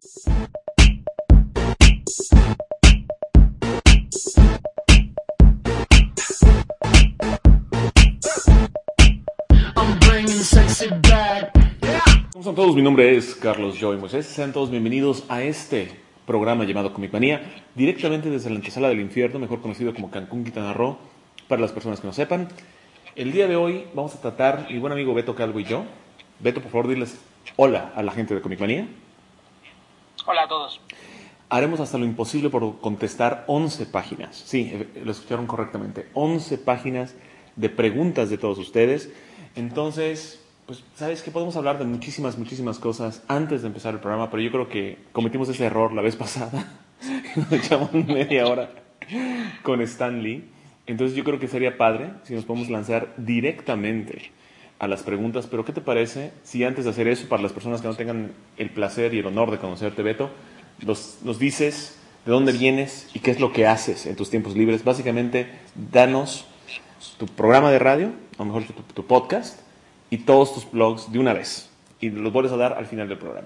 ¿Cómo están todos? Mi nombre es Carlos Joy Moisés. Sean todos bienvenidos a este programa llamado Comic Manía, directamente desde la antesala del infierno, mejor conocido como Cancún, Quintana Roo, para las personas que no sepan. El día de hoy vamos a tratar, mi buen amigo Beto Calvo y yo. Beto, por favor, diles hola a la gente de Comic Manía. Hola a todos. Haremos hasta lo imposible por contestar 11 páginas. Sí, lo escucharon correctamente. 11 páginas de preguntas de todos ustedes. Entonces, pues, ¿sabes qué? Podemos hablar de muchísimas cosas antes de empezar el programa, pero yo creo que cometimos ese error la vez pasada. Nos echamos media hora con Stan Lee. Entonces yo creo que sería padre si nos podemos lanzar directamente a las preguntas. Pero ¿qué te parece si antes de hacer eso, para las personas que no tengan el placer y el honor de conocerte, Beto, nos dices de dónde vienes y qué es lo que haces en tus tiempos libres? Básicamente, danos tu programa de radio, a lo mejor tu podcast, y todos tus blogs de una vez. Y los vuelves a dar al final del programa.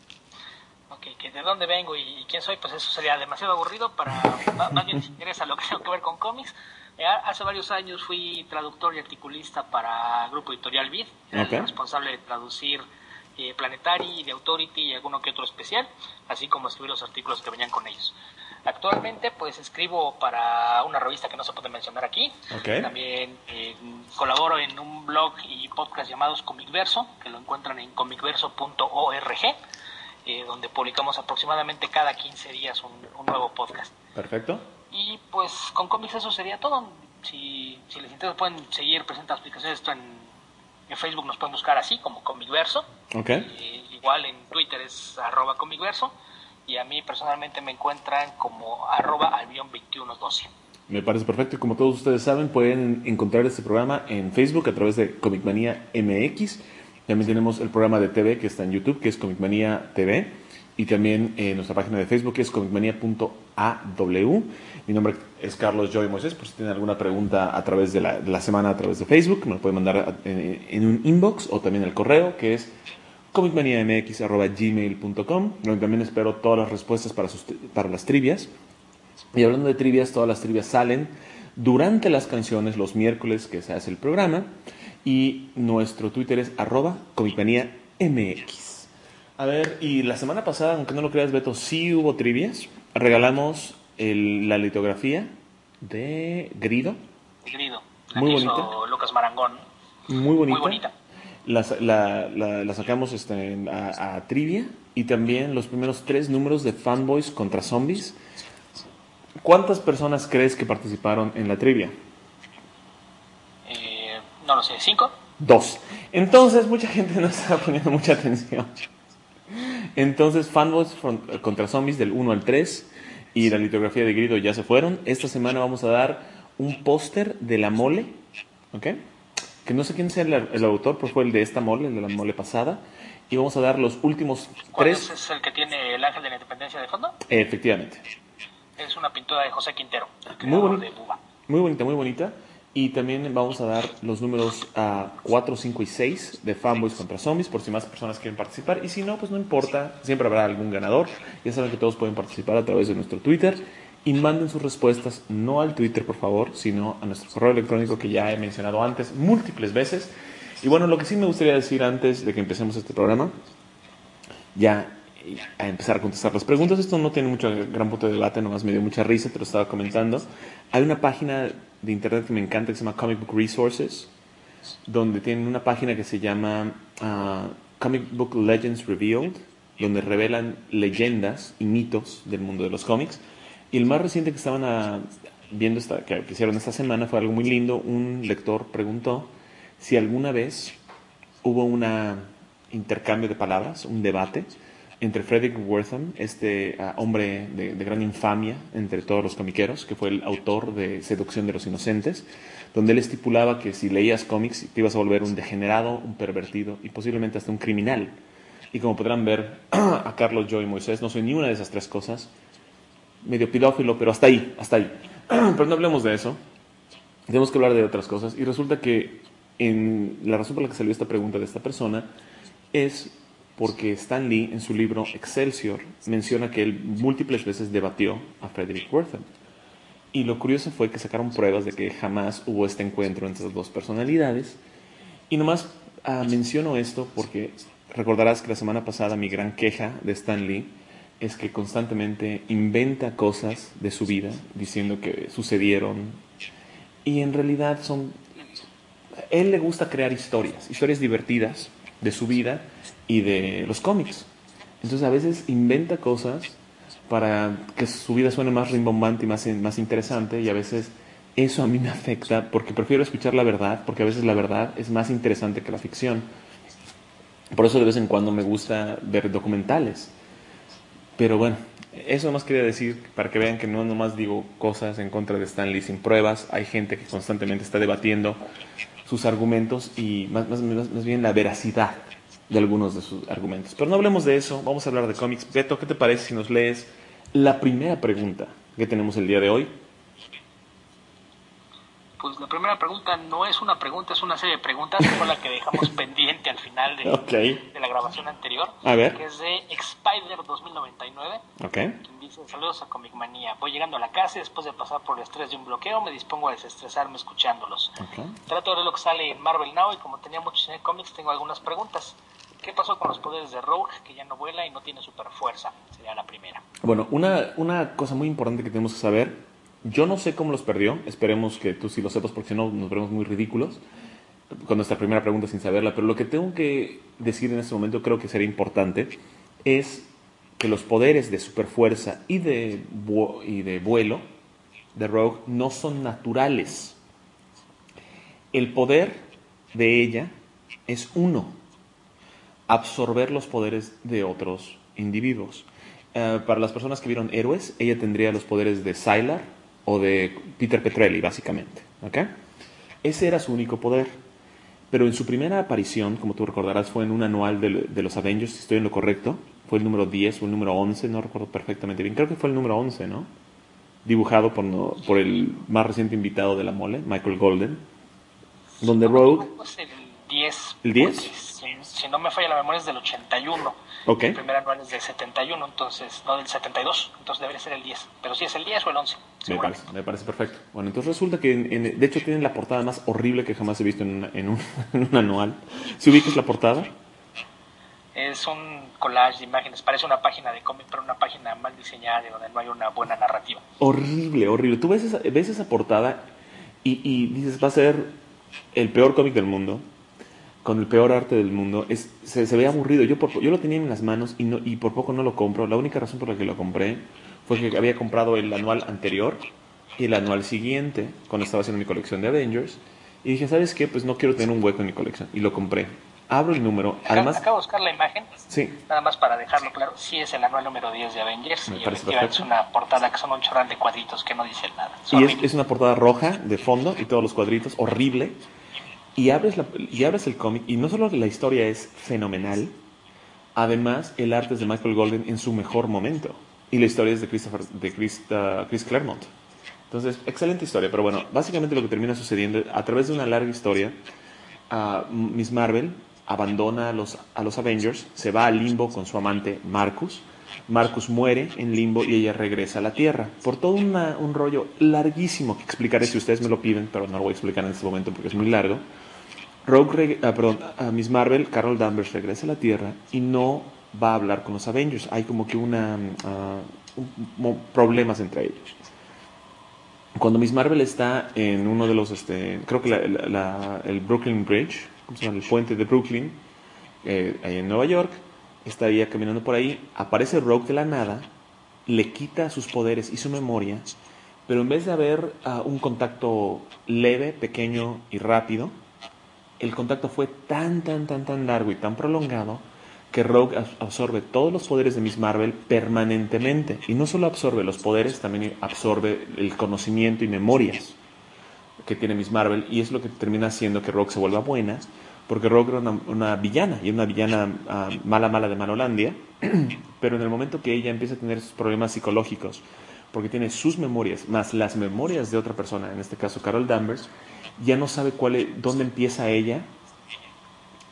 Ok, que de dónde vengo y quién soy, pues eso sería demasiado aburrido para... más bien, si interesa lo que tengo que ver con cómics. Hace varios años fui traductor y articulista para Grupo Editorial Vid. Era el responsable de traducir Planetary, The Authority y alguno que otro especial, así como escribir los artículos que venían con ellos. Actualmente pues escribo para una revista que no se puede mencionar aquí. También colaboro en un blog y podcast llamados Comicverso, que lo encuentran en comicverso.org, donde publicamos aproximadamente cada 15 días un nuevo podcast. Perfecto. Y pues con cómics eso sería todo. Si les interesa pueden seguir presentando aplicaciones. Esto en Facebook nos pueden buscar así como Comicverso. Igual en Twitter es @Comicverso. Y a mí personalmente me encuentran como @albion2112. Me parece perfecto. Y como todos ustedes saben, pueden encontrar este programa en Facebook a través de Comic Manía MX. También tenemos el programa de TV que está en YouTube, que es Comic Manía TV. Y también nuestra página de Facebook, que es comicmanía.aw. Mi nombre es Carlos Joy Moisés. Por si tienen alguna pregunta a través de la semana, a través de Facebook, me lo pueden mandar en un inbox o también el correo, que es comicmaniamx@gmail.com, donde también espero todas las respuestas para las trivias. Y hablando de trivias, todas las trivias salen durante las canciones los miércoles que se hace el programa. Y nuestro Twitter es @comicmaniamx. A ver, y la semana pasada, aunque no lo creas, Beto, sí hubo trivias. Regalamos la litografía de Grido. Muy bonita. Lucas Marangón. Muy bonita. Muy bonita. La sacamos a trivia. Y también los primeros 3 números de Fanboys contra Zombies. ¿Cuántas personas crees que participaron en la trivia? No lo sé, 5. 2. Entonces mucha gente no estaba poniendo mucha atención. Entonces Fanboys contra Zombies del 1 al 3 y la litografía de Grido ya se fueron. Esta semana vamos a dar un póster de La Mole, que no sé quién sea el autor, pero fue el de esta Mole, el de la Mole pasada. Y vamos a dar los últimos 3. ¿Es el que tiene el Ángel de la Independencia de fondo? Efectivamente. Es una pintura de José Quintero, el muy creador de Buba. Muy bonita. Y también vamos a dar los números 4, 5 y 6 de Fanboys contra Zombies, por si más personas quieren participar. Y si no, pues no importa, siempre habrá algún ganador. Ya saben que todos pueden participar a través de nuestro Twitter. Y manden sus respuestas, no al Twitter, por favor, sino a nuestro correo electrónico que ya he mencionado antes múltiples veces. Y bueno, lo que sí me gustaría decir antes de que empecemos este programa, ya a empezar a contestar las preguntas. Esto no tiene mucho gran punto de debate, nomás me dio mucha risa, te lo estaba comentando. Hay una página de internet que me encanta que se llama Comic Book Resources, donde tienen una página que se llama Comic Book Legends Revealed, donde revelan leyendas y mitos del mundo de los cómics. Y el más reciente que estaban viendo, que hicieron esta semana, fue algo muy lindo. Un lector preguntó si alguna vez hubo un intercambio de palabras, un debate entre Frederick Wertham, hombre de gran infamia entre todos los comiqueros, que fue el autor de Seducción de los Inocentes, donde él estipulaba que si leías cómics te ibas a volver un degenerado, un pervertido y posiblemente hasta un criminal. Y como podrán ver, a Carlos, yo y Moisés no soy ni una de esas 3 cosas. Medio pedófilo, pero hasta ahí. Pero no hablemos de eso. Tenemos que hablar de otras cosas. Y resulta que la razón por la que salió esta pregunta de esta persona es porque Stan Lee en su libro Excelsior menciona que él múltiples veces debatió a Frederick Wertham. Y lo curioso fue que sacaron pruebas de que jamás hubo este encuentro entre las dos personalidades. Y nomás menciono esto porque recordarás que la semana pasada mi gran queja de Stan Lee es que constantemente inventa cosas de su vida diciendo que sucedieron y en realidad él le gusta crear historias divertidas de su vida y de los cómics. Entonces a veces inventa cosas para que su vida suene más rimbombante y más interesante, y a veces eso a mí me afecta porque prefiero escuchar la verdad, porque a veces la verdad es más interesante que la ficción. Por eso de vez en cuando me gusta ver documentales. Pero bueno, eso nomás quería decir para que vean que no nomás digo cosas en contra de Stan Lee sin pruebas. Hay gente que constantemente está debatiendo sus argumentos y más bien la veracidad de algunos de sus argumentos. Pero no hablemos de eso, vamos a hablar de cómics. Beto, ¿qué te parece si nos lees la primera pregunta que tenemos el día de hoy? Pues la primera pregunta no es una pregunta, es una serie de preguntas, que fue la que dejamos pendiente al final de la grabación anterior. A ver. Que es de Spider 2099. Okay. Quien dice: saludos a Comic Manía. Voy llegando a la casa y después de pasar por el estrés de un bloqueo me dispongo a desestresarme escuchándolos. Okay. Trato de ver lo que sale en Marvel Now y como tenía muchos en cómics tengo algunas preguntas. ¿Qué pasó con los poderes de Rogue, que ya no vuela y no tiene super fuerza? Sería la primera. Bueno, una cosa muy importante que tenemos que saber, yo no sé cómo los perdió, esperemos que tú sí lo sepas porque si no nos veremos muy ridículos con nuestra primera pregunta sin saberla, pero lo que tengo que decir en este momento, creo que sería importante, es que los poderes de superfuerza y de vuelo de Rogue no son naturales. El poder de ella es uno: absorber los poderes de otros individuos. Para las personas que vieron Héroes, ella tendría los poderes de Sylar o de Peter Petrelli, básicamente. ¿Okay? Ese era su único poder. Pero en su primera aparición, como tú recordarás, fue en un anual de los Avengers, si estoy en lo correcto. Fue el número 10 o el número 11, no recuerdo perfectamente bien. Creo que fue el número 11, ¿no? Dibujado por el más reciente invitado de la mole, Michael Golden. Donde Rogue... El 10. ¿El 10? Si no me falla la memoria es del 81. Okay. El primer anual es del 71, entonces, no del 72, entonces debería ser el 10. Pero si es el 10 o el 11. Me parece perfecto. Bueno, entonces resulta que, de hecho, tienen la portada más horrible que jamás he visto en un anual. ¿Se ubicas la portada? Es un collage de imágenes, parece una página de cómic, pero una página mal diseñada y donde no hay una buena narrativa. Horrible, horrible. Tú ves esa portada y dices, va a ser el peor cómic del mundo, con el peor arte del mundo. Se ve aburrido. Yo lo tenía en las manos y por poco no lo compro. La única razón por la que lo compré fue que había comprado el anual anterior y el anual siguiente cuando estaba haciendo mi colección de Avengers. Y dije, ¿sabes qué? Pues no quiero tener un hueco en mi colección. Y lo compré. Abro el número. Además, acabo de buscar la imagen. Sí. Nada más para dejarlo claro. Sí es el anual número 10 de Avengers. Me y parece efectivamente perfecto. es una portada que son un chorral de cuadritos que no dicen nada. Y es una portada roja de fondo y todos los cuadritos. Horrible. Y abres el cómic y no solo la historia es fenomenal, además el arte es de Michael Golden en su mejor momento. Y la historia es de Chris Claremont. Entonces, excelente historia. Pero bueno, básicamente lo que termina sucediendo, a través de una larga historia, Miss Marvel abandona a los Avengers, se va al limbo con su amante Marcus. Marcus muere en limbo y ella regresa a la Tierra. Por todo un rollo larguísimo que explicaré si ustedes me lo piden, pero no lo voy a explicar en este momento porque es muy largo. Miss Marvel, Carol Danvers, regresa a la Tierra y no va a hablar con los Avengers. Hay como que problemas entre ellos. Cuando Miss Marvel está en uno de los, creo que el Brooklyn Bridge, ¿cómo se llama? El puente de Brooklyn, ahí en Nueva York, está ella caminando por ahí, aparece Rogue de la nada, le quita sus poderes y su memoria, pero en vez de haber un contacto leve, pequeño y rápido, el contacto fue tan largo y tan prolongado que Rogue absorbe todos los poderes de Miss Marvel permanentemente. Y no solo absorbe los poderes, también absorbe el conocimiento y memorias que tiene Miss Marvel. Y es lo que termina haciendo que Rogue se vuelva buena, porque Rogue era una villana, y una villana mala de Malolandia. Pero en el momento que ella empieza a tener sus problemas psicológicos, porque tiene sus memorias, más las memorias de otra persona, en este caso Carol Danvers, ya no sabe dónde empieza ella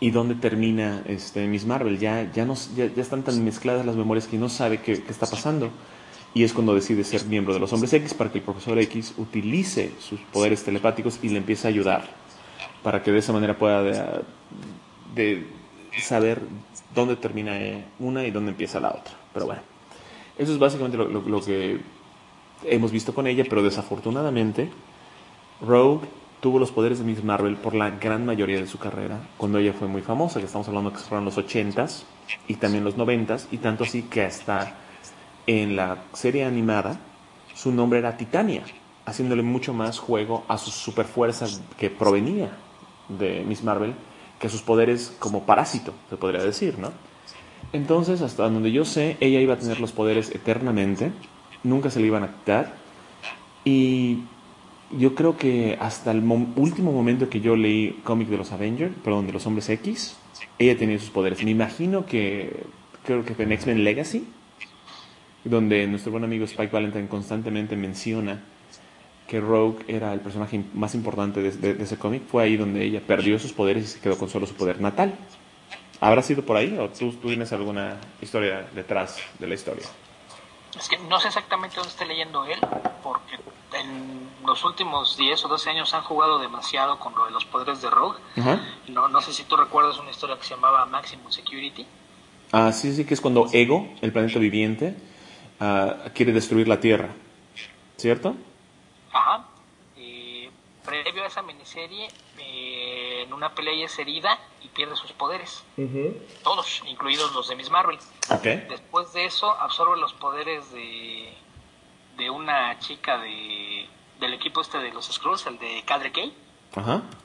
y dónde termina Miss Marvel. Ya están tan mezcladas las memorias que no sabe qué está pasando. Y es cuando decide ser miembro de los Hombres X para que el Profesor X utilice sus poderes telepáticos y le empiece a ayudar. Para que de esa manera pueda de saber dónde termina una y dónde empieza la otra. Pero bueno, eso es básicamente lo que hemos visto con ella. Pero desafortunadamente, Rogue tuvo los poderes de Miss Marvel por la gran mayoría de su carrera, cuando ella fue muy famosa, que estamos hablando que fueron los 80s y también los 90s, y tanto así que hasta en la serie animada su nombre era Titania, haciéndole mucho más juego a su superfuerza que provenía de Miss Marvel que a sus poderes como parásito, se podría decir, ¿no? Entonces, hasta donde yo sé, ella iba a tener los poderes eternamente, nunca se le iban a quitar, y yo creo que hasta el último momento que yo leí cómic de los Avengers, perdón, de los Hombres X, ella tenía sus poderes. Me imagino creo que fue en X-Men Legacy, donde nuestro buen amigo Spike Valentine constantemente menciona que Rogue era el personaje más importante de ese cómic. Fue ahí donde ella perdió sus poderes y se quedó con solo su poder natal. ¿Habrá sido por ahí o tú tienes alguna historia detrás de la historia? Es que no sé exactamente dónde esté leyendo él, porque en los últimos 10 o 12 años han jugado demasiado con lo de los poderes de Rogue. Uh-huh. No sé si tú recuerdas una historia que se llamaba Maximum Security. Sí, que es cuando Ego, el planeta viviente, quiere destruir la Tierra, ¿cierto? Ajá. Previo a esa miniserie, en una pelea ella es herida y pierde sus poderes. Uh-huh. Todos, incluidos los de Miss Marvel. Okay. Después de eso, absorbe los poderes de una chica del equipo de los Skrulls, el de Cadre Kay. Ajá. Uh-huh.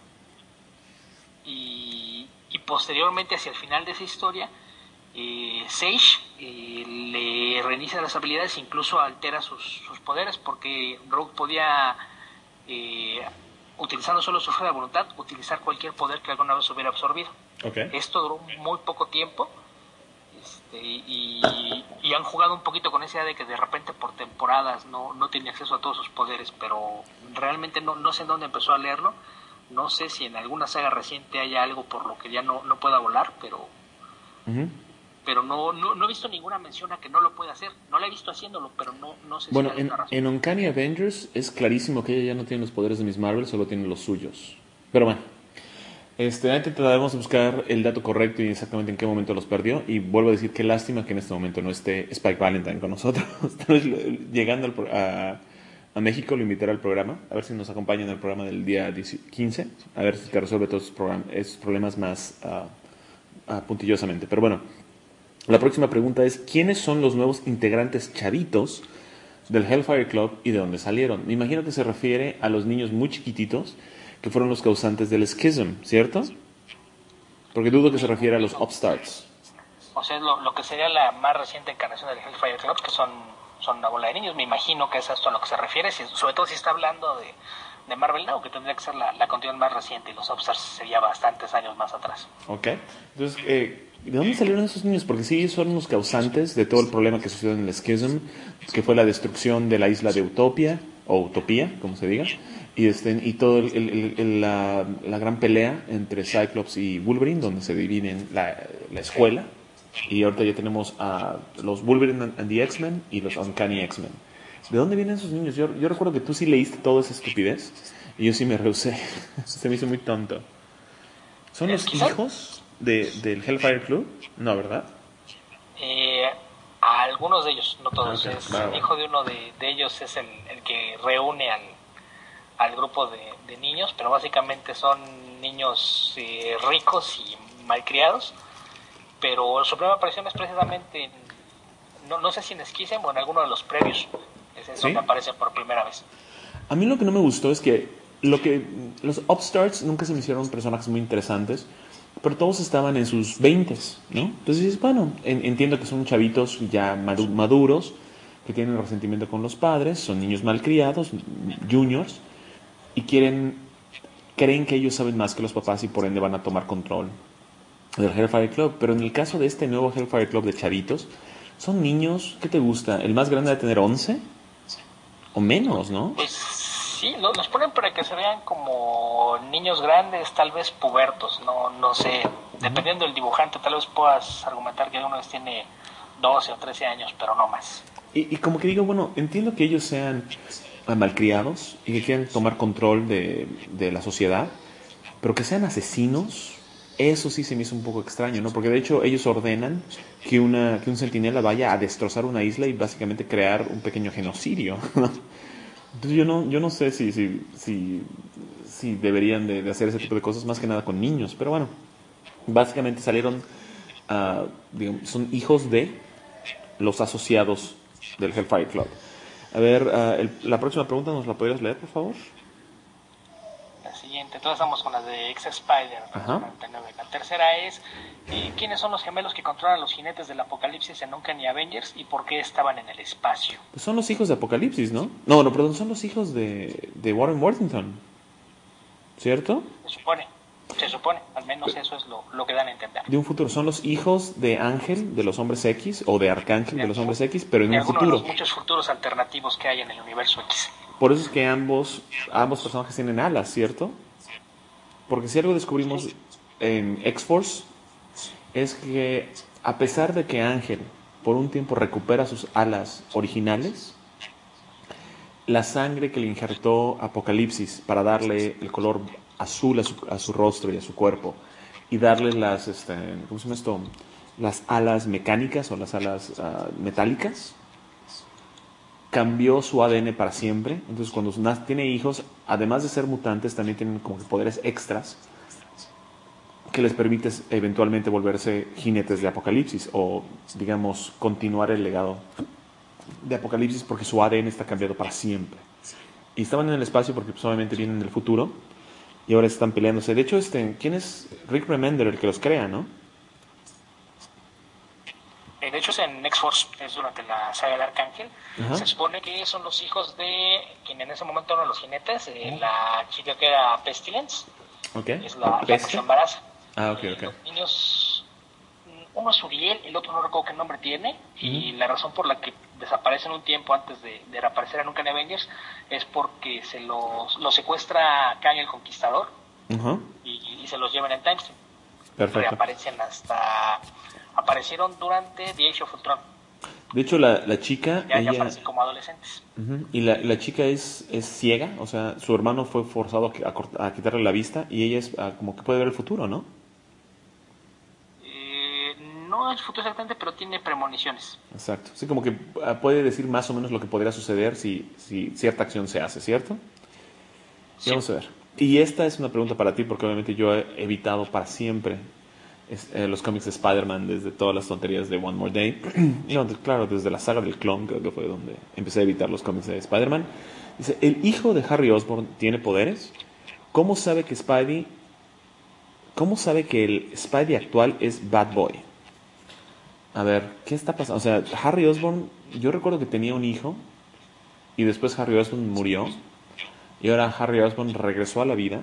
Y posteriormente, hacia el final de esa historia, Sage le reinicia las habilidades, incluso altera sus poderes, porque Rogue podía, utilizando solo su fuerza de voluntad, utilizar cualquier poder que alguna vez hubiera absorbido. Okay. Esto duró muy poco tiempo, y han jugado un poquito con esa idea de que de repente por temporadas no tenía acceso a todos sus poderes, pero realmente no sé en dónde empezó a leerlo. No sé si en alguna saga reciente haya algo por lo que ya no pueda volar, pero... Uh-huh. Pero no he visto ninguna mención a que no lo puede hacer. No la he visto haciéndolo, pero no sé bueno, si hay una razón. En Uncanny Avengers es clarísimo que ella ya no tiene los poderes de Miss Marvel, solo tiene los suyos. Pero bueno, trataremos de buscar el dato correcto y exactamente en qué momento los perdió. Y vuelvo a decir, qué lástima que en este momento no esté Spike Valentine con nosotros. Llegando a México, lo invitaré al programa, a ver si nos acompaña en el programa del día 15, a ver si te resuelve todos esos problemas más puntillosamente. Pero bueno, la próxima pregunta es, ¿quiénes son los nuevos integrantes chavitos del Hellfire Club y de dónde salieron? Me imagino que se refiere a los niños muy chiquititos que fueron los causantes del Schism, ¿cierto? Porque dudo que se refiere a los Upstarts. O sea, lo que sería la más reciente encarnación del Hellfire Club, que son una bola de niños. Me imagino que es esto a lo que se refiere, sobre todo si está hablando de Marvel Now, que tendría que ser la continuación más reciente, y los Upstarts sería bastantes años más atrás. Ok, entonces, ¿de dónde salieron esos niños? Porque sí, son los causantes de todo el problema que sucedió en el Schism, que fue la destrucción de la isla de Utopia, o Utopía, como se diga, y todo la gran pelea entre Cyclops y Wolverine, donde se dividen la escuela. Y ahorita ya tenemos a los Wolverine and the X-Men y los Uncanny X-Men. ¿De dónde vienen esos niños? Yo recuerdo que tú sí leíste toda esa estupidez y yo sí me rehusé. Se me hizo muy tonto. ¿Son los hijos del Hellfire Club? No, ¿verdad? A algunos de ellos, no todos. Okay, El hijo de uno de ellos es el que reúne al grupo de niños, pero básicamente son niños ricos y malcriados. Pero su primera aparición es precisamente no sé si en Schism o en alguno de los previos. Es donde aparece por primera vez. A mí lo que no me gustó es que los Upstarts nunca se me hicieron personajes muy interesantes, pero todos estaban en sus 20s, ¿no? Entonces, bueno, entiendo que son chavitos ya maduros, que tienen resentimiento con los padres, son niños malcriados, juniors, y creen que ellos saben más que los papás y por ende van a tomar control del Hellfire Club. Pero en el caso de este nuevo Hellfire Club de chavitos, son niños, ¿qué te gusta? ¿El más grande debe tener 11? O menos, ¿no? Pues Sí, los ponen para que se vean como niños grandes, tal vez pubertos, no sé. Dependiendo del dibujante, tal vez puedas argumentar que uno de ellos tiene 12 o 13 años, pero no más. Y como que digo, bueno, entiendo que ellos sean malcriados y que quieran tomar control de la sociedad, pero que sean asesinos, eso sí se me hizo un poco extraño, ¿no? Porque de hecho ellos ordenan que un centinela vaya a destrozar una isla y básicamente crear un pequeño genocidio. Entonces yo no sé si deberían de hacer ese tipo de cosas, más que nada con niños, pero bueno, básicamente salieron, digamos, son hijos de los asociados del Hellfire Club. A ver, la próxima pregunta, ¿nos la podrías leer, por favor? La siguiente, todas estamos con la de X-Spider, Ajá. 99. La tercera es, ¿quiénes son los gemelos que controlan los jinetes del apocalipsis en Uncanny Avengers y por qué estaban en el espacio? Pues son los hijos de Apocalipsis, ¿no? No, perdón, son los hijos de Warren Worthington, ¿cierto? Se supone, al menos eso es lo que dan a entender. De un futuro, son los hijos de Ángel de los Hombres X o de Arcángel de los Hombres X, pero en un alguno futuro. de los muchos futuros alternativos que hay en el universo X. Por eso es que ambos personajes tienen alas, ¿cierto? Porque si algo descubrimos en X-Force es que a pesar de que Ángel por un tiempo recupera sus alas originales, la sangre que le injertó Apocalipsis para darle el color azul a su rostro y a su cuerpo y darle ¿cómo se llama esto? Las alas mecánicas o las alas metálicas, cambió su ADN para siempre. Entonces cuando tiene hijos, además de ser mutantes, también tienen como que poderes extras que les permite eventualmente volverse jinetes de Apocalipsis o, digamos, continuar el legado de Apocalipsis porque su ADN está cambiado para siempre. Y estaban en el espacio porque pues, obviamente vienen del futuro y ahora están peleándose. De hecho, ¿quién es Rick Remender el que los crea, no? De hecho es en X-Force, es durante la saga del Arcángel. Ajá. Se supone que son los hijos de quien en ese momento eran los jinetes, la chica que era Pestilence, Okay. es la que se embaraza. Ah, ok. Los niños, uno es Uriel, el otro no recuerdo qué nombre tiene, y la razón por la que desaparecen un tiempo antes de reaparecer en Uncanny Avengers es porque se los secuestra Kang el Conquistador y se los llevan en Time Stream. Perfecto. Aparecieron durante The Age of Ultron. De hecho, la chica... Ya aparecen como adolescentes. Y la chica es ciega, o sea, su hermano fue forzado a quitarle la vista y ella es como que puede ver el futuro, ¿no? No es futuro exactamente, pero tiene premoniciones. Exacto. Sí, como que puede decir más o menos lo que podría suceder si cierta acción se hace, ¿cierto? Sí. Vamos a ver. Y esta es una pregunta para ti, porque obviamente yo he evitado para siempre los cómics de Spider-Man desde todas las tonterías de One More Day. No, claro, desde la saga del clon creo que fue donde empecé a evitar los cómics de Spider-Man. Dice, ¿el hijo de Harry Osborn tiene poderes? ¿Cómo sabe que el Spidey actual es Bad Boy? A ver, ¿qué está pasando? O sea, Harry Osborn, yo recuerdo que tenía un hijo y después Harry Osborn murió y ahora Harry Osborn regresó a la vida.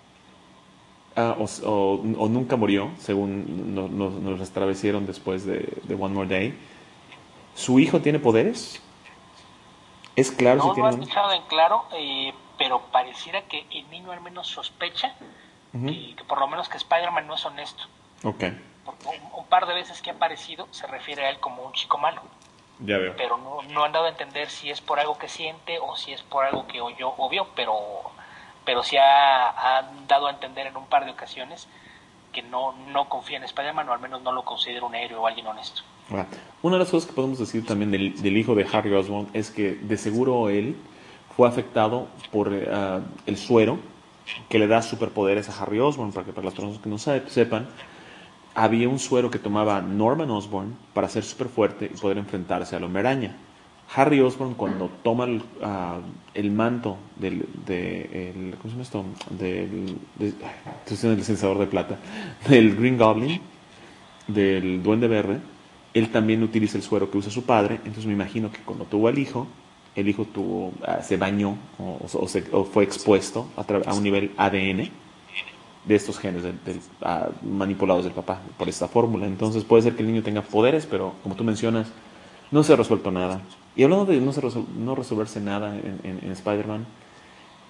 O nunca murió, según nos establecieron después de One More Day. ¿Su hijo tiene poderes? ¿Es claro si tiene? No lo has dejado en claro, pero pareciera que el niño al menos sospecha que por lo menos que Spider-Man no es honesto. Ok. Porque un par de veces que ha aparecido se refiere a él como un chico malo. Ya veo. Pero no han dado a entender si es por algo que siente o si es por algo que oyó o vio, pero sí ha dado a entender en un par de ocasiones que no confía en Spider-Man, o al menos no lo considera un héroe o alguien honesto. Una de las cosas que podemos decir también del hijo de Harry Osborn es que de seguro él fue afectado por el suero que le da superpoderes a Harry Osborn, para las personas que no sepan, había un suero que tomaba Norman Osborn para ser súper fuerte y poder enfrentarse al Hombre Araña. Harry Osborn, cuando toma el manto ¿cómo se llama esto? Estoy siendo el licenciador de plata, del Green Goblin, del Duende Verde, él también utiliza el suero que usa su padre. Entonces me imagino que cuando tuvo al hijo, el hijo se bañó o fue expuesto a un nivel ADN de estos genes manipulados del papá por esta fórmula. Entonces puede ser que el niño tenga poderes, pero como tú mencionas, no se ha resuelto nada. Y hablando de no resolverse nada en Spider-Man,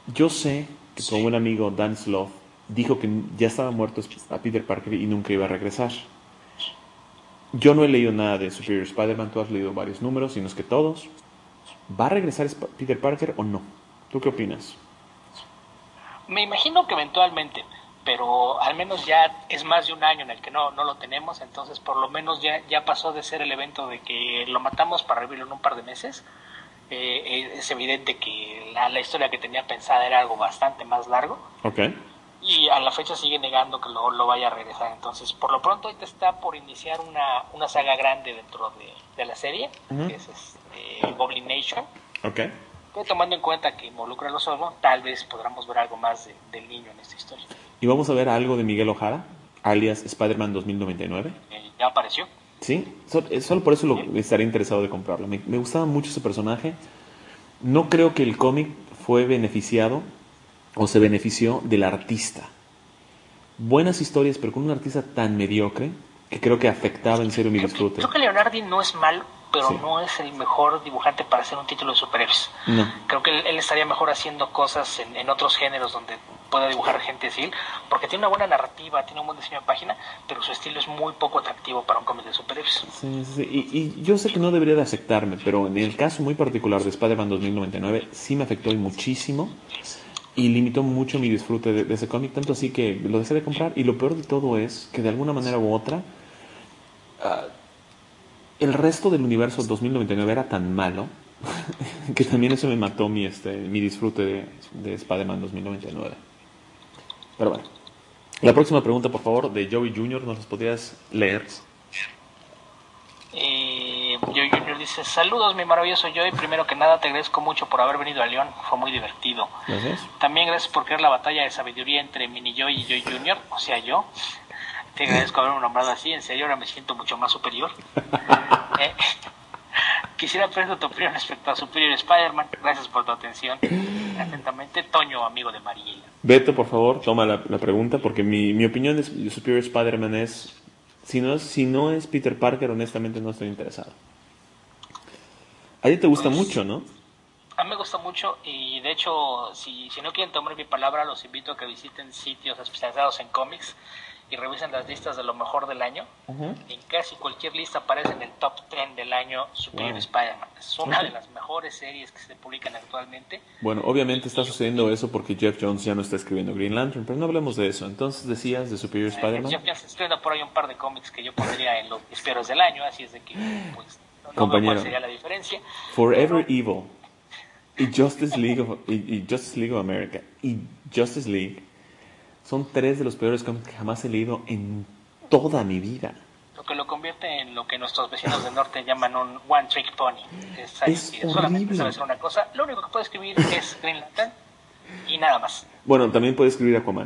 Yo sé que tu buen amigo Dan Sloth dijo que ya estaba muerto a Peter Parker y nunca iba a regresar. Yo no he leído nada de Superior Spider-Man, tú has leído varios números, si no es que todos. ¿Va a regresar Peter Parker o no? ¿Tú qué opinas? Me imagino que eventualmente, pero al menos ya es más de un año en el que no lo tenemos, entonces por lo menos ya pasó de ser el evento de que lo matamos para revivirlo en un par de meses. Es evidente que la historia que tenía pensada era algo bastante más largo. Ok. Y a la fecha sigue negando que lo vaya a regresar. Entonces, por lo pronto, ahorita está por iniciar una saga grande dentro de la serie, que es Goblin Nation. Ok. Que tomando en cuenta que involucra a los Osborn, tal vez podamos ver algo más del niño en esta historia. ¿Y vamos a ver algo de Miguel O'Hara, alias Spider-Man 2099? Ya apareció. Sí, solo por eso estaría interesado de comprarlo. Me gustaba mucho ese personaje. No creo que el cómic fue beneficiado o se benefició del artista. Buenas historias, pero con un artista tan mediocre que creo que afectaba en serio mi disfrute. Creo que Leonardi no es malo, pero Sí. no es el mejor dibujante para hacer un título de superhéroes. No. Creo que él estaría mejor haciendo cosas en otros géneros donde pueda dibujar gente civil, porque tiene una buena narrativa, tiene un buen diseño de página, pero su estilo es muy poco atractivo para un cómic de superhéroes. Sí. Y yo sé que no debería de afectarme, pero en el caso muy particular de Spider-Man 2099 sí me afectó muchísimo y limitó mucho mi disfrute de ese cómic, tanto así que lo dejé de comprar. Y lo peor de todo es que de alguna manera u otra el resto del universo 2099 era tan malo que también eso me mató mi disfrute de Spider-Man 2099. Pero bueno, la próxima pregunta, por favor, de Joey Jr., ¿nos las podrías leer? Joey Junior dice: saludos, mi maravilloso Joey. Primero que nada, te agradezco mucho por haber venido a León. Fue muy divertido. Gracias. También gracias por crear la batalla de sabiduría entre Mini Joey y Joey Junior, o sea, yo. Te agradezco haberme nombrado así. En serio, ahora me siento mucho más superior. Quisiera pedir tu opinión respecto a Superior Spider-Man. Gracias por tu atención. Atentamente, Toño, amigo de Mariela. Beto, por favor, toma la pregunta, porque mi opinión de Superior Spider-Man es si no es Peter Parker, honestamente no estoy interesado. A ti te gusta mucho, ¿no? A mí me gusta mucho y de hecho, si no quieren tomar mi palabra, los invito a que visiten sitios especializados en cómics y revisen las listas de lo mejor del año. En casi cualquier lista aparece en el top 10 del año Superior Spider-Man. Es una de las mejores series que se publican actualmente. Bueno, obviamente está sucediendo eso porque Jeff Jones ya no está escribiendo Green Lantern, pero no hablemos de eso. Entonces decías de Superior Spider-Man. Jeff Jones está escribiendo por ahí un par de cómics que yo pondría en los peores del año, así es de que pues no veo Compañero, cuál sería la diferencia. Forever Evil y Justice League of America y Justice League son tres de los peores cómics que jamás he leído en toda mi vida. Lo que lo convierte en lo que nuestros vecinos del norte llaman un one trick pony. Es solamente sabe horrible. hacer una cosa. Lo único que puede escribir es Green Lantern y nada más. Bueno, también puede escribir Aquaman.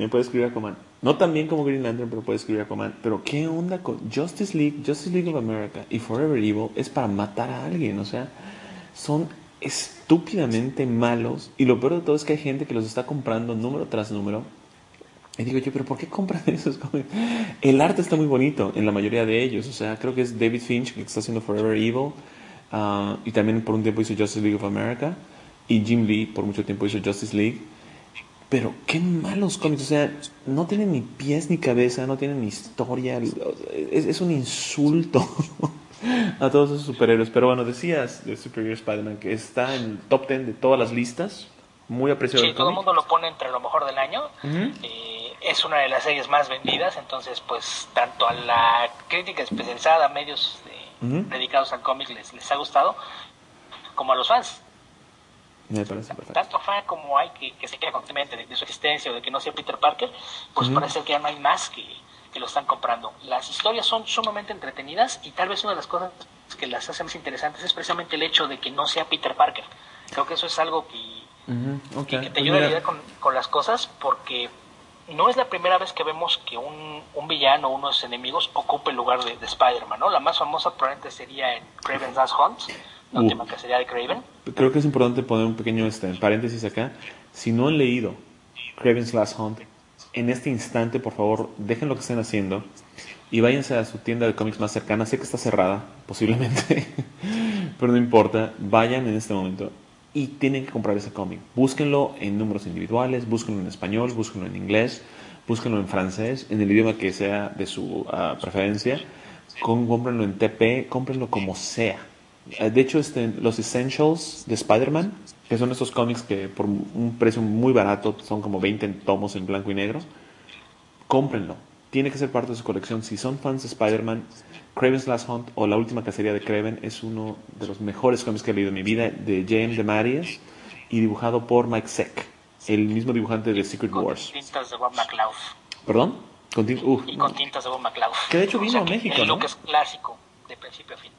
No tan bien como Green Lantern, pero puede escribir Aquaman. Pero ¿qué onda con Justice League of America y Forever Evil? Es para matar a alguien, o sea, son estúpidamente malos. Y lo peor de todo es que hay gente que los está comprando número tras número. Y digo yo, ¿pero por qué compran esos cómics? El arte está muy bonito en la mayoría de ellos. O sea, creo que es David Finch que está haciendo Forever Evil. Y también por un tiempo hizo Justice League of America. Y Jim Lee por mucho tiempo hizo Justice League. Pero qué malos cómics. O sea, no tienen ni pies ni cabeza, no tienen ni historia. Es un insulto a todos esos superhéroes. Pero bueno, decías de Superior Spider-Man que está en el top 10 de todas las listas. Muy apreciado. Sí, todo el mundo lo pone entre lo mejor del año. Es una de las series más vendidas, entonces pues tanto a la crítica especializada, a medios dedicados al cómic les ha gustado, como a los fans. Me parece perfecto. Tanto fan como hay que se queda constantemente de su existencia o de que no sea Peter Parker, pues parece que ya no hay más que lo están comprando. Las historias son sumamente entretenidas y tal vez una de las cosas que las hace más interesantes es precisamente el hecho de que no sea Peter Parker. Creo que eso es algo que te ayuda a lidiar con las cosas, porque no es la primera vez que vemos que un villano o unos enemigos ocupe el lugar de Spider-Man, ¿no? La más famosa probablemente sería en Kraven's Last Hunt, la última cacería de Kraven. Creo que es importante poner un pequeño paréntesis acá. Si no han leído Kraven's Last Hunt, en este instante, por favor, dejen lo que estén haciendo y váyanse a su tienda de cómics más cercana. Sé que está cerrada, posiblemente, pero no importa. Vayan en este momento y tienen que comprar ese cómic. Búsquenlo en números individuales, búsquenlo en español, búsquenlo en inglés, búsquenlo en francés, en el idioma que sea de su preferencia. Cómprenlo en TP, cómprenlo como sea. De hecho, los Essentials de Spider-Man, que son estos cómics que por un precio muy barato, son como 20 tomos en blanco y negro, cómprenlo. Tiene que ser parte de su colección. Si son fans de Spider-Man, Kraven's Last Hunt o La Última Cacería de Kraven es uno de los mejores cómics que he leído en mi vida, de J.M. DeMarias y dibujado por Mike Zeck, el mismo dibujante de Secret Wars. Con tintas de Bob McCloud. ¿Perdón? Con tintas de Bob McCloud. Que de hecho vino a México, el ¿no? look es clásico, de principio a fin.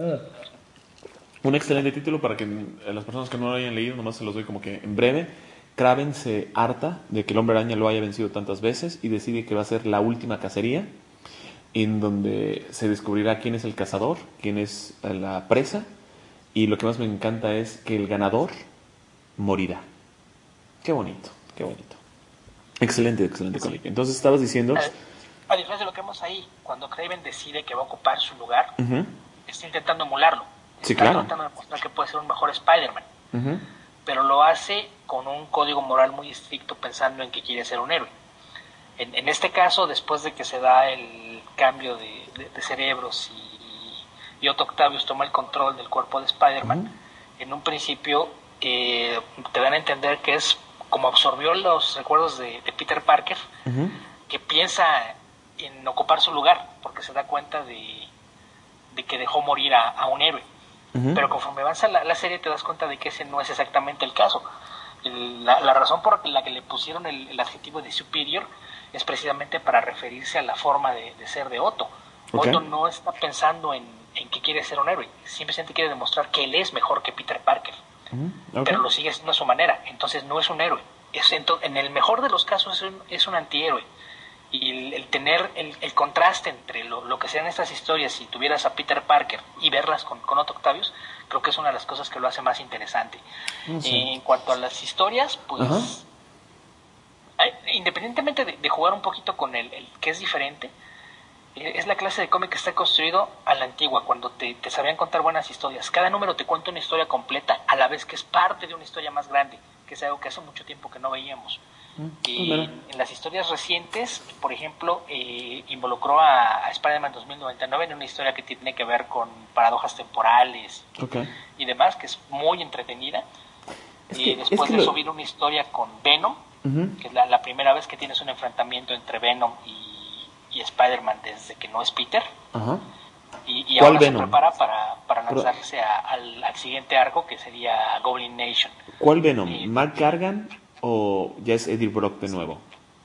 Un excelente título para que las personas que no lo hayan leído, nomás se los doy como que en breve. Kraven se harta de que el Hombre Araña lo haya vencido tantas veces y decide que va a ser la última cacería, en donde se descubrirá quién es el cazador, quién es la presa, y lo que más me encanta es que el ganador morirá. Qué bonito, qué bonito. Excelente, excelente cómic. Entonces estabas diciendo... A diferencia de lo que vemos ahí, cuando Kraven decide que va a ocupar su lugar, uh-huh, está intentando emularlo. Sí, Está claro, tratando de mostrar que puede ser un mejor Spider-Man. uh-huh, Pero lo hace con un código moral muy estricto, pensando en que quiere ser un héroe. En este caso, después de que se da el cambio de cerebros y Otto Octavius toma el control del cuerpo de Spider-Man, uh-huh, en un principio te dan a entender que es como absorbió los recuerdos de Peter Parker, uh-huh, que piensa en ocupar su lugar, porque se da cuenta de que dejó morir a un héroe. Uh-huh. Pero conforme avanza la serie te das cuenta de que ese no es exactamente el caso. La razón por la que le pusieron el adjetivo de superior es precisamente para referirse a la forma de ser de Otto. Okay. Otto no está pensando en que quiere ser un héroe, simplemente quiere demostrar que él es mejor que Peter Parker. Uh-huh. Okay. Pero lo sigue haciendo a su manera, entonces no es un héroe. En el mejor de los casos es un antihéroe. Y el tener el contraste entre lo que sean estas historias, si tuvieras a Peter Parker y verlas con Otto Octavius, creo que es una de las cosas que lo hace más interesante. Sí. En cuanto a las historias, pues independientemente de jugar un poquito con el que es diferente, es la clase de cómic que está construido a la antigua, cuando te sabían contar buenas historias. Cada número te cuenta una historia completa, a la vez que es parte de una historia más grande, que es algo que hace mucho tiempo que no veíamos. En las historias recientes, por ejemplo, involucró a Spider-Man 2099 en una historia que tiene que ver con paradojas temporales, okay, y demás, que es muy entretenida. Después de eso vino una historia con Venom, uh-huh, que es la primera vez que tienes un enfrentamiento entre Venom y Spider-Man desde que no es Peter. Uh-huh. Y ahora Venom se prepara para lanzarse al siguiente arco, que sería Goblin Nation. ¿Cuál Venom? ¿Mark Gargan o ya es Eddie Brock de nuevo?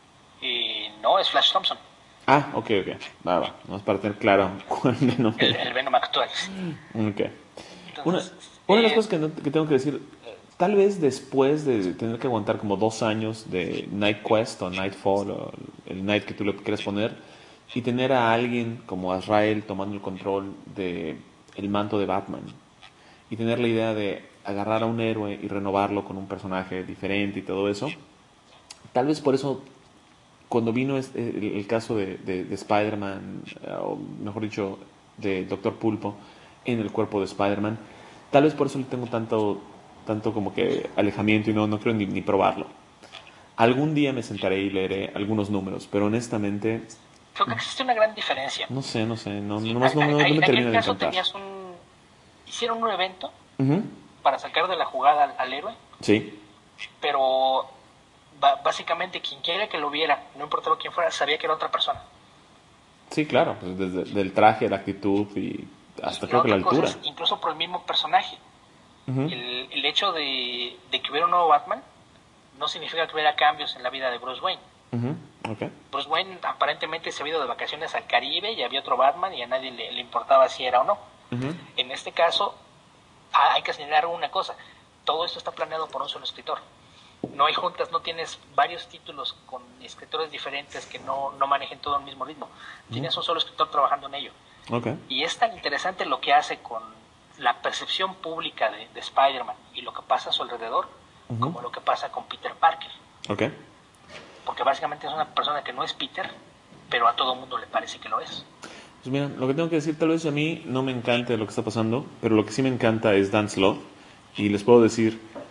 No, es Flash Thompson. Ah, ok. Va. Vamos para tener claro cuál Venom. El Venom actual. Ok. Entonces, una de las cosas que tengo que decir, tal vez después de tener que aguantar como 2 años de Night Quest o Nightfall o el Night que tú le quieras poner, y tener a alguien como Azrael tomando el control de el manto de Batman, y tener la idea de agarrar a un héroe y renovarlo con un personaje diferente y todo eso, tal vez por eso cuando vino el caso de Spider-Man, o mejor dicho de Doctor Pulpo en el cuerpo de Spider-Man, tal vez por eso le tengo tanto como que alejamiento y no creo ni probarlo. Algún día me sentaré y leeré algunos números, pero honestamente creo que existe una gran diferencia. No sé, no me termina de encantar. Hicieron un evento, uh-huh, para sacar de la jugada al héroe. Sí. Pero básicamente quien quiera que lo viera, no importaba quién fuera, sabía que era otra persona. Sí, claro, pues desde el traje, la actitud y hasta creo que la altura. Incluso por el mismo personaje. Uh-huh. El hecho de que hubiera un nuevo Batman no significa que hubiera cambios en la vida de Bruce Wayne. Uh-huh. Okay. Bruce Wayne aparentemente se había ido de vacaciones al Caribe y había otro Batman y a nadie le importaba si era o no. Uh-huh. En este caso hay que señalar una cosa: todo esto está planeado por un solo escritor. No hay juntas, no tienes varios títulos con escritores diferentes que no manejen todo el mismo ritmo. Tienes un solo escritor trabajando en ello. Okay. Y es tan interesante lo que hace con la percepción pública de Spider-Man y lo que pasa a su alrededor, uh-huh, como lo que pasa con Peter Parker. Okay. Porque básicamente es una persona que no es Peter, pero a todo el mundo le parece que lo es. Pues mira, lo que tengo que decir, tal vez a mí no me encante lo que está pasando, pero lo que sí me encanta es Dan Slott, y les puedo decir,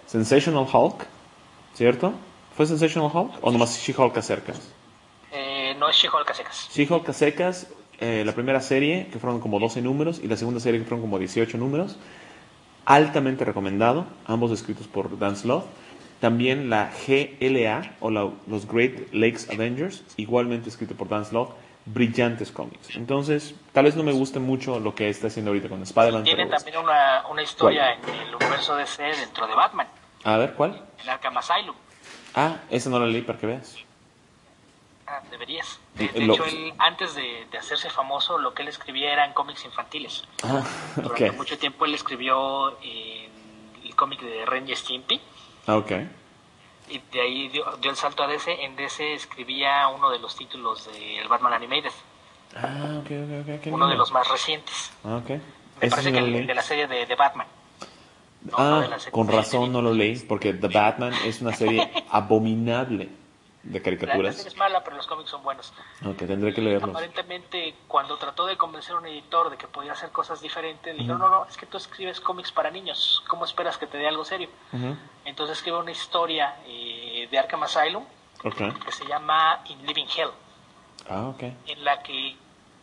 Sensational Hulk, ¿cierto? ¿Fue Sensational Hulk o nomás She-Hulk a secas? No es She-Hulk a secas. She-Hulk a secas, la primera serie, que fueron como 12 números, y la segunda serie, que fueron como 18 números. Altamente recomendado, ambos escritos por Dan Slott. También la GLA, o los Great Lakes Avengers, igualmente escrito por Dan Slott. Brillantes cómics. Entonces, tal vez no me guste mucho lo que está haciendo ahorita con Spider-Man. Tiene también una historia en el universo DC dentro de Batman. A ver, ¿cuál? En Arkham Asylum. Esa no la leí para que veas. Deberías. De hecho, él, antes de hacerse famoso, lo que él escribía eran cómics infantiles. Durante mucho tiempo él escribió el cómic de Ren y Stimpy. Y de ahí dio el salto a DC. En DC escribía uno de los títulos del Batman Animated. Uno de los más recientes. Me parece que el de la serie de Batman. Con razón no lo leí, porque The Batman es una serie abominable de caricaturas. La serie es mala, pero los cómics son buenos. Tendré que leerlos. Aparentemente, cuando trató de convencer a un editor de que podía hacer cosas diferentes, le dijeron, no, es que tú escribes cómics para niños, ¿cómo esperas que te dé algo serio? Entonces escribe una historia de Arkham Asylum, que se llama In Living Hell, en la que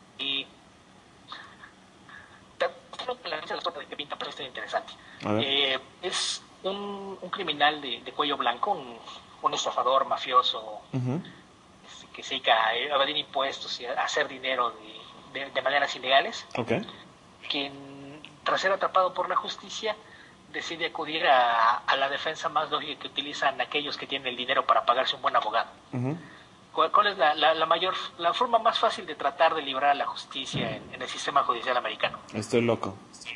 que pinta, pero esto es interesante. Es un criminal de cuello blanco, un estafador mafioso que se dedica a evadir impuestos y a hacer dinero de maneras ilegales, quien, tras ser atrapado por la justicia, decide acudir a la defensa más lógica que utilizan aquellos que tienen el dinero para pagarse un buen abogado. ¿Cuál es la forma más fácil de tratar de librar a la justicia en el sistema judicial americano? Estoy loco.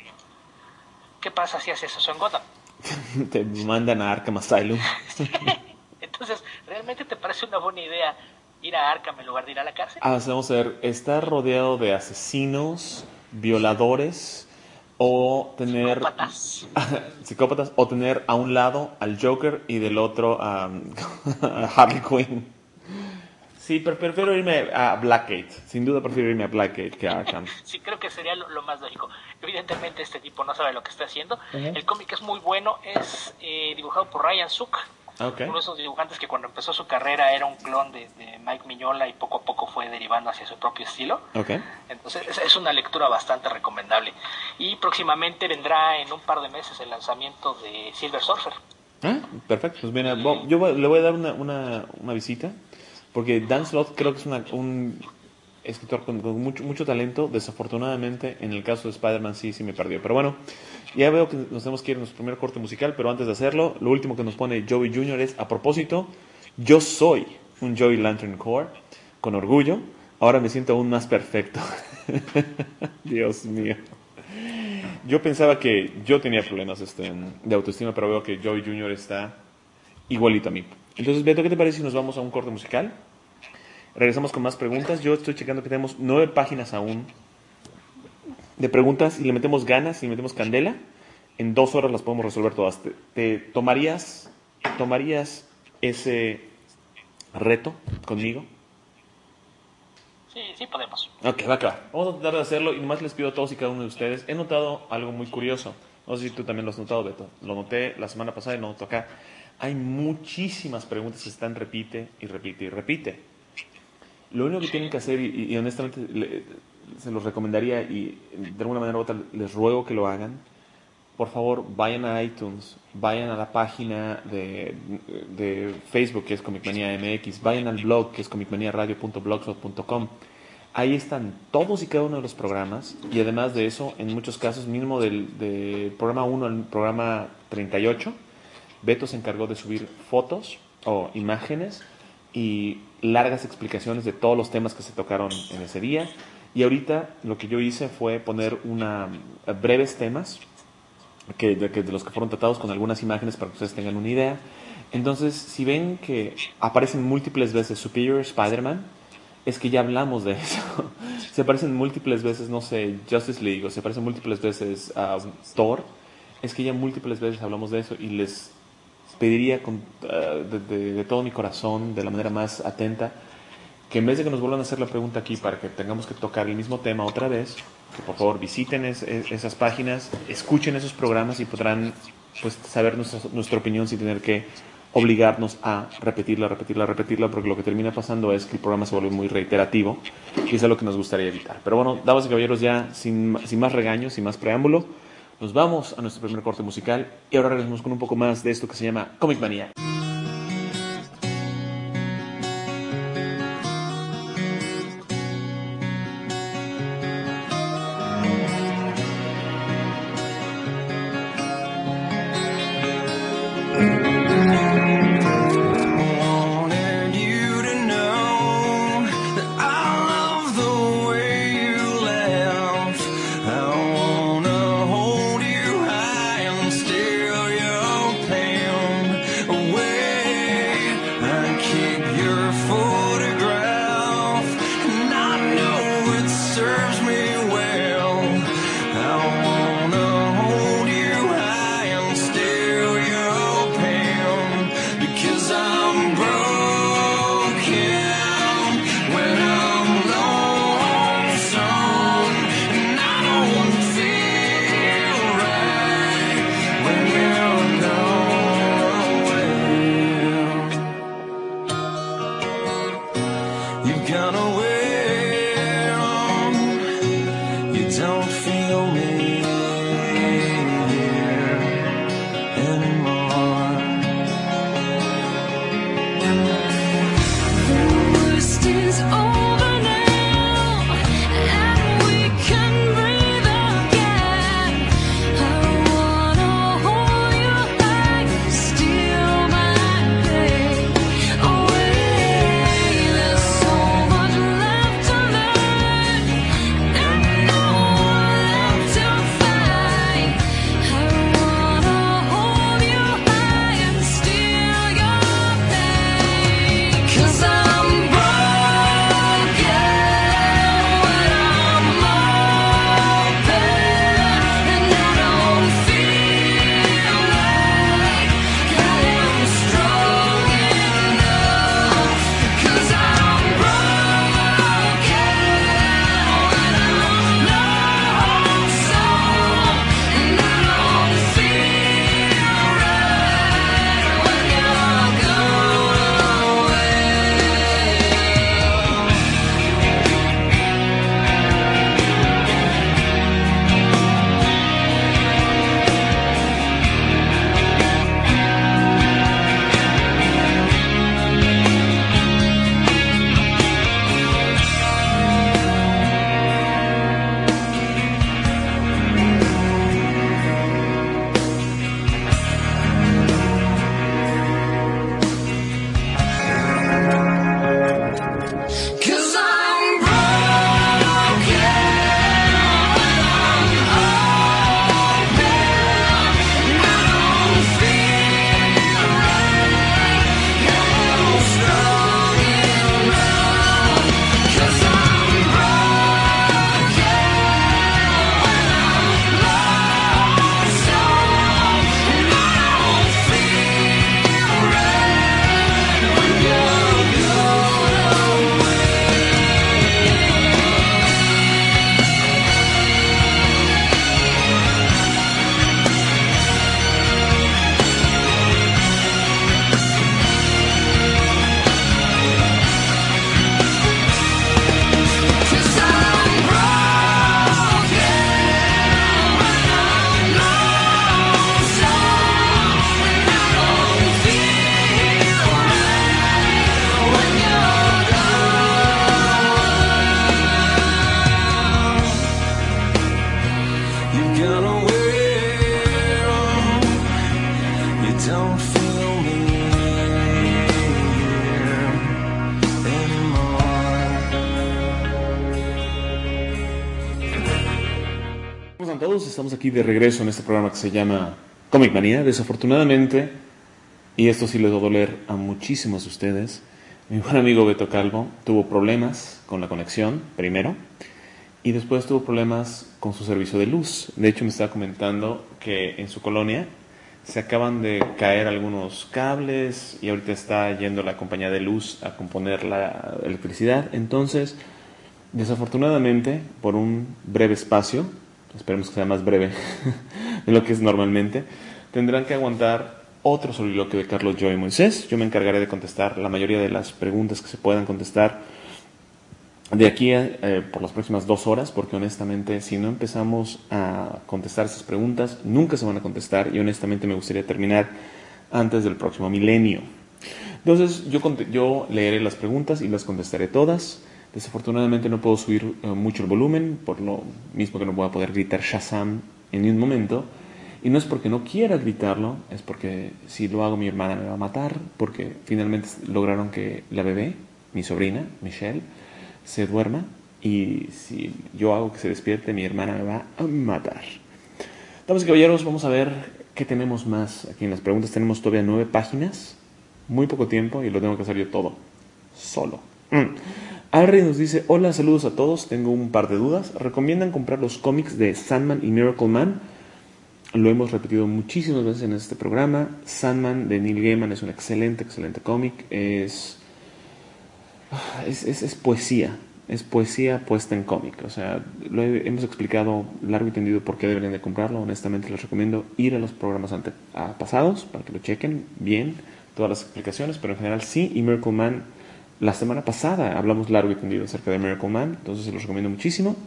¿Qué pasa si haces eso en Gotham? Te mandan a Arkham Asylum. Entonces, ¿realmente te parece una buena idea ir a Arkham en lugar de ir a la cárcel? Vamos a ver, estar rodeado de asesinos, violadores, o tener psicópatas, o tener a un lado al Joker y del otro a Harley Quinn. Sí, pero prefiero irme a Blackgate. Sin duda prefiero irme a Blackgate que a Arkham. Sí, creo que sería lo más lógico. Evidentemente este tipo no sabe lo que está haciendo. El cómic es muy bueno. Es dibujado por Ryan Sook. Uno de esos dibujantes que cuando empezó su carrera era un clon de Mike Mignola y poco a poco fue derivando hacia su propio estilo. Entonces es una lectura bastante recomendable. Y próximamente vendrá en un par de meses el lanzamiento de Silver Surfer. Perfecto. Pues mira, yo le voy a dar una visita. Porque Dan Slott creo que es un escritor con mucho talento. Desafortunadamente, en el caso de Spider-Man sí me perdió. Pero bueno, ya veo que nos tenemos que ir a nuestro primer corte musical. Pero antes de hacerlo, lo último que nos pone Joey Jr. es, a propósito, yo soy un Joey Lantern Corps, con orgullo. Ahora me siento aún más perfecto. Dios mío. Yo pensaba que yo tenía problemas de autoestima, pero veo que Joey Jr. está igualito a mí. Entonces, Beto, ¿qué te parece si nos vamos a un corte musical? Regresamos con más preguntas. Yo estoy checando que tenemos 9 páginas aún de preguntas y le metemos ganas y le metemos candela. En 2 horas las podemos resolver todas. ¿Te tomarías ese reto conmigo? Sí podemos. Va acá. Vamos a tratar de hacerlo y nomás les pido a todos y cada uno de ustedes. He notado algo muy curioso. No sé si tú también lo has notado, Beto. Lo noté la semana pasada y lo noto acá. Hay muchísimas preguntas que están repite. Lo único que tienen que hacer, y honestamente se los recomendaría, y de alguna manera u otra les ruego que lo hagan, por favor vayan a iTunes, vayan a la página de Facebook, que es Comicmanía MX, vayan al blog, que es comicmaniaradio.blogspot.com. Ahí están todos y cada uno de los programas, y además de eso, en muchos casos, mínimo del programa 1 al programa 38, Beto se encargó de subir fotos o imágenes y largas explicaciones de todos los temas que se tocaron en ese día. Y ahorita lo que yo hice fue poner breves temas de los que fueron tratados con algunas imágenes para que ustedes tengan una idea. Entonces, si ven que aparecen múltiples veces Superior Spider-Man, es que ya hablamos de eso. Se aparecen múltiples veces, no sé, Justice League, o se aparecen múltiples veces Thor, es que ya múltiples veces hablamos de eso y les pediría de todo mi corazón, de la manera más atenta, que en vez de que nos vuelvan a hacer la pregunta aquí para que tengamos que tocar el mismo tema otra vez, que por favor visiten esas páginas, escuchen esos programas y podrán pues saber nuestra opinión sin tener que obligarnos a repetirla, porque lo que termina pasando es que el programa se vuelve muy reiterativo y eso es lo que nos gustaría evitar. Pero bueno, damas y caballeros, ya sin más regaños, sin más preámbulo, nos vamos a nuestro primer corte musical y ahora regresamos con un poco más de esto que se llama Comic Manía. Todos estamos aquí de regreso en este programa que se llama Comic Manía. Desafortunadamente, y esto sí les va a doler a muchísimos de ustedes, mi buen amigo Beto Calvo tuvo problemas con la conexión primero y después tuvo problemas con su servicio de luz. De hecho, me estaba comentando que en su colonia se acaban de caer algunos cables y ahorita está yendo la compañía de luz a componer la electricidad. Entonces, desafortunadamente, por un breve espacio, esperemos que sea más breve de lo que es normalmente, tendrán que aguantar otro soliloquio de Carlos, yo y Moisés. Yo me encargaré de contestar la mayoría de las preguntas que se puedan contestar de aquí por las próximas 2 horas, porque honestamente si no empezamos a contestar esas preguntas, nunca se van a contestar, y honestamente me gustaría terminar antes del próximo milenio. Entonces yo leeré las preguntas y las contestaré todas. Desafortunadamente no puedo subir mucho el volumen, por lo mismo que no voy a poder gritar Shazam en un momento. Y no es porque no quiera gritarlo, es porque si lo hago mi hermana me va a matar, porque finalmente lograron que la bebé, mi sobrina, Michelle, se duerma, y si yo hago que se despierte, mi hermana me va a matar. Damas y caballeros, vamos a ver qué tenemos más aquí en las preguntas. Tenemos todavía 9 páginas, muy poco tiempo, y lo tengo que hacer yo todo, solo. Harry nos dice: hola, saludos a todos, tengo un par de dudas. ¿Recomiendan comprar los cómics de Sandman y Miracle Man? Lo hemos repetido muchísimas veces en este programa. Sandman de Neil Gaiman es un excelente cómic. Es poesía. Es poesía puesta en cómic. O sea, hemos explicado largo y tendido por qué deberían de comprarlo. Honestamente les recomiendo ir a los programas pasados para que lo chequen bien, todas las explicaciones, pero en general sí. Y Miracle Man, la semana pasada hablamos largo y tendido acerca de Miracle Man, entonces se los recomiendo muchísimo.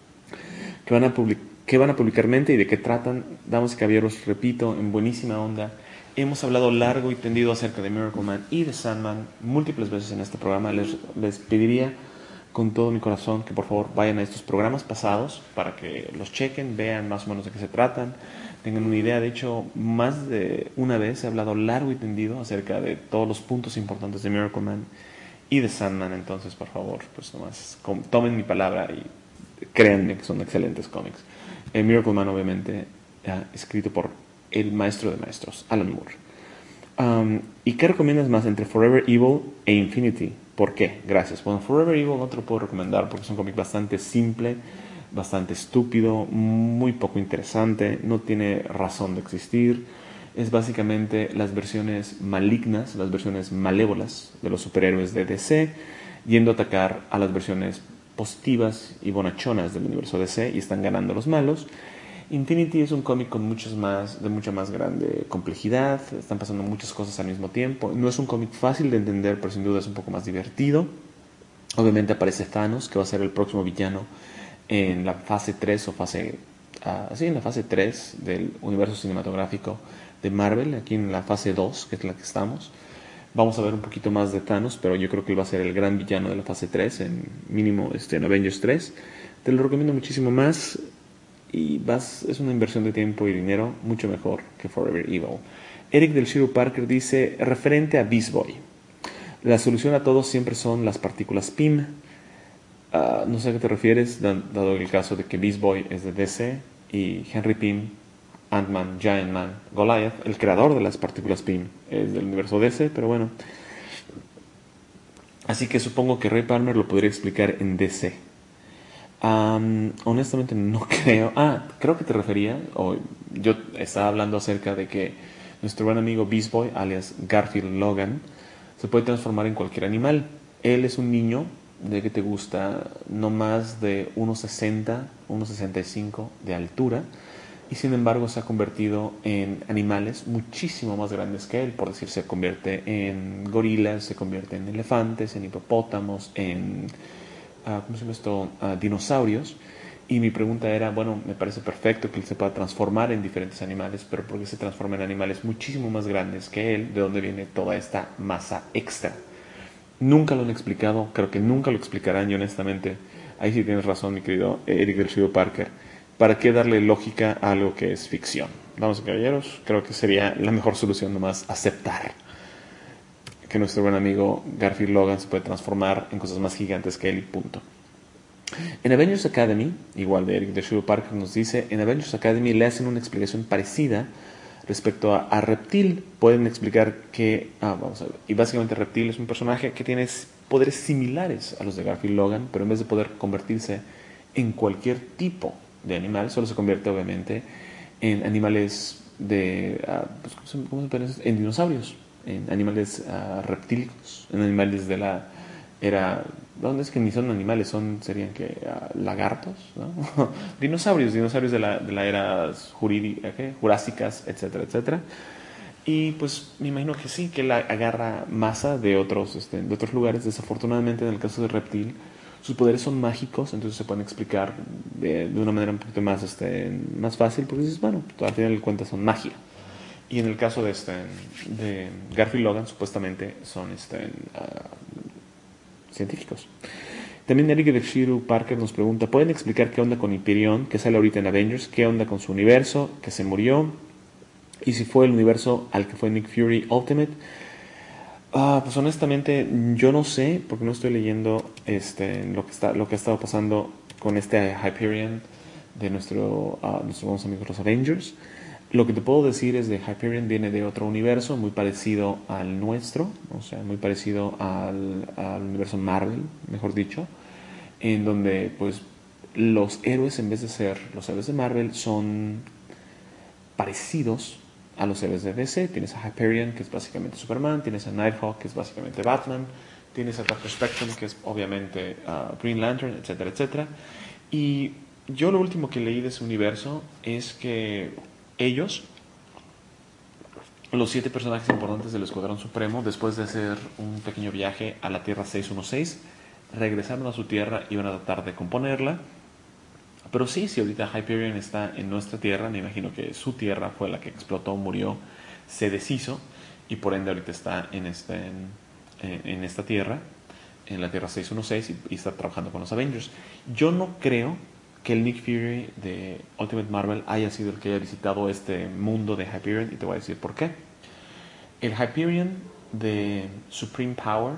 ¿Qué van a publicar Mente y de qué tratan? Damas y caballeros, repito, en buenísima onda, hemos hablado largo y tendido acerca de Miracle Man y de Sandman múltiples veces en este programa. Les pediría con todo mi corazón que por favor vayan a estos programas pasados para que los chequen, vean más o menos de qué se tratan, tengan una idea. De hecho, más de una vez he hablado largo y tendido acerca de todos los puntos importantes de Miracle Man y de Sandman. Entonces, por favor, pues nomás tomen mi palabra y créanme que son excelentes cómics. Miracle Man, obviamente, escrito por el maestro de maestros, Alan Moore. ¿Y qué recomiendas más entre Forever Evil e Infinity? ¿Por qué? Gracias. Bueno, Forever Evil no te lo puedo recomendar porque es un cómic bastante simple, bastante estúpido, muy poco interesante, no tiene razón de existir. Es básicamente las versiones malignas, las versiones malévolas de los superhéroes de DC, yendo a atacar a las versiones positivas y bonachonas del universo DC, y están ganando los malos. Infinity es un cómic con de mucha más grande complejidad, están pasando muchas cosas al mismo tiempo. No es un cómic fácil de entender, pero sin duda es un poco más divertido. Obviamente aparece Thanos, que va a ser el próximo villano en la fase 3 o en la fase 3 del universo cinematográfico de Marvel, aquí en la fase 2, que es la que estamos. Vamos a ver un poquito más de Thanos, pero yo creo que él va a ser el gran villano de la fase 3, en mínimo en Avengers 3. Te lo recomiendo muchísimo más, y es una inversión de tiempo y dinero mucho mejor que Forever Evil. Eric del Shiro Parker dice: referente a Beast Boy, la solución a todo siempre son las partículas PIM. No sé a qué te refieres, dado el caso de que Beast Boy es de DC y Henry Pym, Ant-Man, Giant Man, Goliath, el creador de las partículas PIM, es del universo DC, pero bueno. Así que supongo que Ray Palmer lo podría explicar en DC. Honestamente no creo. Creo que te refería, o yo estaba hablando acerca de que nuestro buen amigo Beast Boy, alias Garfield Logan, se puede transformar en cualquier animal. Él es un niño de que te gusta no más de 1,60, 1,65 de altura, y sin embargo se ha convertido en animales muchísimo más grandes que él. Por decir, se convierte en gorilas, se convierte en elefantes, en hipopótamos, en ¿cómo se llama esto? Dinosaurios. Y mi pregunta era, bueno, me parece perfecto que él se pueda transformar en diferentes animales, pero ¿por qué se transforma en animales muchísimo más grandes que él? ¿De dónde viene toda esta masa extra? Nunca lo han explicado, creo que nunca lo explicarán, y honestamente, ahí sí tienes razón, mi querido Eric del Shiro Parker. ¿Para qué darle lógica a algo que es ficción? Vamos, caballeros, creo que sería la mejor solución nomás aceptar que nuestro buen amigo Garfield Logan se puede transformar en cosas más gigantes que él, y punto. En Avengers Academy, igual de Eric de Shiro Parker, nos dice: en Avengers Academy le hacen una explicación parecida respecto a Reptil. Pueden explicar que vamos a ver. Y básicamente Reptil es un personaje que tiene poderes similares a los de Garfield Logan, pero en vez de poder convertirse en cualquier tipo de animal, solo se convierte obviamente en animales en dinosaurios, en animales reptílicos, en animales de la era ¿Dónde es que ni son animales? Serían que lagartos, ¿no? Dinosaurios de la era jurásicas, etcétera, etcétera. Y pues me imagino que sí, que él agarra masa de otros lugares. Desafortunadamente, en el caso de Reptil, sus poderes son mágicos, entonces se pueden explicar de una manera un poquito más fácil, porque dices, bueno, al final de cuentas son magia. Y en el caso de Garfield Logan, supuestamente son científicos. También Eric de Shiru Parker nos pregunta, ¿pueden explicar qué onda con Hyperion, que sale ahorita en Avengers? ¿Qué onda con su universo, que se murió? Y si fue el universo al que fue Nick Fury Ultimate. Pues honestamente yo no sé, porque no estoy leyendo lo que ha estado pasando con este Hyperion de nuestros buenos amigos los Avengers. Lo que te puedo decir es de Hyperion viene de otro universo muy parecido al nuestro, o sea, muy parecido al universo Marvel, mejor dicho, en donde pues los héroes, en vez de ser los héroes de Marvel, son parecidos a los héroes de DC. Tienes a Hyperion, que es básicamente Superman, tienes a Nighthawk, que es básicamente Batman, tienes a Dr. Spectrum, que es obviamente Green Lantern, etcétera, etcétera. Y yo lo último que leí de ese universo es que ellos, los 7 personajes importantes del Escuadrón Supremo, después de hacer un pequeño viaje a la Tierra 616, regresaron a su Tierra y iban a tratar de componerla. Pero sí, si ahorita Hyperion está en nuestra Tierra, me imagino que su Tierra fue la que explotó, murió, se deshizo, y por ende ahorita está en esta Tierra, en la Tierra 616, y está trabajando con los Avengers. Yo no creo que el Nick Fury de Ultimate Marvel haya sido el que haya visitado este mundo de Hyperion, y te voy a decir por qué. El Hyperion de Supreme Power,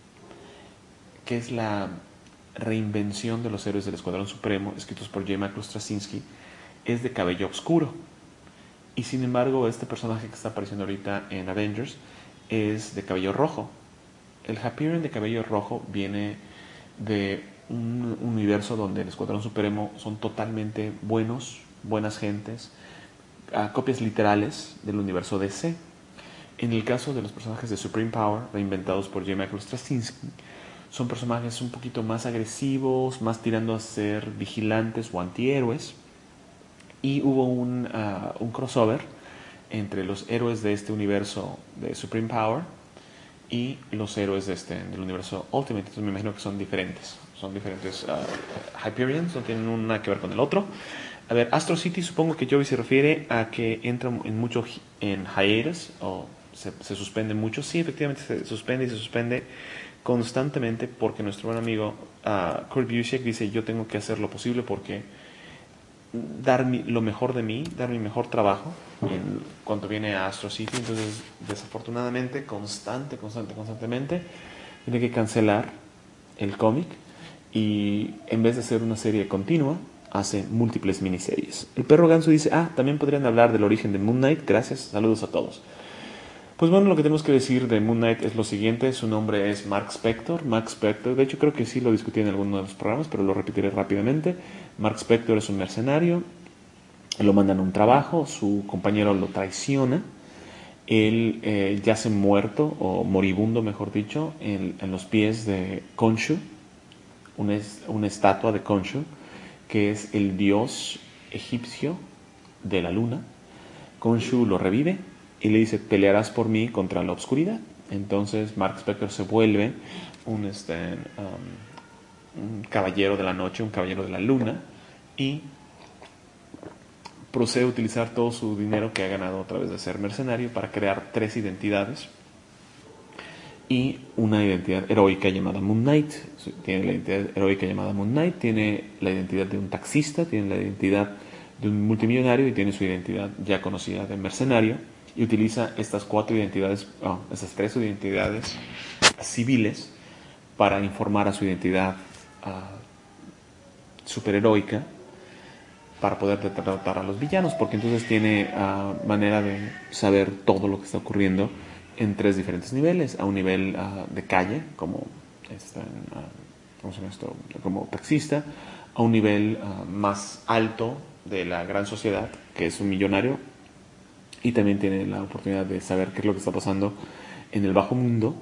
que es la reinvención de los héroes del Escuadrón Supremo, escritos por J. Michael Straczynski, es de cabello oscuro. Y sin embargo, este personaje que está apareciendo ahorita en Avengers es de cabello rojo. El Hyperion de cabello rojo viene de un universo donde el Escuadrón Supremo son totalmente buenas gentes, copias literales del universo DC. En el caso de los personajes de Supreme Power, reinventados por J. Michael Straczynski, son personajes un poquito más agresivos, más tirando a ser vigilantes o antihéroes. Y hubo un crossover entre los héroes de este universo de Supreme Power y los héroes del universo Ultimate. Entonces me imagino que son diferentes. Son diferentes Hyperions, no tienen nada que ver con el otro. A ver, Astro City, supongo que Joey se refiere a que entra en hiatus, o se suspende mucho. Sí, efectivamente se suspende y se suspende constantemente, porque nuestro buen amigo Kurt Busiek dice, yo tengo que hacer lo posible porque dar lo mejor de mí, dar mi mejor trabajo en cuanto viene a Astro City. Entonces desafortunadamente constantemente tiene que cancelar el cómic, y en vez de hacer una serie continua hace múltiples miniseries. El perro ganso dice, también podrían hablar del origen de Moon Knight. Gracias, saludos a todos. Pues bueno, lo que tenemos que decir de Moon Knight es lo siguiente. Su nombre es Mark Spector. De hecho creo que sí lo discutí en alguno de los programas, pero lo repetiré rápidamente. Mark Spector es un mercenario. Lo mandan a un trabajo, su compañero lo traiciona. Él yace muerto, o moribundo mejor dicho, en los pies de Khonshu, una estatua de Khonshu, que es el dios egipcio de la luna. Khonshu lo revive y le dice, pelearás por mí contra la oscuridad. Entonces Mark Spector se vuelve un caballero de la noche, un caballero de la luna, y procede a utilizar todo su dinero que ha ganado a través de ser mercenario para crear 3 identidades y una identidad heroica llamada Moon Knight. Tiene la identidad heroica llamada Moon Knight, tiene la identidad de un taxista, tiene la identidad de un multimillonario y tiene su identidad ya conocida de mercenario, y utiliza estas 3 identidades civiles para informar a su identidad superheroica, para poder tratar a los villanos, porque entonces tiene manera de saber todo lo que está ocurriendo en 3 diferentes niveles. A un nivel de calle, como ¿cómo se llama esto? Como taxista; a un nivel más alto de la gran sociedad, que es un millonario, y también tiene la oportunidad de saber qué es lo que está pasando en el bajo mundo,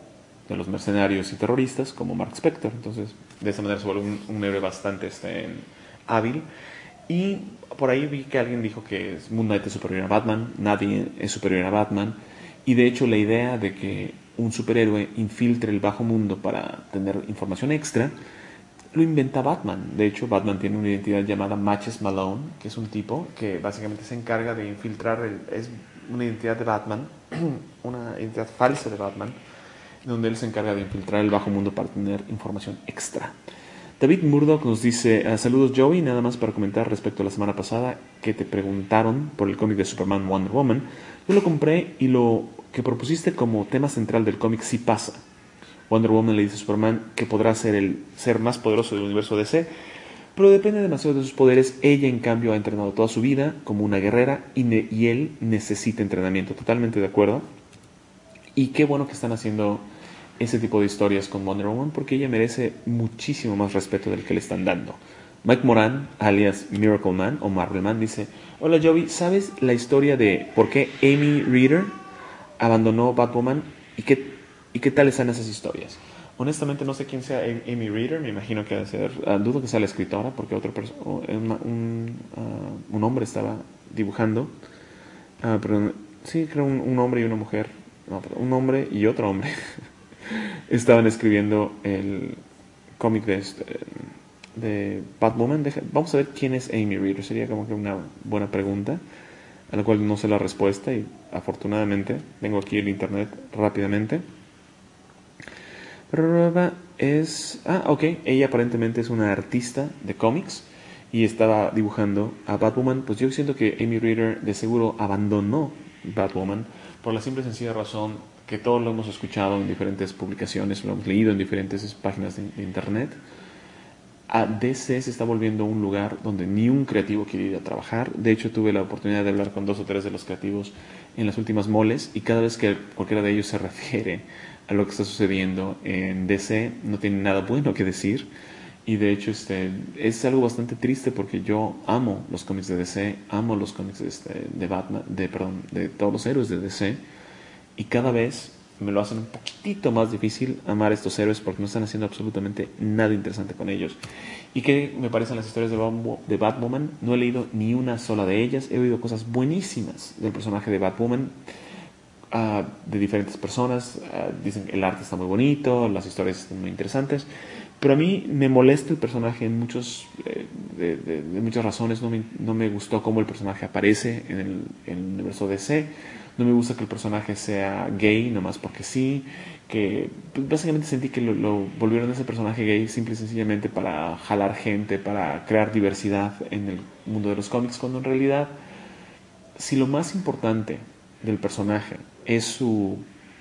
de los mercenarios y terroristas, como Mark Spector. Entonces, de esa manera se vuelve un héroe bastante hábil. Y por ahí vi que alguien dijo que Moon Knight es superior a Batman, nadie es superior a Batman. Y de hecho la idea de que un superhéroe infiltre el bajo mundo para tener información extra, lo inventa Batman. De hecho, Batman tiene una identidad llamada Matches Malone, que es un tipo que básicamente se encarga de infiltrar, es una identidad de Batman, una identidad falsa de Batman, donde él se encarga de infiltrar el bajo mundo para tener información extra. David Murdoch nos dice, saludos Joey, nada más para comentar respecto a la semana pasada que te preguntaron por el cómic de Superman Wonder Woman. Yo lo compré y lo que propusiste como tema central del cómic sí pasa. Wonder Woman le dice a Superman que podrá ser el ser más poderoso del universo DC, pero depende demasiado de sus poderes. Ella en cambio ha entrenado toda su vida como una guerrera y él necesita entrenamiento. Totalmente de acuerdo. Y qué bueno que están haciendo ese tipo de historias con Wonder Woman, porque ella merece muchísimo más respeto del que le están dando. Mike Moran, alias Miracle Man o Marvel Man, dice: hola Joey, ¿sabes la historia de por qué Amy Reeder abandonó Batwoman y qué tal están esas historias? Honestamente no sé quién sea Amy Reeder, me imagino que debe ser, dudo que sea la escritora, porque un hombre estaba dibujando, pero sí, creo un hombre y una mujer, no, un hombre y otro hombre estaban escribiendo el cómic de Batwoman. Vamos a ver quién es Amy Reeder, sería como que una buena pregunta, a la cual no sé la respuesta y afortunadamente tengo aquí el internet rápidamente. Ok, ella aparentemente es una artista de cómics y estaba dibujando a Batwoman. Pues yo siento que Amy Reeder de seguro abandonó Batwoman por la simple y sencilla razón que todos lo hemos escuchado en diferentes publicaciones, lo hemos leído en diferentes páginas de internet. A DC se está volviendo un lugar donde ni un creativo quiere ir a trabajar. De hecho, tuve la oportunidad de hablar con 2 o 3 de los creativos en las últimas moles, y cada vez que cualquiera de ellos se refiere a lo que está sucediendo en DC, no tienen nada bueno que decir. Y de hecho es algo bastante triste, porque yo amo los cómics de DC, amo los cómics de Batman, de todos los héroes de DC, y cada vez me lo hacen un poquitito más difícil amar a estos héroes, porque no están haciendo absolutamente nada interesante con ellos. ¿Y qué me parecen las historias de Batwoman? No he leído ni una sola de ellas. He oído cosas buenísimas del personaje de Batwoman, de diferentes personas. Dicen que el arte está muy bonito, las historias están muy interesantes, pero a mí me molesta el personaje en de muchas razones. No me gustó cómo el personaje aparece en el universo DC. No me gusta que el personaje sea gay, nomás porque sí. Que pues, básicamente sentí que lo volvieron ese personaje gay simple y sencillamente para jalar gente, para crear diversidad en el mundo de los cómics, cuando en realidad, si lo más importante del personaje es su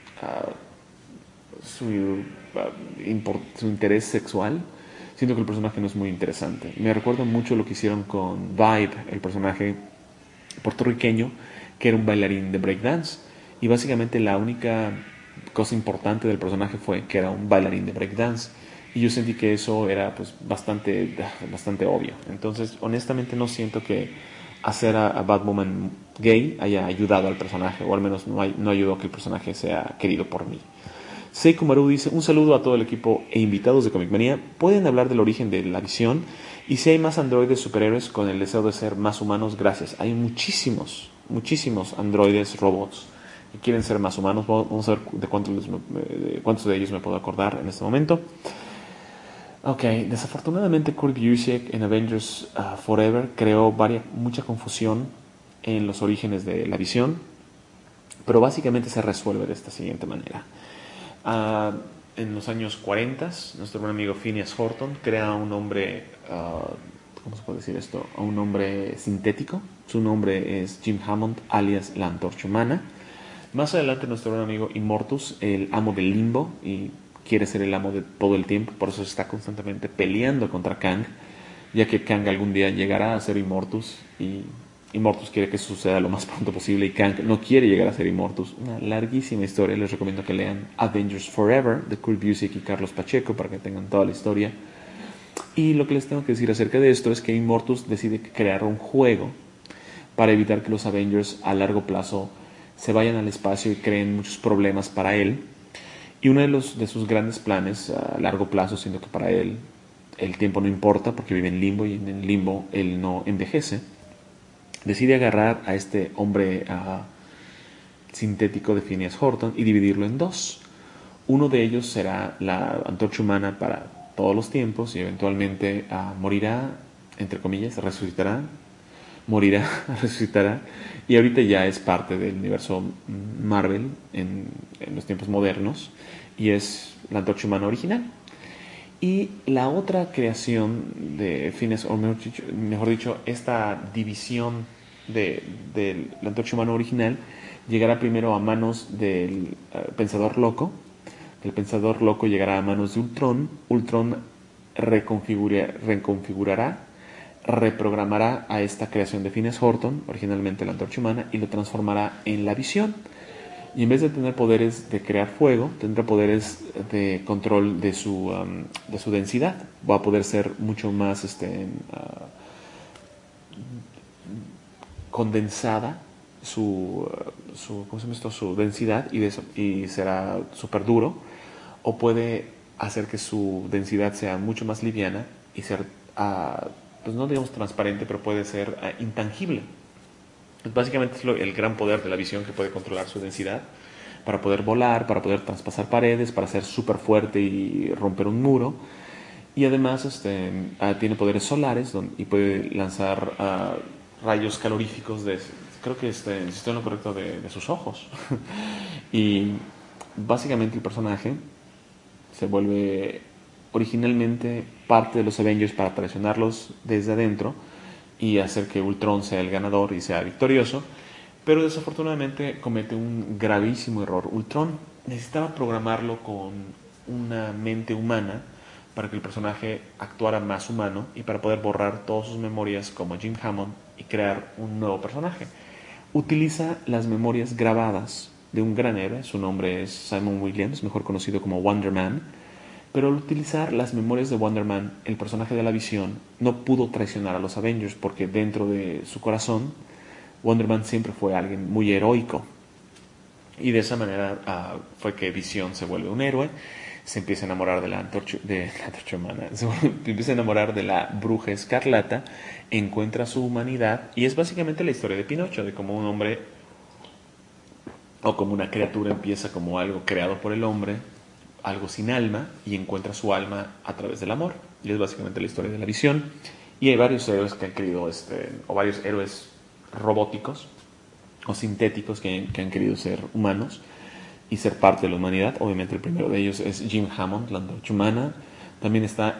interés sexual, siento que el personaje no es muy interesante. Me recuerda mucho lo que hicieron con Vibe, el personaje puertorriqueño, que era un bailarín de breakdance, y básicamente la única cosa importante del personaje fue que era un bailarín de breakdance, y yo sentí que eso era pues bastante obvio. Entonces honestamente no siento que hacer a Batwoman gay haya ayudado al personaje, o al menos no ayudó a que el personaje sea querido por mí. Seiko Maru dice: un saludo a todo el equipo e invitados de Comic Manía. ¿Pueden hablar del origen de la visión? Y si hay más androides superhéroes con el deseo de ser más humanos. Gracias. Hay muchísimos androides, robots que quieren ser más humanos. Vamos a ver de cuántos de ellos me puedo acordar en este momento. Ok, desafortunadamente Kurt Busiek en Avengers Forever creó mucha confusión en los orígenes de la visión, pero básicamente se resuelve de esta siguiente manera. En los años 40, nuestro buen amigo Phineas Horton crea un hombre, ¿cómo se puede decir esto? Un hombre sintético. Su nombre es Jim Hammond, alias la Antorcha Humana. Más adelante nuestro buen amigo Immortus, el amo del limbo, y quiere ser el amo de todo el tiempo, por eso está constantemente peleando contra Kang, ya que Kang algún día llegará a ser Immortus, y Immortus quiere que eso suceda lo más pronto posible, y Kang no quiere llegar a ser Immortus. Una larguísima historia. Les recomiendo que lean Avengers Forever de Kurt Busiek y Carlos Pacheco para que tengan toda la historia. Y lo que les tengo que decir acerca de esto es que Immortus decide crear un juego para evitar que los Avengers a largo plazo se vayan al espacio y creen muchos problemas para él. Y uno de sus grandes planes a largo plazo, siendo que para él el tiempo no importa porque vive en limbo y en el limbo él no envejece, decide agarrar a este hombre sintético de Phineas Horton y dividirlo en dos. Uno de ellos será la antorcha humana para todos los tiempos y eventualmente morirá, entre comillas, resucitará, morirá, resucitará, y ahorita ya es parte del universo Marvel en los tiempos modernos y es la antorcha humana original. Y la otra creación de Phineas, o mejor dicho, esta división de la antorcha humana original llegará primero a manos del Pensador Loco. El Pensador Loco llegará a manos de Ultron. Ultron reconfigurará, reprogramará a esta creación de Phineas Horton, originalmente la antorcha humana, y lo transformará en la Visión. Y en vez de tener poderes de crear fuego, tendrá poderes de control de su densidad. Va a poder ser mucho más condensada ¿cómo se llama esto? Su densidad y será súper duro. O puede hacer que su densidad sea mucho más liviana y ser, pues no digamos transparente, pero puede ser intangible. Básicamente es el gran poder de la Visión, que puede controlar su densidad para poder volar, para poder traspasar paredes, para ser súper fuerte y romper un muro. Y además tiene poderes solares y puede lanzar rayos caloríficos creo que si estoy en lo correcto, de sus ojos. Y básicamente el personaje se vuelve originalmente parte de los Avengers para traicionarlos desde adentro y hacer que Ultron sea el ganador y sea victorioso, pero desafortunadamente comete un gravísimo error. Ultron necesitaba programarlo con una mente humana para que el personaje actuara más humano y para poder borrar todas sus memorias como Jim Hammond y crear un nuevo personaje. Utiliza las memorias grabadas de un gran héroe, su nombre es Simon Williams, mejor conocido como Wonder Man. Pero al utilizar las memorias de Wonder Man, el personaje de la Visión no pudo traicionar a los Avengers porque dentro de su corazón Wonder Man siempre fue alguien muy heroico. Y de esa manera fue que Visión se vuelve un héroe, se empieza a enamorar de la antorcha humana, se empieza a enamorar de la bruja escarlata, encuentra su humanidad y es básicamente la historia de Pinocho, de cómo un hombre o como una criatura empieza como algo creado por el hombre, algo sin alma, y encuentra su alma a través del amor. Y es básicamente la historia de la Visión. Y hay varios héroes que han querido, o varios héroes robóticos o sintéticos que han querido ser humanos y ser parte de la humanidad. Obviamente el primero de ellos es Jim Hammond, la antorcha humana. También está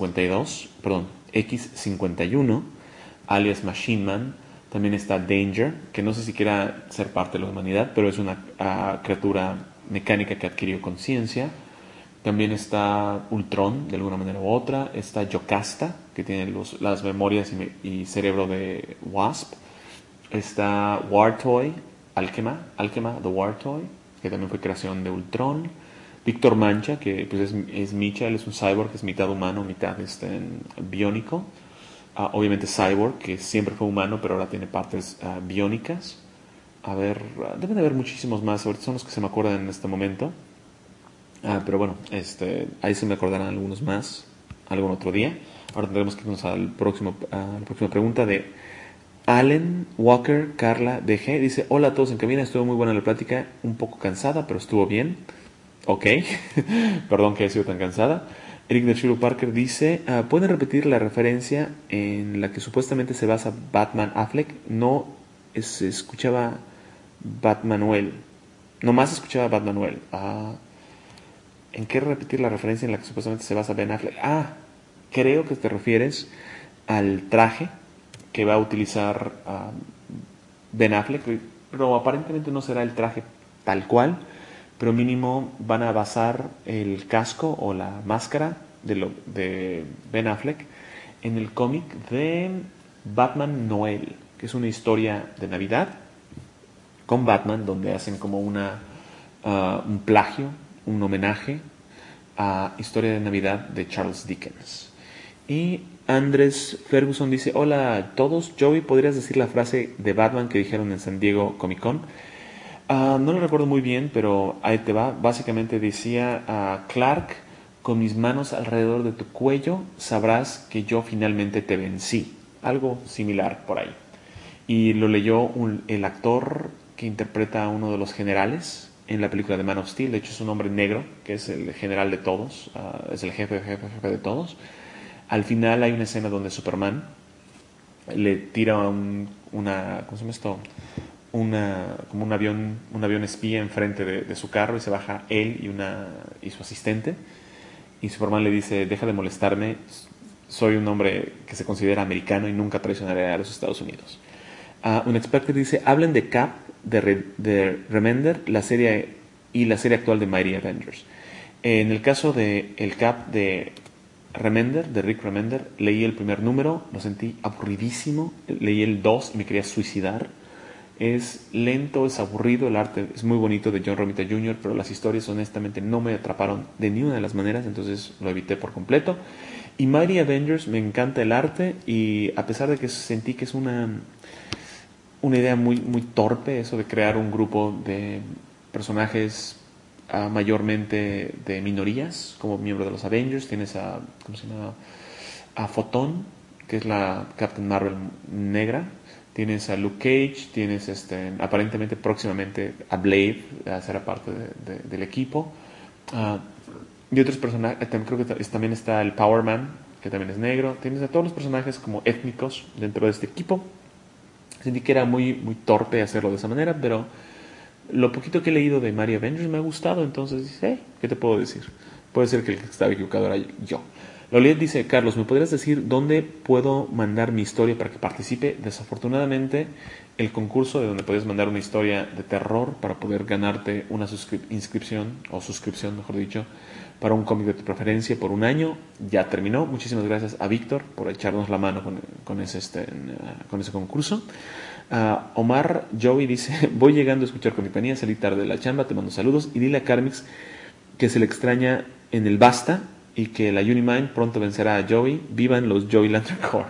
X-51, alias Machine Man. También está Danger, que no sé si quiera ser parte de la humanidad, pero es una criatura mecánica que adquirió conciencia. También está Ultron, de alguna manera u otra. Está Yocasta, que tiene las memorias y cerebro de Wasp. Está War Toy, Alchema, The War Toy, que también fue creación de Ultron. Víctor Mancha, que pues es Micha, él es un cyborg, que es mitad humano, mitad biónico. Obviamente Cyborg, que siempre fue humano, pero ahora tiene partes biónicas. Deben de haber muchísimos más, ahorita son los que se me acuerdan en este momento. Pero bueno, ahí se me acordarán algunos más algún otro día. Ahora tendremos que irnos a la próxima pregunta de Allen Walker Carla DG. Dice: hola a todos en cabina, estuvo muy buena la plática, un poco cansada, pero estuvo bien. Ok, perdón que haya sido tan cansada. Eric de Shiro Parker dice: ¿pueden repetir la referencia en la que supuestamente se basa Batman Affleck? No se escuchaba Batmanuel. Nomás escuchaba Batmanuel. ¿En qué repetir la referencia en la que supuestamente se basa Ben Affleck? Creo que te refieres al traje que va a utilizar Ben Affleck, pero aparentemente no será el traje tal cual, pero mínimo van a basar el casco o la máscara de Ben Affleck en el cómic de Batman Noel, que es una historia de Navidad con Batman, donde hacen como un plagio, un homenaje a Historia de Navidad de Charles Dickens. Y Andrés Ferguson dice: hola a todos, Joey, ¿podrías decir la frase de Batman que dijeron en San Diego Comic Con? No lo recuerdo muy bien, pero ahí te va. Básicamente decía Clark, con mis manos alrededor de tu cuello, sabrás que yo finalmente te vencí. Algo similar por ahí. Y lo leyó el actor que interpreta a uno de los generales en la película de Man of Steel. De hecho, es un hombre negro, que es el general de todos, es el jefe de todos. Al final hay una escena donde Superman le tira ¿cómo se llama esto? Como un avión espía enfrente de su carro, y se baja él y su asistente. Y Superman le dice: deja de molestarme, soy un hombre que se considera americano y nunca traicionaré a los Estados Unidos. Un experto dice: hablen de Cap, de Remender, la serie actual de Mighty Avengers. En el caso de el Cap de Remender, de Rick Remender, leí el primer número, lo sentí aburridísimo. Leí el 2 y me quería suicidar. Es lento, es aburrido, el arte es muy bonito de John Romita Jr., pero las historias honestamente no me atraparon de ninguna de las maneras, entonces lo evité por completo. Y Mighty Avengers, me encanta el arte, y a pesar de que sentí que es una idea muy, muy torpe, eso de crear un grupo de personajes mayormente de minorías como miembro de los Avengers. Tienes ¿cómo se llama? A Photon, que es la Captain Marvel negra. Tienes a Luke Cage, tienes aparentemente próximamente a Blade, será parte del equipo. Y otros personajes, creo que también está el Power Man, que también es negro. Tienes a todos los personajes como étnicos dentro de este equipo. Sentí que era muy, muy torpe hacerlo de esa manera, pero lo poquito que he leído de Mighty Avengers me ha gustado, entonces, ¿qué te puedo decir? Puede ser que el que estaba equivocado era yo. Loliet dice: Carlos, ¿me podrías decir dónde puedo mandar mi historia para que participe? Desafortunadamente, el concurso de donde puedes mandar una historia de terror para poder ganarte una inscripción, o suscripción, mejor dicho, para un cómic de tu preferencia por un año, ya terminó. Muchísimas gracias a Víctor por echarnos la mano con ese concurso. Omar Joey dice: voy llegando a escuchar con mi panía, salí tarde de la chamba, te mando saludos, y dile a Carmix que se le extraña en el Basta y que la Unimind pronto vencerá a Joey. Vivan los Joey Lantern Corps.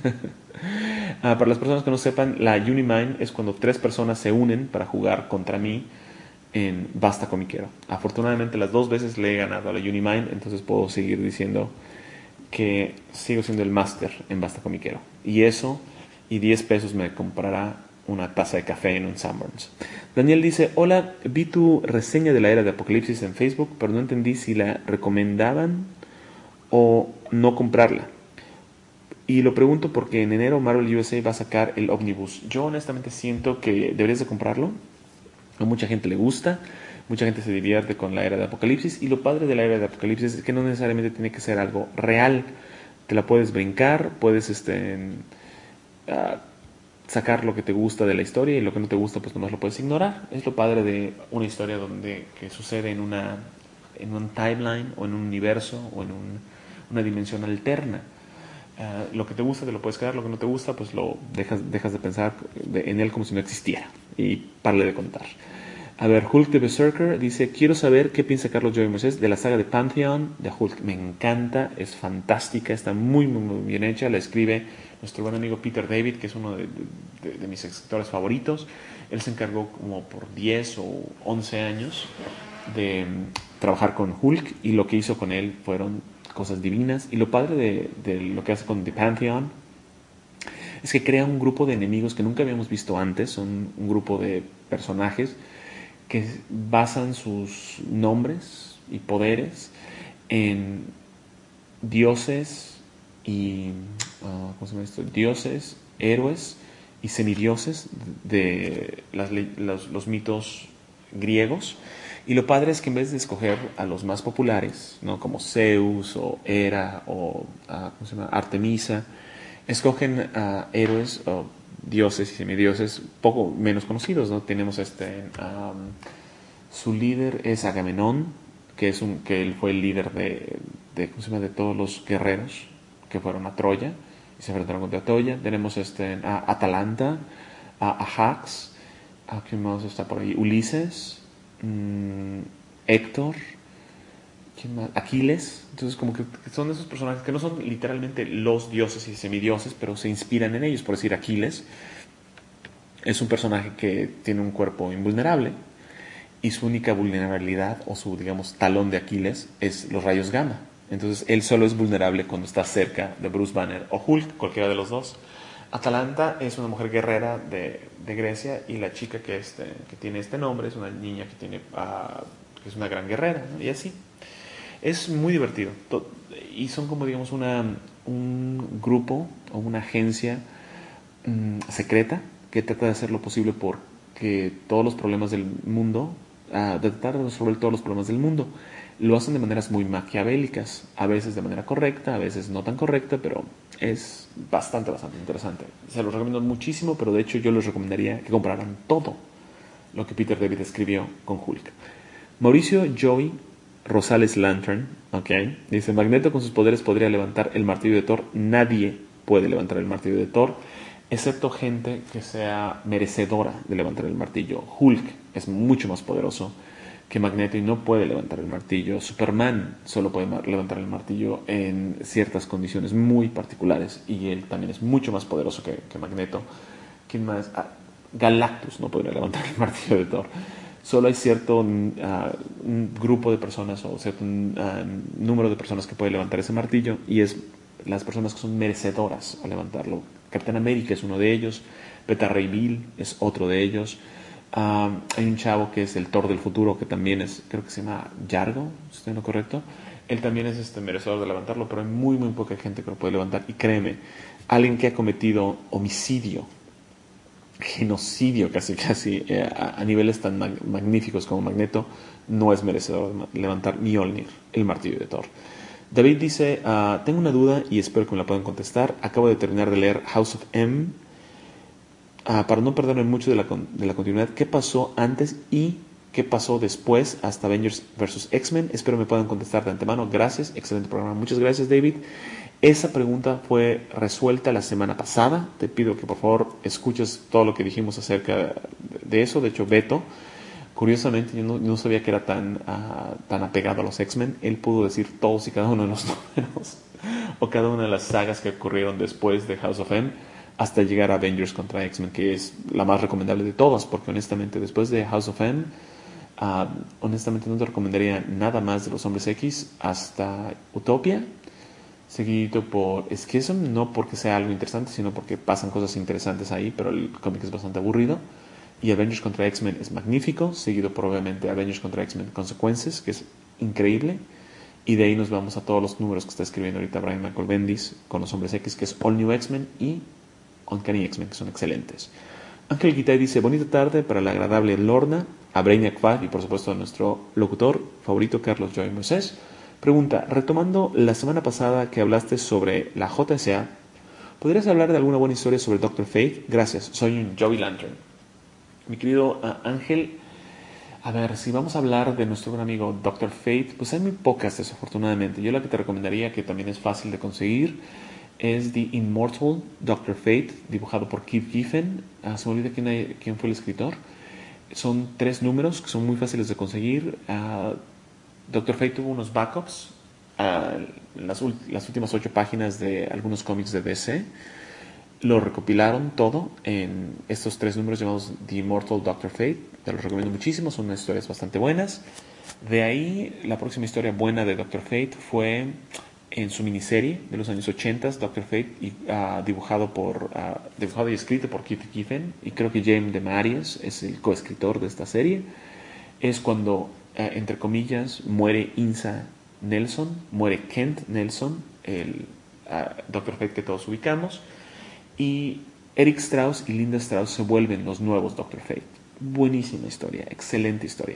Para las personas que no sepan, la Unimind es cuando 3 personas se unen para jugar contra mí en Basta Comiquero. Afortunadamente las 2 veces le he ganado a la Unimind, entonces puedo seguir diciendo que sigo siendo el máster en Basta Comiquero. Y eso, y 10 pesos me comprará una taza de café en un Sanborns. Daniel dice: hola, vi tu reseña de la Era de Apocalipsis en Facebook, pero no entendí si la recomendaban o no comprarla. Y lo pregunto porque en enero Marvel USA va a sacar el Omnibus. Yo honestamente siento que deberías de comprarlo. A mucha gente le gusta, mucha gente se divierte con la Era de Apocalipsis, y lo padre de la Era de Apocalipsis es que no necesariamente tiene que ser algo real. Te la puedes brincar, puedes sacar lo que te gusta de la historia, y lo que no te gusta pues nomás lo puedes ignorar. Es lo padre de una historia que sucede en un timeline, o en un universo, o en una dimensión alterna. Lo que te gusta te lo puedes quedar, lo que no te gusta pues lo dejas de pensar en él como si no existiera, y párale de contar. A ver, Hulk the Berserker dice: quiero saber qué piensa Carlos Joey Moisés de la saga de Pantheon de Hulk. Me encanta, es fantástica, está muy, muy, muy bien hecha. La escribe nuestro buen amigo Peter David, que es uno de mis escritores favoritos. Él se encargó como por 10 o 11 años de trabajar con Hulk, y lo que hizo con él fueron cosas divinas. Y lo padre de lo que hace con The Pantheon es que crea un grupo de enemigos que nunca habíamos visto antes. Son un grupo de personajes que basan sus nombres y poderes en dioses y ¿cómo se llama esto? Dioses, héroes y semidioses de los mitos griegos. Y lo padre es que en vez de escoger a los más populares, ¿no?, como Zeus o Hera o ¿cómo se llama?, Artemisa, escogen a héroes o dioses y semidioses poco menos conocidos, ¿no? Tenemos su líder es Agamenón, que él fue el líder ¿cómo se llama?, de todos los guerreros que fueron a Troya y se enfrentaron contra Troya. Tenemos a Atalanta, a Ajax, ¿quién más está por ahí? Ulises, Héctor, ¿quién más? Aquiles. Entonces como que son esos personajes que no son literalmente los dioses y semidioses, pero se inspiran en ellos. Por decir, Aquiles Es un personaje que tiene un cuerpo invulnerable y su única vulnerabilidad o su, digamos, talón de Aquiles es los rayos gamma. Entonces él solo es vulnerable cuando está cerca de Bruce Banner o Hulk, cualquiera de los dos. Atalanta es una mujer guerrera de Grecia y la chica que tiene este nombre es una niña que es una gran guerrera, ¿no? Y así. Es muy divertido. Y son como, digamos, un grupo o una agencia secreta que trata de hacer lo posible por que todos los problemas del mundo, de tratar de resolver todos los problemas del mundo. Lo hacen de maneras muy maquiavélicas, a veces de manera correcta, a veces no tan correcta, pero es bastante interesante. Se los recomiendo muchísimo, pero de hecho yo les recomendaría que compraran todo lo que Peter David escribió con Hulk. Mauricio Joey Rosales Lantern, okay, dice: Magneto con sus poderes podría levantar el martillo de Thor. Nadie puede levantar el martillo de Thor, excepto gente que sea merecedora de levantar el martillo. Hulk es mucho más poderoso que Magneto y no puede levantar el martillo. Superman solo puede levantar el martillo en ciertas condiciones muy particulares y él también es mucho más poderoso que Magneto. ¿Quién más? Galactus no podría levantar el martillo de Thor. Solo hay cierto un grupo de personas o cierto número de personas que puede levantar ese martillo y es las personas que son merecedoras a levantarlo. Capitán América es uno de ellos, Beta Ray Bill es otro de ellos. Hay un chavo que es el Thor del futuro que también es, creo que se llama Yargo, si estoy en lo correcto. Él también es merecedor de levantarlo, pero hay muy poca gente que lo puede levantar. Y créeme, alguien que ha cometido homicidio, genocidio casi a niveles tan magníficos como Magneto, no es merecedor de levantar ni Mjolnir, el martillo de Thor. David dice: tengo una duda y espero que me la puedan contestar. Acabo de terminar de leer House of M. Para no perderme mucho de la continuidad, ¿qué pasó antes y qué pasó después hasta Avengers vs. X-Men? Espero me puedan contestar de antemano. Gracias, excelente programa. Muchas gracias, David. Esa pregunta fue resuelta la semana pasada. Te pido que por favor escuches todo lo que dijimos acerca de eso. De hecho, Beto, curiosamente, yo no sabía que era tan apegado a los X-Men. Él pudo decir todos y cada uno de los números o cada una de las sagas que ocurrieron después de House of M hasta llegar a Avengers contra X-Men, que es la más recomendable de todas, porque honestamente después de House of M, honestamente no te recomendaría nada más de los Hombres X hasta Utopia, seguido por Schism, no porque sea algo interesante, sino porque pasan cosas interesantes ahí, pero el cómic es bastante aburrido. Y Avengers contra X-Men es magnífico, seguido por obviamente Avengers contra X-Men Consequences, que es increíble. Y de ahí nos vamos a todos los números que está escribiendo ahorita Brian Michael Bendis con los Hombres X, que es All New X-Men y Uncanny X-Men, que son excelentes. Ángel Guitay dice: bonita tarde para la agradable Lorna, a Brainiac Fag y por supuesto a nuestro locutor favorito Carlos Joy Moisés. Pregunta: retomando la semana pasada que hablaste sobre la JSA, ¿podrías hablar de alguna buena historia sobre Doctor Fate? Gracias, soy un Joey Lantern. Mi querido Ángel, a ver, si vamos a hablar de nuestro buen amigo Doctor Fate, pues hay muy pocas desafortunadamente. Yo la que te recomendaría, que también es fácil de conseguir, es The Immortal Doctor Fate, dibujado por Keith Giffen. Se me olvida quién fue el escritor. Son 3 números que son muy fáciles de conseguir. Doctor Fate tuvo unos backups en las últimas 8 páginas de algunos cómics de DC. Lo recopilaron todo en estos 3 números llamados The Immortal Doctor Fate. Te los recomiendo muchísimo, son unas historias bastante buenas. De ahí, la próxima historia buena de Doctor Fate fue en su miniserie de los años 80, Doctor Fate, dibujado y escrito por Keith Giffen, y creo que James DeMarias es el coescritor de esta serie. Es cuando, entre comillas, muere Insa Nelson, muere Kent Nelson, el Doctor Fate que todos ubicamos, y Eric Strauss y Linda Strauss se vuelven los nuevos Doctor Fate. Buenísima historia, excelente historia.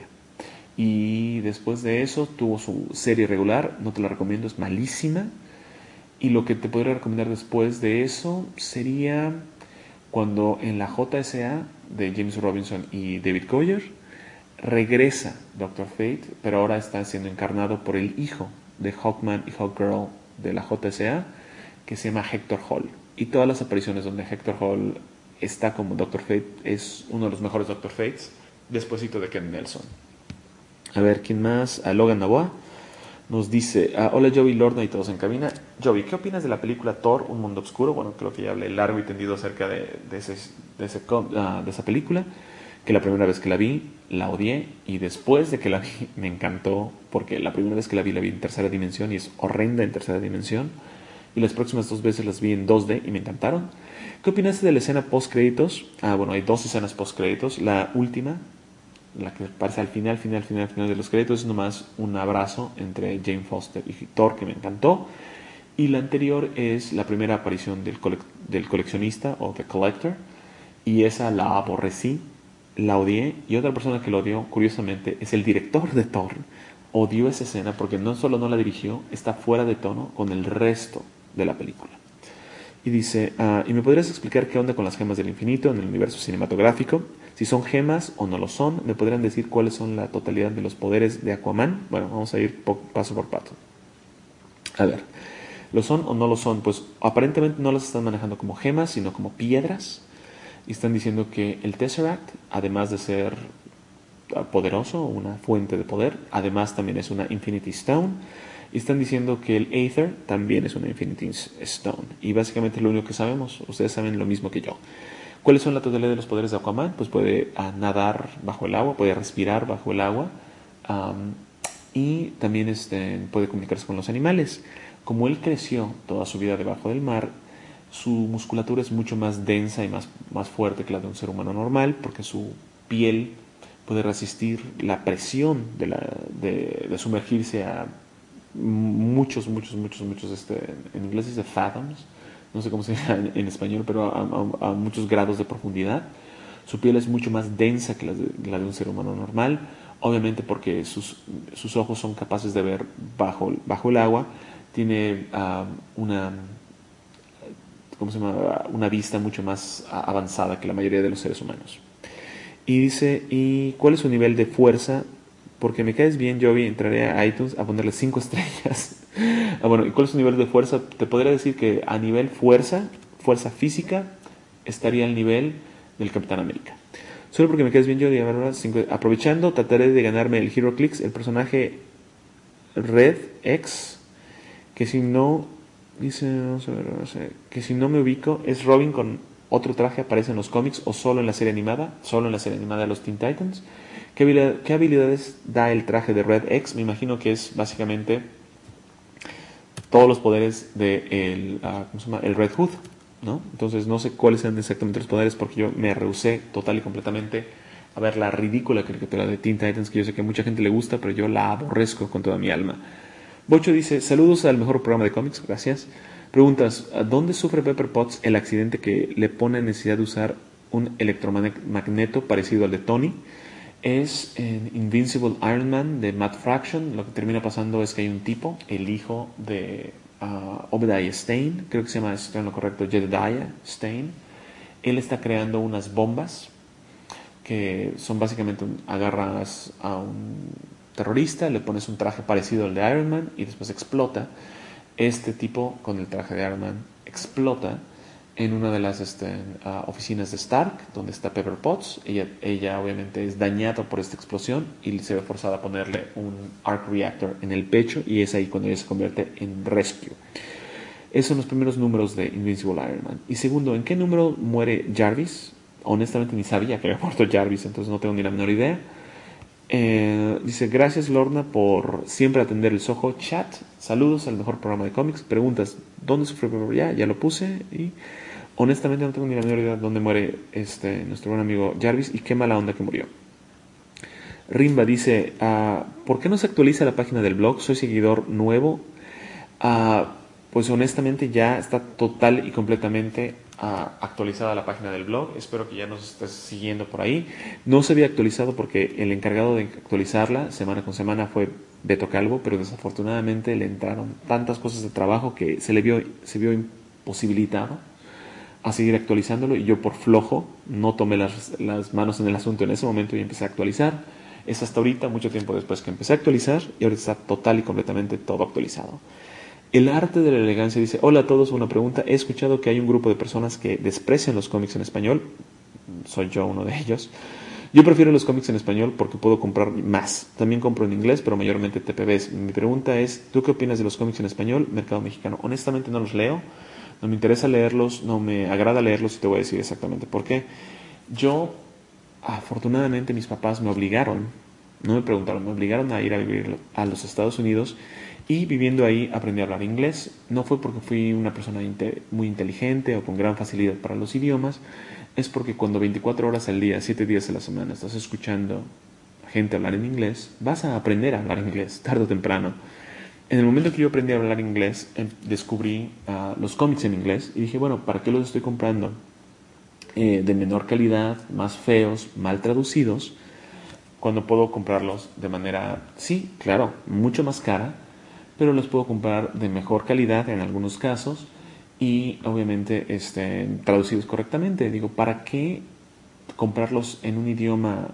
Y después de eso tuvo su serie regular, no te la recomiendo, es malísima. Y lo que te podría recomendar después de eso sería cuando en la JSA de James Robinson y David Goyer regresa Doctor Fate, pero ahora está siendo encarnado por el hijo de Hawkman y Hawkgirl de la JSA, que se llama Hector Hall. Y todas las apariciones donde Hector Hall está como Doctor Fate es uno de los mejores Doctor Fates, despuésito de Ken Nelson. A ver, ¿quién más? A Logan Novoa. Nos dice, hola Joey, Lorna y todos en cabina. Joey, ¿qué opinas de la película Thor, Un Mundo Oscuro? Bueno, creo que ya hablé largo y tendido acerca de esa película, que la primera vez que la vi, la odié, y después de que la vi, me encantó, porque la primera vez que la vi en tercera dimensión, y es horrenda en tercera dimensión, y las próximas 2 veces las vi en 2D y me encantaron. ¿Qué opinaste de la escena post-créditos? Bueno, hay 2 escenas post-créditos. La última, la que aparece al final de los créditos, es nomás un abrazo entre Jane Foster y Thor, que me encantó. Y la anterior es la primera aparición del coleccionista o The Collector, y esa la aborrecí, la odié. Y otra persona que lo odió, curiosamente, es el director de Thor. Odió esa escena porque no solo no la dirigió, está fuera de tono con el resto de la película. Y dice, ¿y me podrías explicar qué onda con las gemas del infinito en el universo cinematográfico? Si son gemas o no lo son, ¿me podrían decir cuáles son la totalidad de los poderes de Aquaman? Bueno, vamos a ir paso por paso. A ver, ¿lo son o no lo son? Pues aparentemente no las están manejando como gemas, sino como piedras. Y están diciendo que el Tesseract, además de ser poderoso, una fuente de poder, además también es una Infinity Stone. Y están diciendo que el Aether también es una Infinity Stone. Y básicamente es lo único que sabemos. Ustedes saben lo mismo que yo. ¿Cuáles son la totalidad de los poderes de Aquaman? Pues puede nadar bajo el agua, puede respirar bajo el agua, y también puede comunicarse con los animales. Como él creció toda su vida debajo del mar, su musculatura es mucho más densa y más fuerte que la de un ser humano normal, porque su piel puede resistir la presión de sumergirse a muchos, en inglés dice fathoms, no sé cómo se llama en español, pero a muchos grados de profundidad. Su piel es mucho más densa que la de un ser humano normal, obviamente porque sus ojos son capaces de ver bajo el agua. Tiene una vista mucho más avanzada que la mayoría de los seres humanos. Y dice, ¿y cuál es su nivel de fuerza? Porque me caes bien, Joey, entraré a iTunes a ponerle 5 estrellas. Bueno, ¿y cuál es su nivel de fuerza? Te podría decir que a nivel fuerza física, estaría al nivel del Capitán América. Solo porque me caes bien, Joey, aprovechando, trataré de ganarme el Hero Clicks, el personaje Red X, que si no, dice, vamos a ver, que si no me ubico, es Robin con otro traje, aparece en los cómics o solo en la serie animada de los Teen Titans. ¿Qué habilidades da el traje de Red X? Me imagino que es básicamente todos los poderes de el Red Hood, ¿no? Entonces no sé cuáles sean exactamente los poderes, porque yo me rehusé total y completamente a ver la ridícula caricatura de Teen Titans, que yo sé que a mucha gente le gusta, pero yo la aborrezco con toda mi alma. Bocho dice, saludos al mejor programa de cómics, gracias. Preguntas, ¿dónde sufre Pepper Potts el accidente que le pone necesidad de usar un electromagneto parecido al de Tony? Es en Invincible Iron Man de Matt Fraction. Lo que termina pasando es que hay un tipo, el hijo de Obadiah Stane, creo que se llama, en lo correcto, Jedediah Stane. Él está creando unas bombas que son básicamente agarras a un terrorista, le pones un traje parecido al de Iron Man y después explota. Este tipo con el traje de Iron Man explota en una de las oficinas de Stark, donde está Pepper Potts. Ella obviamente es dañada por esta explosión y se ve forzada a ponerle un arc reactor en el pecho, y es ahí cuando ella se convierte en Rescue. Esos son los primeros números de Invincible Iron Man. Y segundo, ¿en qué número muere Jarvis? Honestamente ni sabía que había muerto Jarvis, entonces no tengo ni la menor idea. Dice, gracias Lorna por siempre atender el Soho Chat. Saludos al mejor programa de cómics. Preguntas, ¿dónde sufre Pepper? Ya lo puse. Y honestamente no tengo ni la menor idea de dónde muere nuestro buen amigo Jarvis, y qué mala onda que murió. Rimba dice, ¿por qué no se actualiza la página del blog? Soy seguidor nuevo. Pues honestamente ya está total y completamente actualizada la página del blog. Espero que ya nos estés siguiendo por ahí. No se había actualizado porque el encargado de actualizarla semana con semana fue Beto Calvo, pero desafortunadamente le entraron tantas cosas de trabajo que se vio imposibilitado a seguir actualizándolo, y yo por flojo no tomé las manos en el asunto en ese momento y empecé a actualizar. Es hasta ahorita, mucho tiempo después, que empecé a actualizar, y ahorita está total y completamente todo actualizado. El arte de la elegancia dice, hola a todos, una pregunta. He escuchado que hay un grupo de personas que desprecian los cómics en español. Soy yo uno de ellos. Yo prefiero los cómics en español porque puedo comprar más. También compro en inglés, pero mayormente TPBs. Mi pregunta es, ¿tú qué opinas de los cómics en español, mercado mexicano? Honestamente no los leo, no me interesa leerlos, no me agrada leerlos y te voy a decir exactamente por qué. Yo, afortunadamente, mis papás me obligaron, no me preguntaron, me obligaron a ir a vivir a los Estados Unidos y viviendo ahí aprendí a hablar inglés. No fue porque fui una persona muy inteligente o con gran facilidad para los idiomas, es porque cuando 24 horas al día, 7 días a la semana estás escuchando gente hablar en inglés, vas a aprender a hablar inglés tarde o temprano. En el momento que yo aprendí a hablar inglés, descubrí los cómics en inglés y dije, bueno, ¿para qué los estoy comprando? De menor calidad, más feos, mal traducidos, cuando puedo comprarlos de manera, sí, claro, mucho más cara, pero los puedo comprar de mejor calidad en algunos casos y obviamente traducidos correctamente. Digo, ¿para qué comprarlos en un idioma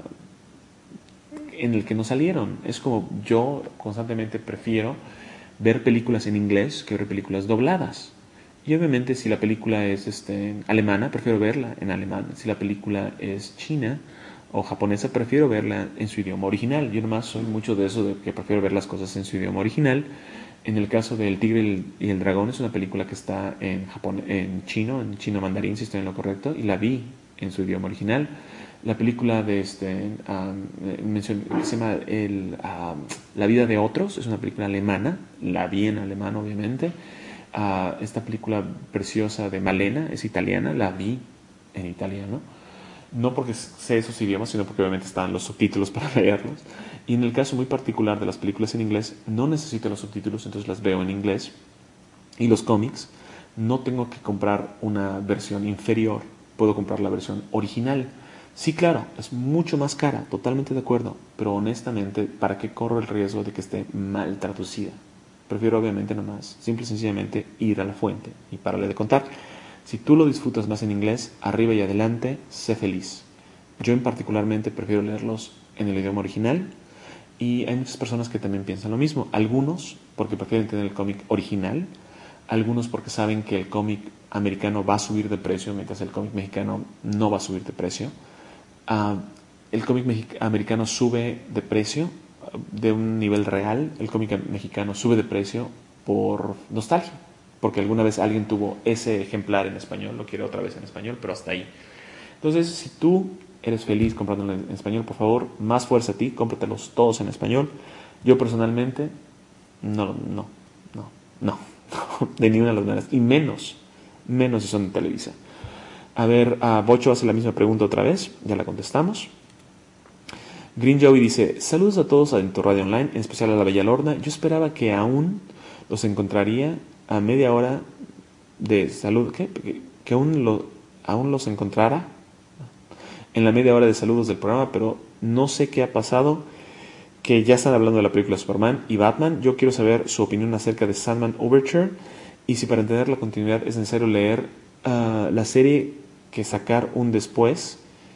en el que no salieron? Es como yo constantemente prefiero ver películas en inglés que ver películas dobladas. Y obviamente si la película es alemana, prefiero verla en alemán. Si la película es china o japonesa, prefiero verla en su idioma original. Yo nomás soy mucho de eso, de que prefiero ver las cosas en su idioma original. En el caso de El Tigre y el Dragón, es una película que está en chino mandarín, si estoy en lo correcto, y la vi en su idioma original. La película de se llama La vida de otros, es una película alemana, la vi en alemán obviamente. Esta película preciosa de Malena es italiana, la vi en italiano. No porque sé esos idiomas, sino porque obviamente están los subtítulos para leerlos. Y en el caso muy particular de las películas en inglés, no necesito los subtítulos, entonces las veo en inglés. Y los cómics, no tengo que comprar una versión inferior, puedo comprar la versión original. Sí, claro, es mucho más cara, totalmente de acuerdo, pero honestamente, ¿para qué corro el riesgo de que esté mal traducida? Prefiero obviamente nomás, simple y sencillamente, ir a la fuente y pararle de contar. Si tú lo disfrutas más en inglés, arriba y adelante, sé feliz. Yo en particularmente prefiero leerlos en el idioma original y hay muchas personas que también piensan lo mismo. Algunos porque prefieren tener el cómic original, algunos porque saben que el cómic americano va a subir de precio mientras el cómic mexicano no va a subir de precio. El cómic americano sube de precio de un nivel real, el cómic mexicano sube de precio por nostalgia, porque alguna vez alguien tuvo ese ejemplar en español, lo quiere otra vez en español, pero hasta ahí. Entonces, si tú eres feliz comprándolo en español, por favor, más fuerza a ti, cómpratelos todos en español. Yo personalmente, no, de ninguna de las maneras, y menos si son de Televisa. A ver, Bocho hace la misma pregunta otra vez, ya la contestamos. Green Joey dice, saludos a todos en tu radio online, en especial a la Bella Lorna. Yo esperaba que aún los encontraría a media hora de salud, que aún los encontrara en la media hora de saludos del programa, pero no sé qué ha pasado, que ya están hablando de la película Superman y Batman. Yo quiero saber su opinión acerca de Sandman Overture y si para entender la continuidad es necesario leer la serie que sacaron después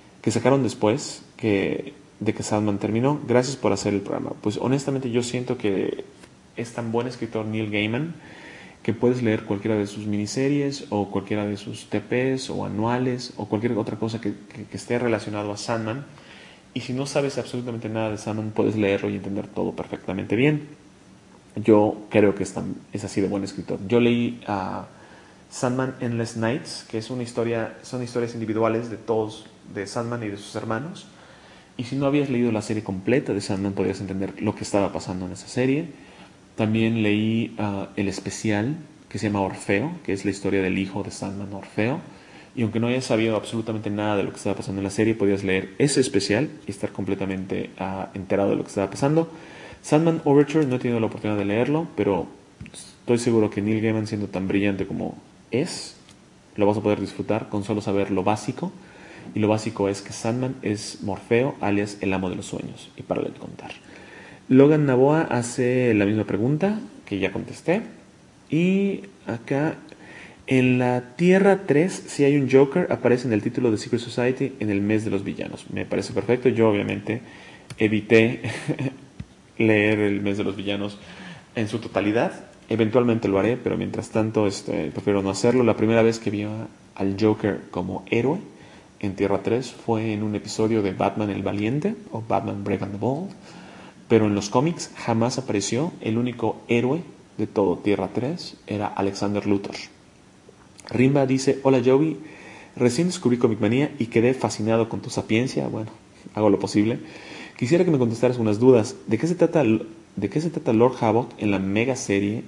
de que Sandman terminó. Gracias por hacer el programa. Pues honestamente yo siento que es tan buen escritor Neil Gaiman que puedes leer cualquiera de sus miniseries o cualquiera de sus TPs o anuales o cualquier otra cosa que esté relacionado a Sandman, y si no sabes absolutamente nada de Sandman puedes leerlo y entender todo perfectamente bien. Yo creo que es así de buen escritor. Yo leí Sandman Endless Nights, que son historias individuales de todos, de Sandman y de sus hermanos, y si no habías leído la serie completa de Sandman podías entender lo que estaba pasando en esa serie. También leí el especial que se llama Orfeo, que es la historia del hijo de Sandman, Orfeo. Y aunque no hayas sabido absolutamente nada de lo que estaba pasando en la serie, podías leer ese especial y estar completamente enterado de lo que estaba pasando. Sandman Overture no he tenido la oportunidad de leerlo, pero estoy seguro que Neil Gaiman, siendo tan brillante como es, lo vas a poder disfrutar con solo saber lo básico. Y lo básico es que Sandman es Morfeo, alias el amo de los sueños. Y para de contar. Logan Naboa hace la misma pregunta que ya contesté. Y acá, en la Tierra 3, si hay un Joker, aparece en el título de Secret Society en el mes de los villanos. Me parece perfecto. Yo obviamente evité leer el mes de los villanos en su totalidad. Eventualmente lo haré, pero mientras tanto prefiero no hacerlo. La primera vez que vi al Joker como héroe en Tierra 3 fue en un episodio de Batman el Valiente o Batman Brave and the Bold, pero en los cómics jamás apareció. El único héroe de todo Tierra 3 era Alexander Luthor. Rimba dice: hola Joey, recién descubrí Comic Manía y quedé fascinado con tu sapiencia. Bueno, hago lo posible. Quisiera que me contestaras unas dudas. ¿De qué se trata Lord Havoc en la mega serie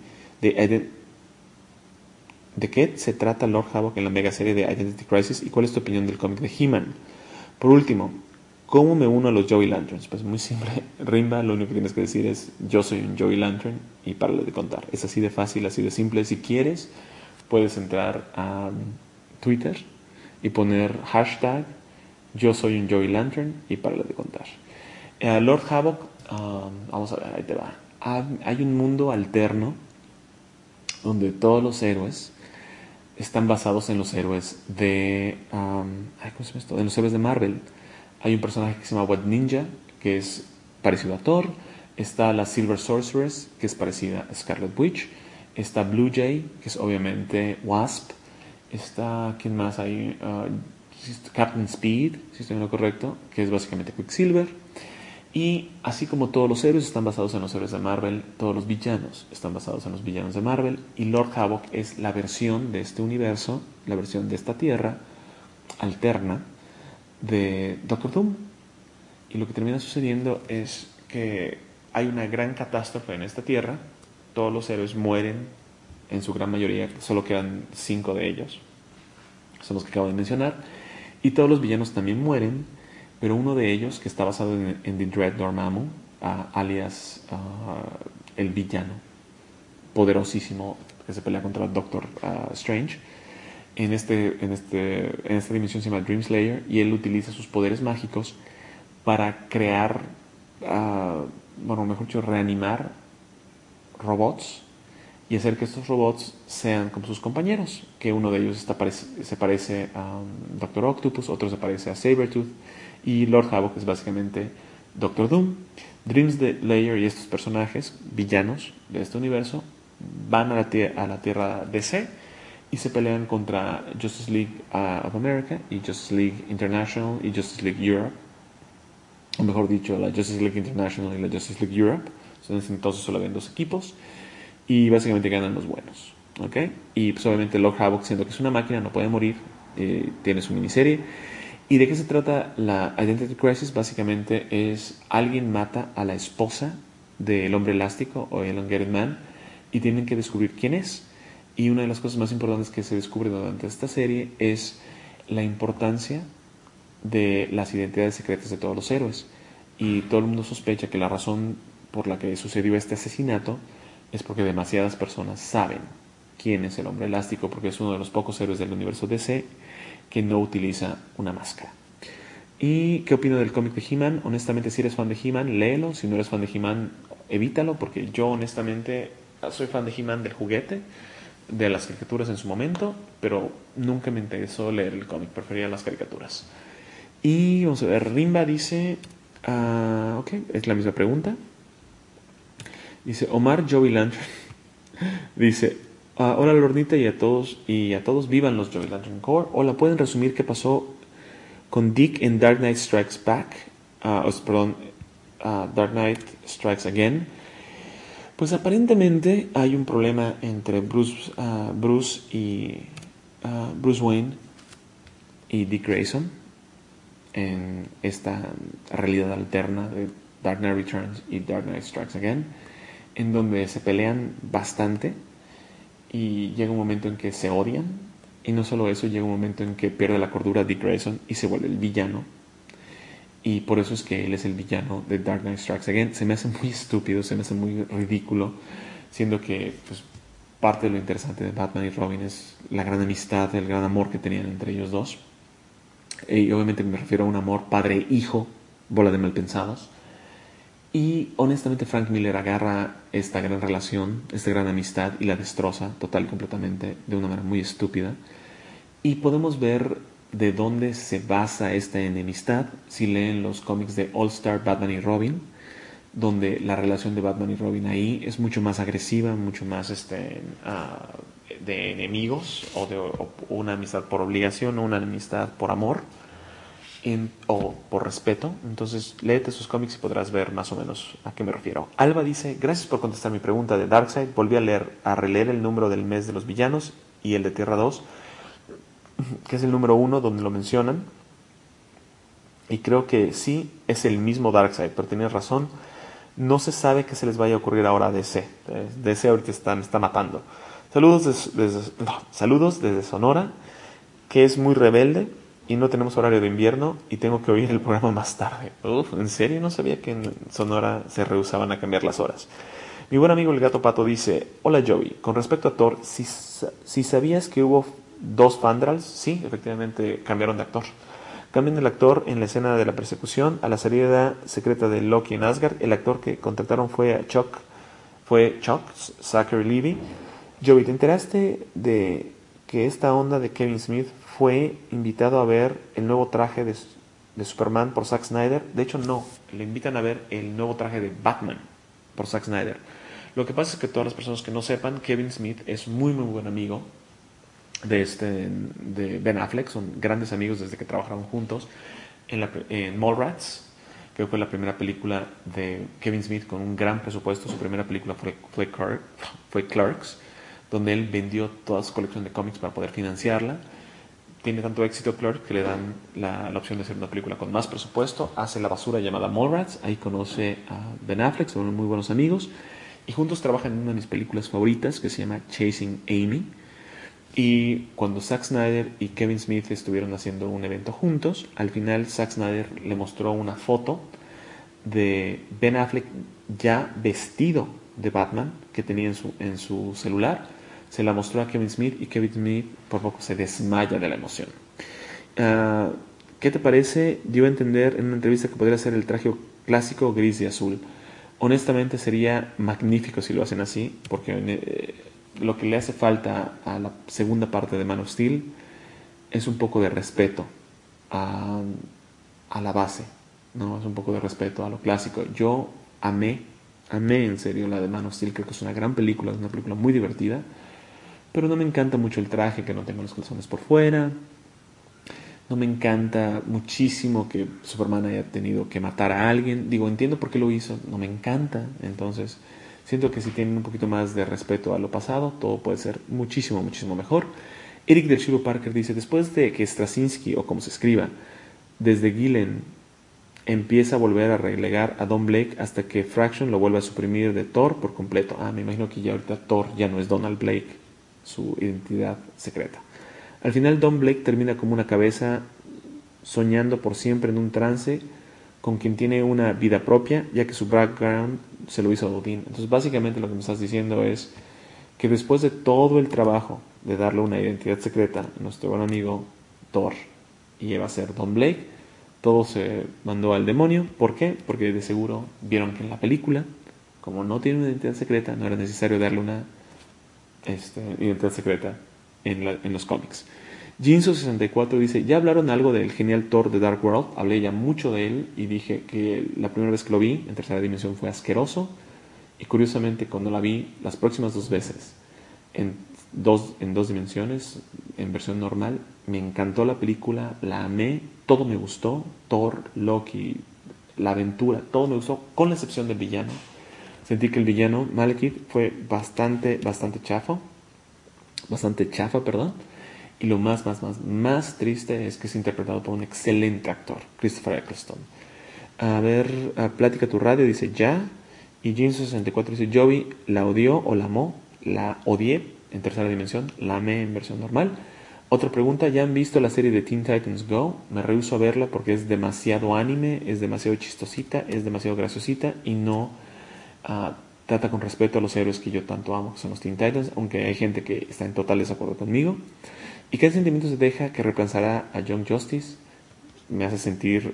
¿De qué se trata Lord Havoc en la mega serie de Identity Crisis y cuál es tu opinión del cómic de He-Man? Por último, ¿cómo me uno a los Joey Lanterns? Pues muy simple, Rimba, lo único que tienes que decir es: yo soy un Joey Lantern, y párale de contar. Es así de fácil, así de simple. Si quieres, puedes entrar a Twitter y poner hashtag yo soy un Joey Lantern y párale de contar. Lord Havoc, vamos a ver, ahí te va. Hay un mundo alterno donde todos los héroes están basados en los héroes de ¿cómo se llama esto? En los héroes de Marvel. Hay un personaje que se llama White Ninja, que es parecido a Thor. Está la Silver Sorceress, que es parecida a Scarlet Witch. Está Blue Jay, que es obviamente Wasp. Está, ¿quién más hay? Captain Speed, si estoy en lo correcto, que es básicamente Quicksilver. Y así como todos los héroes están basados en los héroes de Marvel, todos los villanos están basados en los villanos de Marvel. Y Lord Havoc es la versión de este universo, la versión de esta tierra alterna de Doctor Doom. Y lo que termina sucediendo es que hay una gran catástrofe en esta tierra. Todos los héroes mueren, en su gran mayoría, solo quedan 5 de ellos, son los que acabo de mencionar. Y todos los villanos también mueren, pero uno de ellos, que está basado en The Dread Dormammu, alias el villano poderosísimo que se pelea contra Doctor Strange, en esta dimensión se llama Dream Slayer, y él utiliza sus poderes mágicos para crear, bueno, mejor dicho, reanimar robots y hacer que estos robots sean como sus compañeros, que uno de ellos se parece a Doctor Octopus, otro se parece a Sabretooth, y Lord Havoc es básicamente Doctor Doom. Dream Slayer y estos personajes villanos de este universo van a la Tierra DC y se pelean contra Justice League of America y Justice League International y Justice League Europe, o mejor dicho, la Justice League International y la Justice League Europe. Entonces solo ven 2 equipos y básicamente ganan los buenos, ¿okay? Y pues obviamente Lord Havoc, siendo que es una máquina, no puede morir, tiene su miniserie. ¿Y de qué se trata la Identity Crisis? Básicamente es: alguien mata a la esposa del Hombre Elástico o el Elongated Man y tienen que descubrir quién es. Y una de las cosas más importantes que se descubre durante esta serie es la importancia de las identidades secretas de todos los héroes. Y todo el mundo sospecha que la razón por la que sucedió este asesinato es porque demasiadas personas saben quién es el Hombre Elástico, porque es uno de los pocos héroes del universo DC que no utiliza una máscara. ¿Y qué opino del cómic de He-Man? Honestamente, si eres fan de He-Man, léelo. Si no eres fan de He-Man, evítalo, porque yo honestamente soy fan de He-Man del juguete, de las caricaturas en su momento, pero nunca me interesó leer el cómic, prefería las caricaturas. Y vamos a ver, Rimba dice, ok, es la misma pregunta. Dice Omar Joey Lantern, dice: hola Lordita y a todos, vivan los Joey Lantern Corps. Hola, ¿pueden resumir qué pasó con Dick en Dark Knight Strikes Back? Dark Knight Strikes Again. Pues aparentemente hay un problema entre Bruce Wayne y Dick Grayson en esta realidad alterna de Dark Knight Returns y Dark Knight Strikes Again, en donde se pelean bastante y llega un momento en que se odian. Y no solo eso, llega un momento en que pierde la cordura Dick Grayson y se vuelve el villano, y por eso es que él es el villano de Dark Knight Strikes Again. Se me hace muy estúpido, se me hace muy ridículo, siendo que pues, parte de lo interesante de Batman y Robin es la gran amistad, el gran amor que tenían entre ellos dos. Y obviamente me refiero a un amor padre-hijo, bola de malpensados. Y honestamente Frank Miller agarra esta gran relación, esta gran amistad, y la destroza total y completamente de una manera muy estúpida. Y podemos ver de dónde se basa esta enemistad si leen los cómics de All Star Batman y Robin, donde la relación de Batman y Robin ahí es mucho más agresiva, mucho más de enemigos, o una amistad por obligación o una amistad por amor. o por respeto. Entonces léete sus cómics y podrás ver más o menos a qué me refiero. Alba dice, gracias por contestar mi pregunta de Darkseid. Volví a releer el número del mes de los villanos y el de Tierra 2, que es el número 1 donde lo mencionan. Y creo que sí es el mismo Darkseid, pero tienes razón. No se sabe qué se les vaya a ocurrir ahora a DC. DC ahorita me está matando. Saludos desde Sonora, que es muy rebelde y no tenemos horario de invierno y tengo que oír el programa más tarde. ¿En serio? No sabía que en Sonora se rehusaban a cambiar las horas. Mi buen amigo el Gato Pato dice, hola Joey, con respecto a Thor, si sabías que hubo 2 Fandrals, sí, efectivamente cambiaron de actor. Cambian el actor en la escena de la persecución. A la salida secreta de Loki en Asgard, el actor que contrataron fue Chuck Zachary Levi. Joey, ¿te enteraste de que esta onda de Kevin Smith fue invitado a ver el nuevo traje de Superman por Zack Snyder? De hecho, no, le invitan a ver el nuevo traje de Batman por Zack Snyder. Lo que pasa es que todas las personas que no sepan, Kevin Smith es muy buen amigo de Ben Affleck, son grandes amigos desde que trabajaron juntos en Mallrats, que fue la primera película de Kevin Smith con un gran presupuesto. Su primera película fue Clerks, donde él vendió toda su colección de cómics para poder financiarla. Tiene tanto éxito Clerks que le dan la opción de hacer una película con más presupuesto. Hace la basura llamada Mallrats, ahí conoce a Ben Affleck, son muy buenos amigos y juntos trabajan en una de mis películas favoritas que se llama Chasing Amy. Y cuando Zack Snyder y Kevin Smith estuvieron haciendo un evento juntos, al final Zack Snyder le mostró una foto de Ben Affleck ya vestido de Batman que tenía en su celular. Se la mostró a Kevin Smith y Kevin Smith por poco se desmaya de la emoción. ¿Qué te parece? Dio a entender en una entrevista que podría ser el traje clásico gris y azul. Honestamente sería magnífico si lo hacen así, porque lo que le hace falta a la segunda parte de Man of Steel es un poco de respeto a la base, ¿no? Es un poco de respeto a lo clásico. Yo amé en serio la de Man of Steel, creo que es una gran película, es una película muy divertida, pero no me encanta mucho el traje, que no tenga los calzones por fuera. No me encanta muchísimo que Superman haya tenido que matar a alguien. Digo, entiendo por qué lo hizo, no me encanta. Entonces, siento que si tienen un poquito más de respeto a lo pasado, todo puede ser muchísimo mejor. Eric del Chivo Parker dice, después de que Straczynski, o como se escriba, desde Gillen, empieza a volver a relegar a Don Blake hasta que Fraction lo vuelve a suprimir de Thor por completo. Me imagino que ya ahorita Thor ya no es Donald Blake, su identidad secreta. Al final Don Blake termina como una cabeza soñando por siempre en un trance con quien tiene una vida propia, ya que su background se lo hizo Odin. Entonces básicamente lo que me estás diciendo es que después de todo el trabajo de darle una identidad secreta a nuestro buen amigo Thor y iba a ser Don Blake, todo se mandó al demonio. ¿Por qué? Porque de seguro vieron que en la película, como no tiene una identidad secreta, no era necesario darle una identidad secreta en los cómics. Jinso64 dice, ¿ya hablaron algo del genial Thor de Dark World? Hablé ya mucho de él y dije que la primera vez que lo vi en tercera dimensión fue asqueroso, y curiosamente cuando la vi las próximas 2 veces en dos dimensiones, en versión normal, me encantó la película, la amé, todo me gustó, Thor, Loki, la aventura, todo me gustó, con la excepción del villano. Sentí que el villano, Malekith, fue bastante chafa, y lo más triste es que es interpretado por un excelente actor, Christopher Eccleston. A ver, Plática tu radio, dice ya. Y Jin64 dice, Joey la odió o la amó. La odié en tercera dimensión, la amé en versión normal. Otra pregunta, ¿ya han visto la serie de Teen Titans Go? Me rehúso a verla porque es demasiado anime, es demasiado chistosita, es demasiado graciosita y no trata con respeto a los héroes que yo tanto amo, que son los Teen Titans, aunque hay gente que está en total desacuerdo conmigo. ¿Y qué sentimientos se deja que reemplazará a Young Justice? Me hace sentir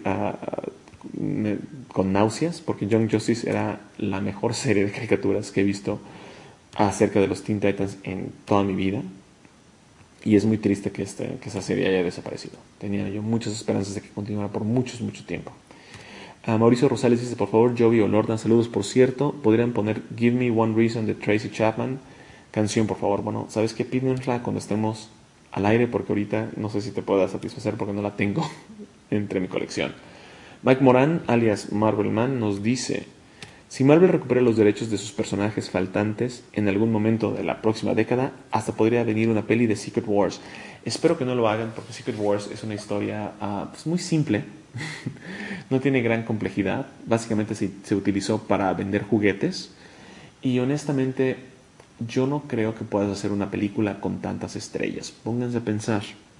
con náuseas, porque Young Justice era la mejor serie de caricaturas que he visto acerca de los Teen Titans en toda mi vida. Y es muy triste que esa serie haya desaparecido. Tenía yo muchas esperanzas de que continuara por mucho tiempo. Mauricio Rosales dice, por favor, Joey o Lordan, saludos. Por cierto, podrían poner Give Me One Reason de Tracy Chapman, canción, por favor. Bueno, ¿sabes qué? Pídensela cuando estemos al aire, porque ahorita no sé si te pueda satisfacer porque no la tengo entre mi colección. Mike Moran, alias Marvelman, nos dice: si Marvel recupera los derechos de sus personajes faltantes en algún momento de la próxima década, hasta podría venir una peli de Secret Wars. Espero que no lo hagan, porque Secret Wars es una historia pues muy simple. No tiene gran complejidad. Básicamente se utilizó para vender juguetes. Y honestamente, yo no creo que puedas hacer una película con tantas estrellas. Pónganse a pensar.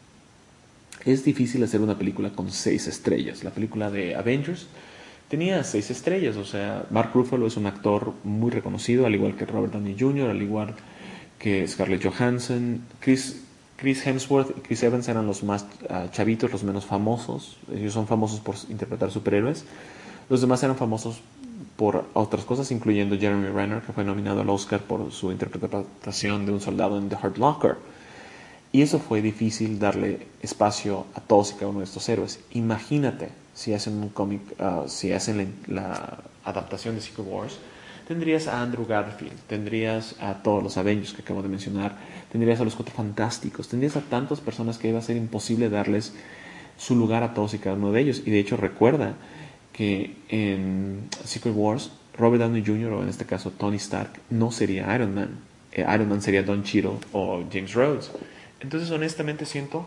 Es difícil hacer una película con 6 estrellas. La película de Avengers tenía 6 estrellas. O sea, Mark Ruffalo es un actor muy reconocido, al igual que Robert Downey Jr., al igual que Scarlett Johansson. Chris Hemsworth y Chris Evans eran los más chavitos, los menos famosos. Ellos son famosos por interpretar superhéroes. Los demás eran famosos por otras cosas, incluyendo Jeremy Renner, que fue nominado al Oscar por su interpretación de un soldado en The Hurt Locker. Y eso fue difícil, darle espacio a todos y cada uno de estos héroes. Imagínate si hacen un cómic, si hacen la adaptación de Secret Wars, tendrías a Andrew Garfield, tendrías a todos los Avengers que acabo de mencionar, tendrías a los Cuatro Fantásticos, tendrías a tantas personas que iba a ser imposible darles su lugar a todos y cada uno de ellos. Y de hecho recuerda que en Secret Wars, Robert Downey Jr., o en este caso Tony Stark, no sería Iron Man. Iron Man sería Don Cheadle o James Rhodes. Entonces honestamente siento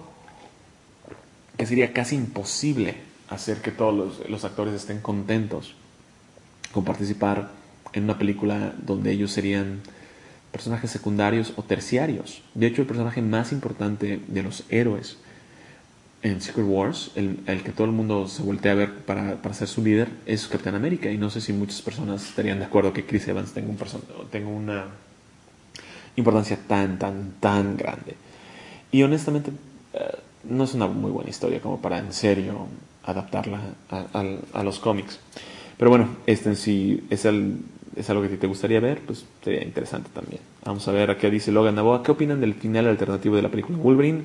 que sería casi imposible hacer que todos los actores estén contentos con participar en una película donde ellos serían personajes secundarios o terciarios. De hecho, el personaje más importante de los héroes en Secret Wars, el que todo el mundo se voltea a ver para ser su líder, es Capitán América. Y no sé si muchas personas estarían de acuerdo que Chris Evans tenga una importancia tan grande. Y honestamente, no es una muy buena historia como para en serio adaptarla a los cómics. Pero bueno, este en sí es algo que te gustaría ver, pues sería interesante también. Vamos a ver a qué dice Logan Navoa. ¿Qué opinan del final alternativo de la película Wolverine?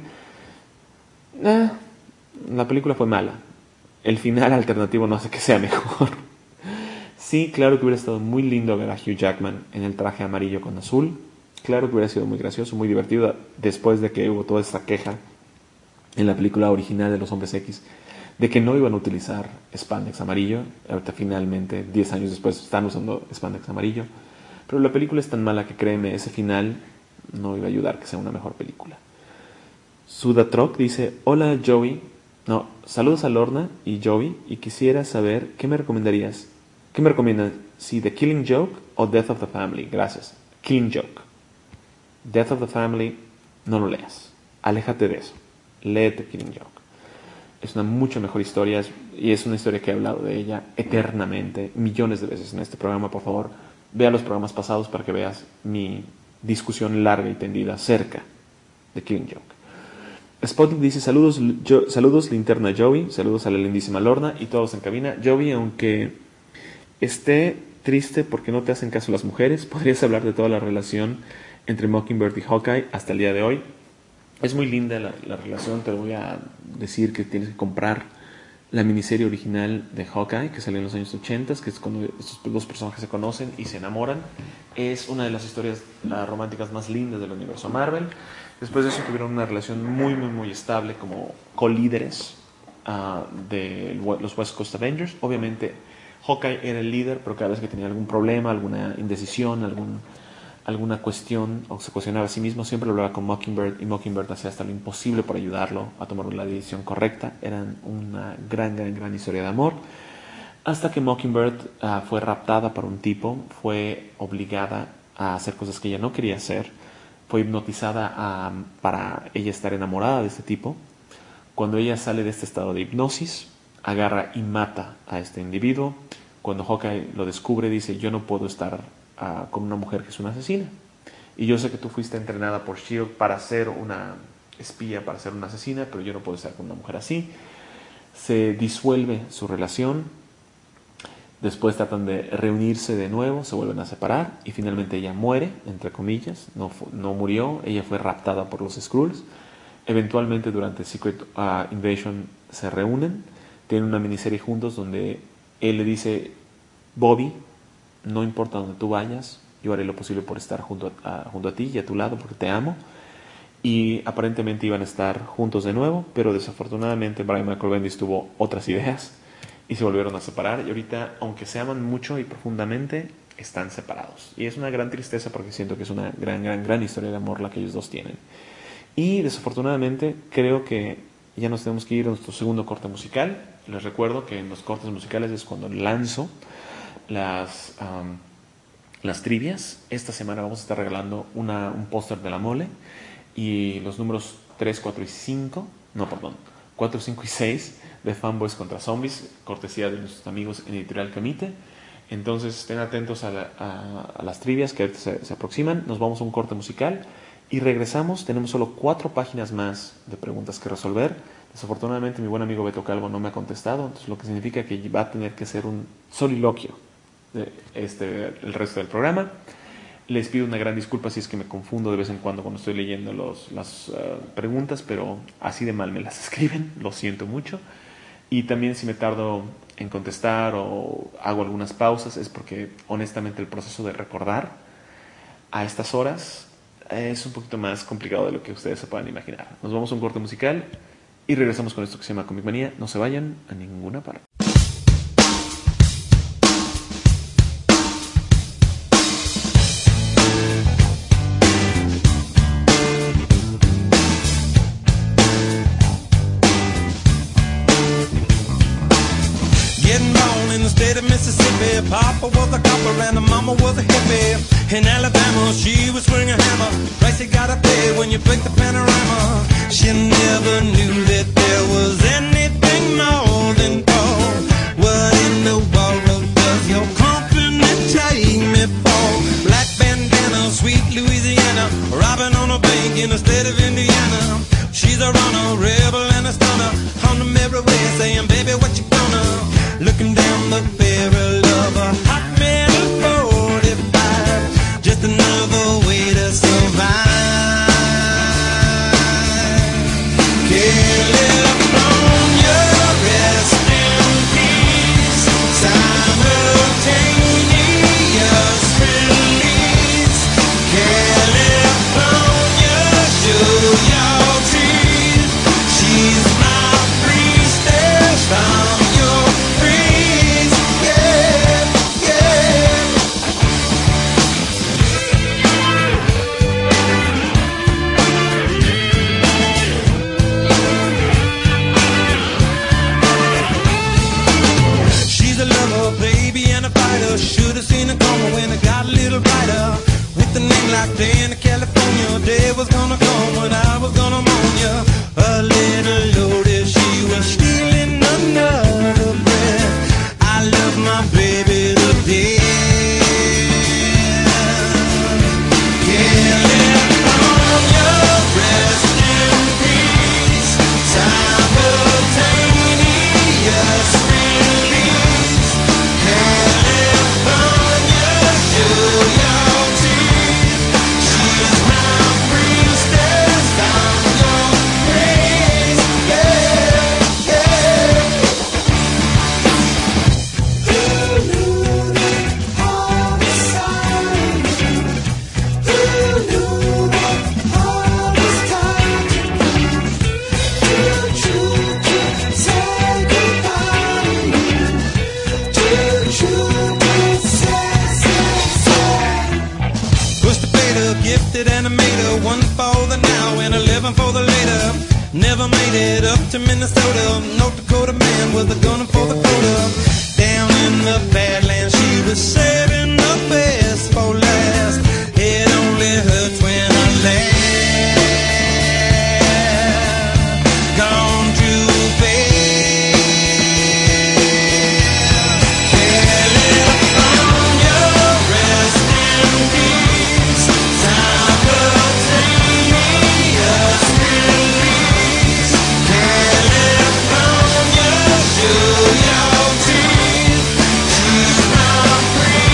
La película fue mala. El final alternativo no hace que sea mejor. Sí, claro que hubiera estado muy lindo ver a Hugh Jackman en el traje amarillo con azul. Claro que hubiera sido muy gracioso, muy divertido, después de que hubo toda esta queja en la película original de los Hombres X de que no iban a utilizar spandex amarillo. Ahorita finalmente, 10 años después, están usando spandex amarillo. Pero la película es tan mala que créeme, ese final no iba a ayudar a que sea una mejor película. Sudatrock dice: hola Joey, no, saludos a Lorna y Joey, y quisiera saber ¿qué me recomendarías? ¿Qué me recomiendan? Si The Killing Joke o Death of the Family. Gracias. Killing Joke. Death of the Family, no lo leas. Aléjate de eso. Léete Killing Joke. Es una mucho mejor historia, y es una historia que he hablado de ella eternamente, millones de veces en este programa. Por favor, vea los programas pasados para que veas mi discusión larga y tendida acerca de Killing Joke. Spotlight dice: saludos Linterna Joey, saludos a la lindísima Lorna y todos en cabina. Joey, aunque esté triste porque no te hacen caso las mujeres, podrías hablar de toda la relación entre Mockingbird y Hawkeye hasta el día de hoy. Es muy linda la relación. Te voy a decir que tienes que comprar la miniserie original de Hawkeye, que salió en los años 80, que es cuando estos dos personajes se conocen y se enamoran. Es una de las historias románticas más lindas del universo Marvel. Después de eso tuvieron una relación muy estable como colíderes de los West Coast Avengers. Obviamente Hawkeye era el líder, pero cada vez que tenía algún problema, alguna indecisión, alguna cuestión, o se cuestionaba a sí mismo, siempre lo hablaba con Mockingbird, y Mockingbird hacía hasta lo imposible por ayudarlo a tomar la decisión correcta. Eran una gran historia de amor, hasta que Mockingbird fue raptada por un tipo, fue obligada a hacer cosas que ella no quería hacer, fue hipnotizada para ella estar enamorada de este tipo. Cuando ella sale de este estado de hipnosis, agarra y mata a este individuo. Cuando Hawkeye lo descubre, dice: yo no puedo estar con una mujer que es una asesina, y yo sé que tú fuiste entrenada por S.H.I.E.L.D. para ser una espía, para ser una asesina, pero yo no puedo estar con una mujer así. Se disuelve su relación. Después tratan de reunirse de nuevo, se vuelven a separar, y finalmente ella muere, entre comillas. No murió, ella fue raptada por los Skrulls. Eventualmente durante Secret Invasion se reúnen, tienen una miniserie juntos donde él le dice: Bobby, no importa donde tú vayas, yo haré lo posible por estar junto a ti y a tu lado, porque te amo. y aparentemente iban a estar juntos de nuevo, pero desafortunadamente Brian Michael Bendis tuvo otras ideas y se volvieron a separar, y ahorita, aunque se aman mucho y profundamente, están separados. Y es una gran tristeza porque siento que es una gran historia de amor la que ellos dos tienen. Y desafortunadamente creo que ya nos tenemos que ir a nuestro segundo corte musical. Les recuerdo que en los cortes musicales es cuando lanzo las trivias. Esta semana vamos a estar regalando un póster de La Mole y los números 3, 4 y 5, 4, 5 y 6 de Fanboys contra Zombies, cortesía de nuestros amigos en Editorial Camite. Entonces estén atentos a las trivias que se aproximan. Nos vamos a un corte musical y regresamos. Tenemos solo 4 páginas más de preguntas que resolver. Desafortunadamente mi buen amigo Beto Calvo no me ha contestado, entonces lo que significa que va a tener que ser un soliloquio el resto del programa. Les pido una gran disculpa si es que me confundo de vez en cuando estoy leyendo las preguntas, pero así de mal me las escriben, lo siento mucho. Y también si me tardo en contestar o hago algunas pausas es porque honestamente el proceso de recordar a estas horas es un poquito más complicado de lo que ustedes se puedan imaginar. Nos vamos a un corte musical y regresamos con esto que se llama Comic Manía. No se vayan a ninguna parte. Mississippi, Papa was a copper and the mama was a hippie. In Alabama, she was swinging a hammer. Price you gotta pay when you break the panorama. She never knew that there was anything more than gold. What in the world does your company take me for? Black bandana, sweet Louisiana, robbing on a bank in the state of Indiana. She's a runner, rebel and a stunner. On the merry way, saying, baby, what you gonna? Looking down the barrel of a hot metal 45, just another way to survive. California, rest in peace. Simultaneous release. California, show your teeth. She's my priestess. I'm your priest. Yeah, yeah. She's a lover, baby, and a fighter. Should've seen it coming when it got a little brighter. With a name like Diana, California, day was gonna come when I was gonna mourn ya. A little loaded, she was stealing another breath. I love my baby to death. California, rest in peace. Simultaneous release. California, show your teeth. She's my priestess. I'm your priest. Yeah, yeah. Who knew that all was silent? Who knew that all was time to be? Too true to say goodbye to you. Too true to say. Push the fader, gifted animator, 1 for the now and 11 for the later. Never made it up to Minnesota. North Dakota man with a gun for the quota. Down in the Badlands, she was saving the best for last. It only hurts when I laugh. Gone too fast. California, rest in peace. Simultaneous release. California, show your teeth. She's my priestess.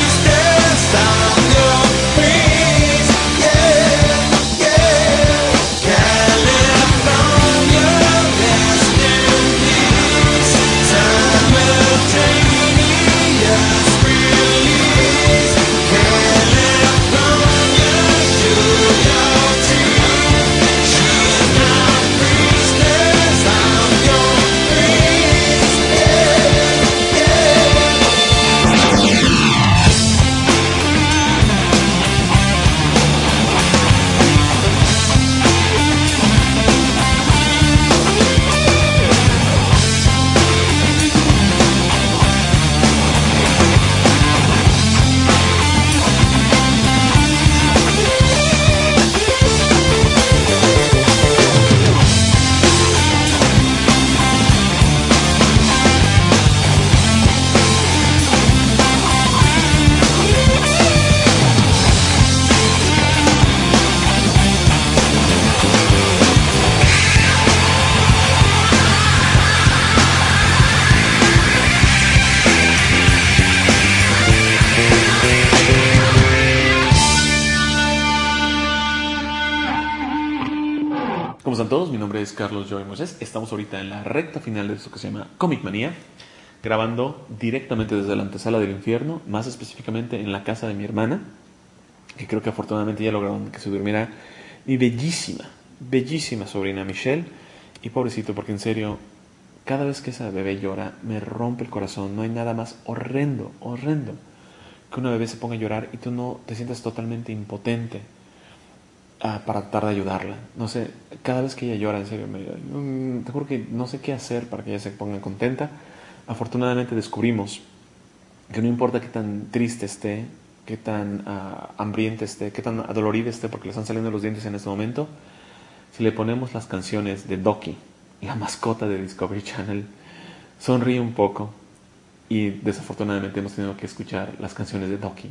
están todos? Mi nombre es Carlos Joy Moisés. Estamos ahorita en la recta final de esto que se llama Comic Manía, grabando directamente desde la antesala del infierno, más específicamente en la casa de mi hermana, que creo que afortunadamente ya lograron que se durmiera mi bellísima, bellísima sobrina Michelle. Y pobrecito, porque en serio, cada vez que esa bebé llora, me rompe el corazón. No hay nada más horrendo, horrendo, que una bebé se ponga a llorar y tú no te sientas totalmente impotente para tratar de ayudarla. No sé, cada vez que ella llora, en serio, te juro que no sé qué hacer para que ella se ponga contenta. Afortunadamente descubrimos que no importa qué tan triste esté, qué tan hambrienta esté, qué tan adolorida esté porque le están saliendo los dientes en este momento, si le ponemos las canciones de Doki, la mascota de Discovery Channel, sonríe un poco. Y desafortunadamente hemos tenido que escuchar las canciones de Doki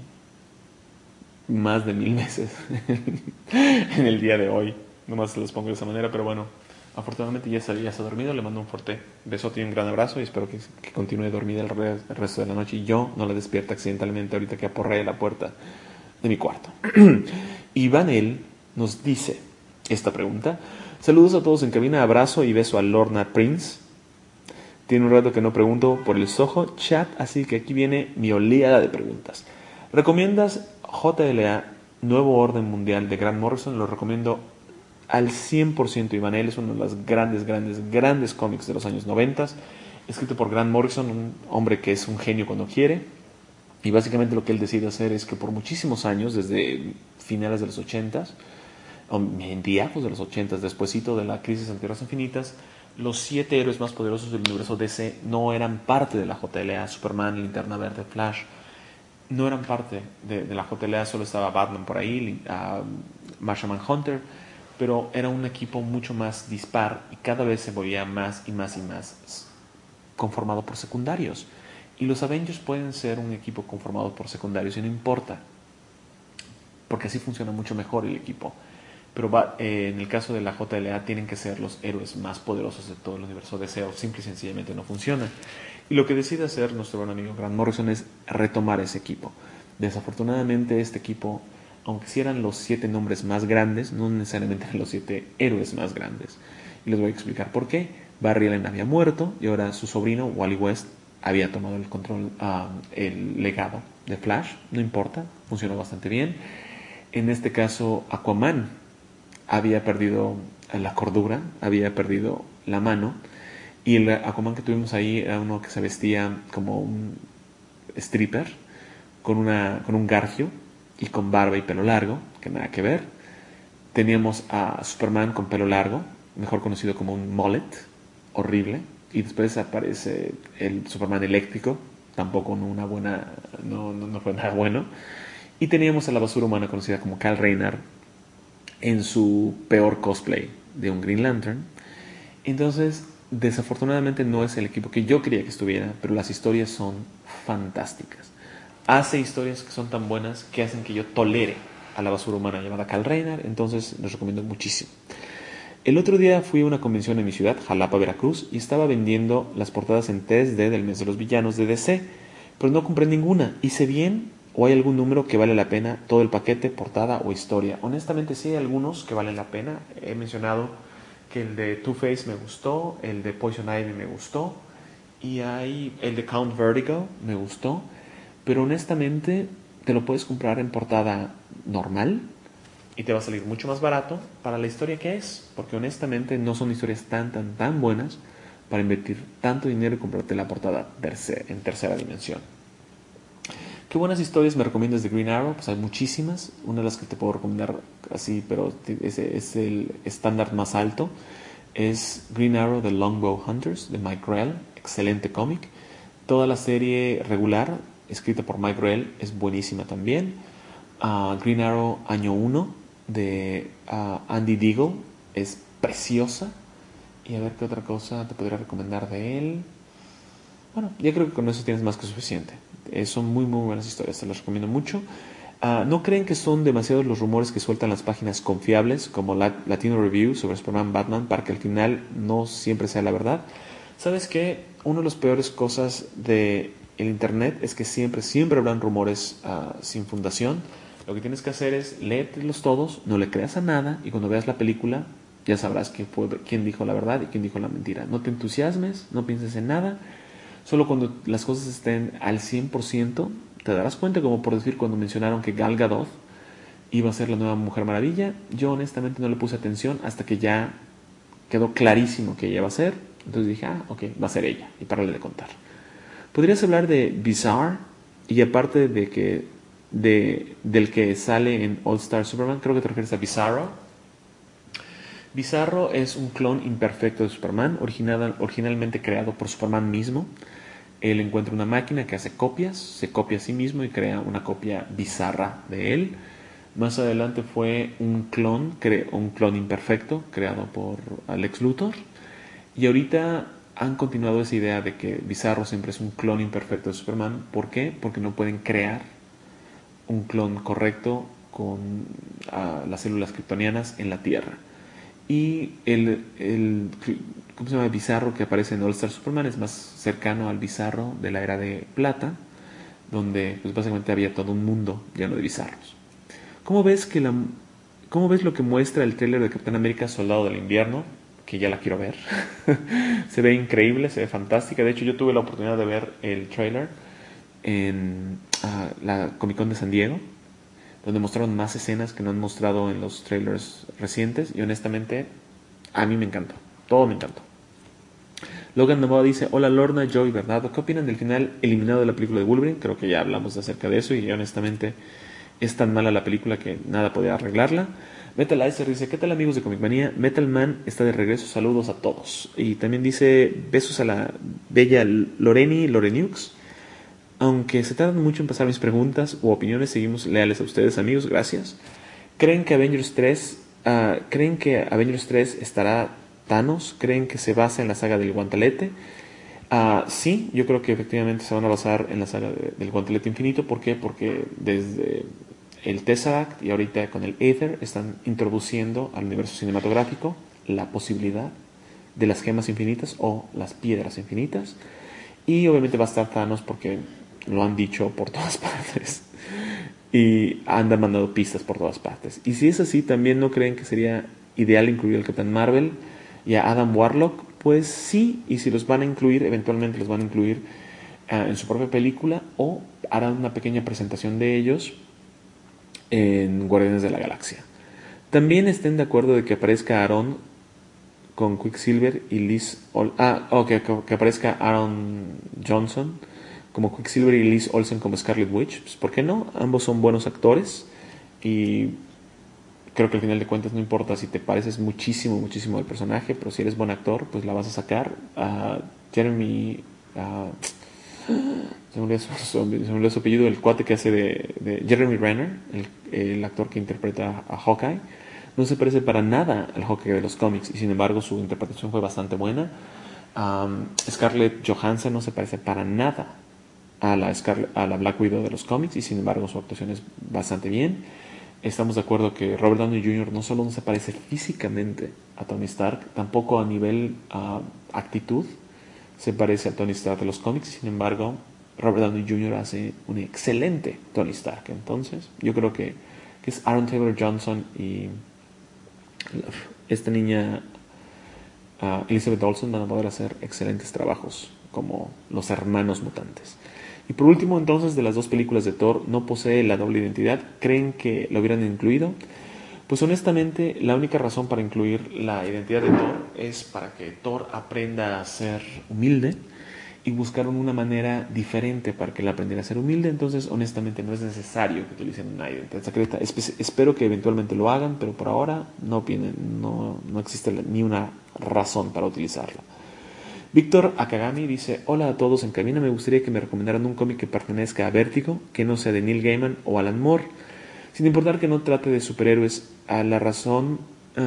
más de 1000 veces en el día de hoy. Nomás se los pongo de esa manera, pero bueno, afortunadamente ya se ha dormido. Le mando un fuerte besote y un gran abrazo y espero que continúe dormida el resto de la noche y yo no la despierta accidentalmente ahorita que aporree la puerta de mi cuarto. Ivanel nos dice esta pregunta: saludos a todos en cabina, abrazo y beso a Lorna Prince. Tiene un rato que no pregunto por el Soho Chat, así que aquí viene mi oleada de preguntas. ¿Recomiendas JLA Nuevo Orden Mundial de Grant Morrison? Lo recomiendo al 100%. Ivanel es uno de los grandes cómics de los años 90, escrito por Grant Morrison, un hombre que es un genio cuando quiere. Y básicamente lo que él decide hacer es que por muchísimos años, desde finales de los 80s, o mediados de los 80s, despuesito de la crisis en Tierras Infinitas, los 7 héroes más poderosos del universo DC no eran parte de la JLA. Superman, Linterna Verde, Flash no eran parte de la JLA, solo estaba Batman por ahí, Martian Manhunter, pero era un equipo mucho más dispar y cada vez se volvía más y más conformado por secundarios. Y los Avengers pueden ser un equipo conformado por secundarios y no importa, porque así funciona mucho mejor el equipo. Pero en el caso de la JLA tienen que ser los héroes más poderosos de todo el universo DC, o simple y sencillamente no funciona. Y lo que decide hacer nuestro buen amigo Grant Morrison es retomar ese equipo. Desafortunadamente este equipo, aunque sí eran los 7 nombres más grandes, no necesariamente eran los 7 héroes más grandes. Y les voy a explicar por qué. Barry Allen había muerto y ahora su sobrino Wally West había tomado el control, el legado de Flash. No importa, funcionó bastante bien. En este caso Aquaman había perdido la cordura, había perdido la mano, y el Aquaman que tuvimos ahí era uno que se vestía como un stripper, con un garfio y con barba y pelo largo, que nada que ver. Teníamos a Superman con pelo largo, mejor conocido como un mullet, horrible, y después aparece el Superman eléctrico, tampoco no fue nada bueno. Y teníamos a la basura humana conocida como Kyle Rayner en su peor cosplay de un Green Lantern. Entonces, desafortunadamente no es el equipo que yo quería que estuviera, pero las historias son fantásticas. Hace historias que son tan buenas que hacen que yo tolere a la basura humana llamada Kyle Rayner, entonces les recomiendo muchísimo. El otro día fui a una convención en mi ciudad, Jalapa, Veracruz, y estaba vendiendo las portadas en 3D del mes de los villanos de DC, pero no compré ninguna. ¿Hice bien? ¿O hay algún número que vale la pena? Todo el paquete, portada o historia. Honestamente sí hay algunos que valen la pena. He mencionado que el de Two-Face me gustó, el de Poison Ivy me gustó, y hay el de Count Vertigo me gustó, pero honestamente te lo puedes comprar en portada normal y te va a salir mucho más barato para la historia que es, porque honestamente no son historias tan buenas para invertir tanto dinero y comprarte la portada en tercera dimensión. ¿Qué buenas historias me recomiendas de Green Arrow? Pues hay muchísimas. Una de las que te puedo recomendar así, pero es el estándar más alto, es Green Arrow The Longbow Hunters de Mike Grell. Excelente cómic. Toda la serie regular escrita por Mike Grell es buenísima también. Green Arrow Año 1 de Andy Deagle es preciosa. Y a ver qué otra cosa te podría recomendar de él. Bueno, ya creo que con eso tienes más que suficiente. Son muy buenas historias, te las recomiendo mucho. ¿No creen que son demasiados los rumores que sueltan las páginas confiables como Latino Review sobre Superman, Batman, para que al final no siempre sea la verdad? ¿Sabes qué? Una de las peores cosas del internet es que siempre habrán rumores sin fundación. Lo que tienes que hacer es léetelos todos, no le creas a nada, y cuando veas la película ya sabrás quién dijo la verdad y quién dijo la mentira. No te entusiasmes, no pienses en nada. Solo cuando las cosas estén al 100%, te darás cuenta, como por decir cuando mencionaron que Gal Gadot iba a ser la nueva Mujer Maravilla. Yo honestamente no le puse atención hasta que ya quedó clarísimo que ella va a ser. Entonces dije, ok, va a ser ella. Y párale de contar. ¿Podrías hablar de Bizarre? Y aparte del que sale en All Star Superman, creo que te refieres a Bizarro. Bizarro es un clon imperfecto de Superman, originalmente creado por Superman mismo. Él encuentra una máquina que hace copias, se copia a sí mismo y crea una copia bizarra de él. Más adelante fue un clon imperfecto creado por Lex Luthor. Y ahorita han continuado esa idea de que Bizarro siempre es un clon imperfecto de Superman. ¿Por qué? Porque no pueden crear un clon correcto con las células kryptonianas en la Tierra. Y ¿cómo se llama? Bizarro que aparece en All Star Superman es más cercano al Bizarro de la era de Plata, donde pues básicamente había todo un mundo lleno de bizarros. ¿Cómo ves lo que muestra el tráiler de Capitán América Soldado del Invierno? Que ya la quiero ver. Se ve increíble, se ve fantástica. De hecho, yo tuve la oportunidad de ver el tráiler en la Comic Con de San Diego, donde mostraron más escenas que no han mostrado en los trailers recientes. Y honestamente, a mí me encantó. Todo me encantó. Logan Novoa dice: hola Lorna, Joe y Bernardo, ¿qué opinan del final eliminado de la película de Wolverine? Creo que ya hablamos acerca de eso y honestamente es tan mala la película que nada podía arreglarla. Metalizer dice: ¿qué tal amigos de Comic Manía? Metal Man está de regreso, saludos a todos. Y también dice: besos a la bella Loreniux. Aunque se tardan mucho en pasar mis preguntas u opiniones, seguimos leales a ustedes amigos, gracias. ¿Creen que Avengers 3 estará Thanos? ¿Creen que se basa en la saga del guantelete? Sí, yo creo que efectivamente se van a basar en la saga del guantelete infinito. ¿Por qué? Porque desde el Tesseract y ahorita con el Aether están introduciendo al universo cinematográfico la posibilidad de las gemas infinitas o las piedras infinitas. Y obviamente va a estar Thanos porque lo han dicho por todas partes y han mandado pistas por todas partes. Y si es así, ¿también no creen que sería ideal incluir al Capitán Marvel y a Adam Warlock? Pues sí, y si los van a incluir, eventualmente los van a incluir en su propia película o harán una pequeña presentación de ellos en Guardianes de la Galaxia. También estén de acuerdo de que aparezca Aaron con Quicksilver y que aparezca Aaron Johnson como Quicksilver y Liz Olsen como Scarlet Witch. Pues, ¿por qué no? Ambos son buenos actores y creo que al final de cuentas no importa si te pareces muchísimo al personaje, pero si eres buen actor, pues la vas a sacar. Jeremy... se me olvidó su apellido, el cuate que hace de Jeremy Renner, el actor que interpreta a Hawkeye. No se parece para nada al Hawkeye de los cómics y sin embargo su interpretación fue bastante buena. Scarlett Johansson no se parece para nada a la Black Widow de los cómics y sin embargo su actuación es bastante bien. Estamos de acuerdo que Robert Downey Jr. no solo no se parece físicamente a Tony Stark, tampoco a nivel actitud se parece a Tony Stark de los cómics. Sin embargo, Robert Downey Jr. hace un excelente Tony Stark. Entonces, yo creo que es Aaron Taylor Johnson y esta niña Elizabeth Olsen van a poder hacer excelentes trabajos como los hermanos mutantes. Y por último, entonces, de las dos películas de Thor, no posee la doble identidad. ¿Creen que lo hubieran incluido? Pues honestamente, la única razón para incluir la identidad de Thor es para que Thor aprenda a ser humilde y buscaron una manera diferente para que él aprendiera a ser humilde. Entonces, honestamente, no es necesario que utilicen una identidad secreta. Espero que eventualmente lo hagan, pero por ahora no existe ni una razón para utilizarla. Víctor Akagami dice: hola a todos en cabina, me gustaría que me recomendaran un cómic que pertenezca a Vértigo, que no sea de Neil Gaiman o Alan Moore, sin importar que no trate de superhéroes. La razón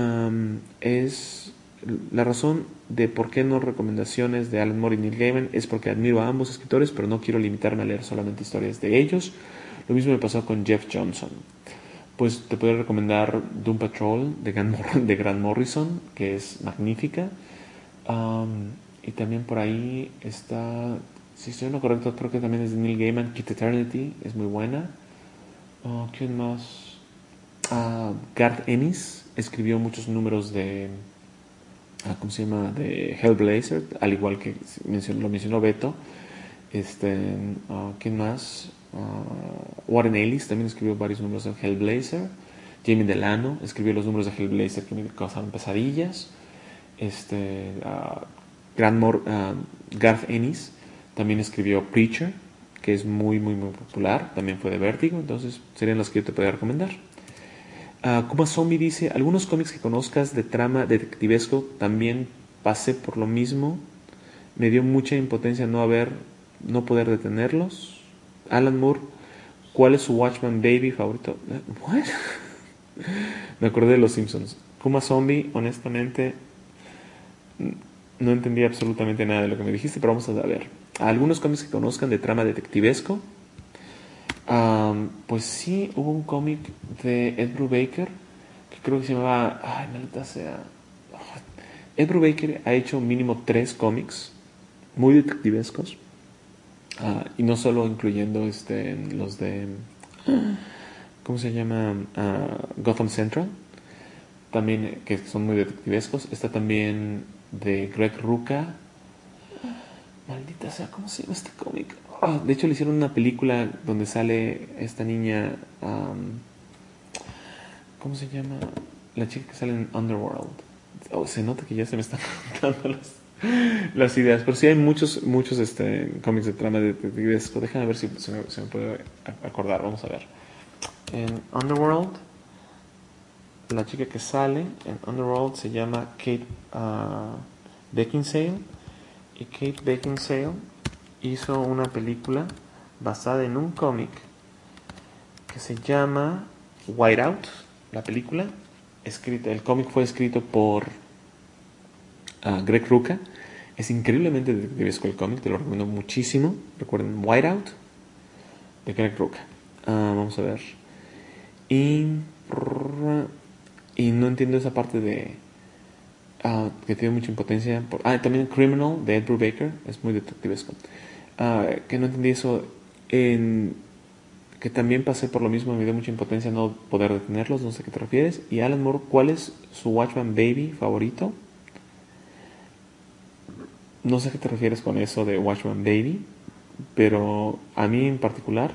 de por qué no recomendaciones de Alan Moore y Neil Gaiman es porque admiro a ambos escritores, pero no quiero limitarme a leer solamente historias de ellos. Lo mismo me pasó con Jeff Johnson. Pues te puedo recomendar Doom Patrol de Grant Morrison, que es magnífica. Y también por ahí está, si estoy en lo correcto, creo que también es de Neil Gaiman, Kid Eternity, es muy buena. ¿Quién más? Garth Ennis escribió muchos números de ¿cómo se llama? De Hellblazer, al igual que lo mencionó Beto. ¿Quién más? Warren Ellis también escribió varios números de Hellblazer. Jamie Delano escribió los números de Hellblazer que me causaron pesadillas. Garth Ennis también escribió Preacher, que es muy popular, también fue de Vértigo, entonces serían los que yo te podría recomendar. Kuma Zombie dice, algunos cómics que conozcas de trama detectivesco, también pasé por lo mismo, me dio mucha impotencia no poder detenerlos. Alan Moore, ¿cuál es su Watchman Baby favorito? ¿What? Me acordé de Los Simpsons. Kuma Zombie, honestamente no entendí absolutamente nada de lo que me dijiste, pero vamos a ver. Algunos cómics que conozcan de trama detectivesco. Pues sí, hubo un cómic de Ed Brubaker que creo que se llamaba... Ay, maldita sea. Ed Brubaker ha hecho mínimo 3 cómics muy detectivescos. Y no solo incluyendo los de... ¿Cómo se llama? Gotham Central. También que son muy detectivescos. Está también de Greg Rucka. Maldita sea, ¿cómo se llama este cómic? De hecho le hicieron una película donde sale esta niña, ¿cómo se llama? La chica que sale en Underworld. Se nota que ya se me están juntando las ideas, pero sí hay muchos cómics de trama detectivesco. Déjame ver si se me puede acordar. Vamos a ver. En Underworld, la chica que sale en Underworld se llama Kate Beckinsale. Y Kate Beckinsale hizo una película basada en un cómic que se llama Whiteout, la película. El cómic fue escrito por Greg Rucka. Es increíblemente detectivesco el cómic, te lo recomiendo muchísimo. Recuerden, Whiteout de Greg Rucka. Vamos a ver. Y no entiendo esa parte de... que tiene mucha impotencia. También Criminal de Ed Brubaker es muy detectivesco. Que no entendí eso. Que también pasé por lo mismo, me dio mucha impotencia no poder detenerlos. No sé a qué te refieres. Y Alan Moore, ¿cuál es su Watchman Baby favorito? No sé a qué te refieres con eso de Watchman Baby, pero a mí en particular,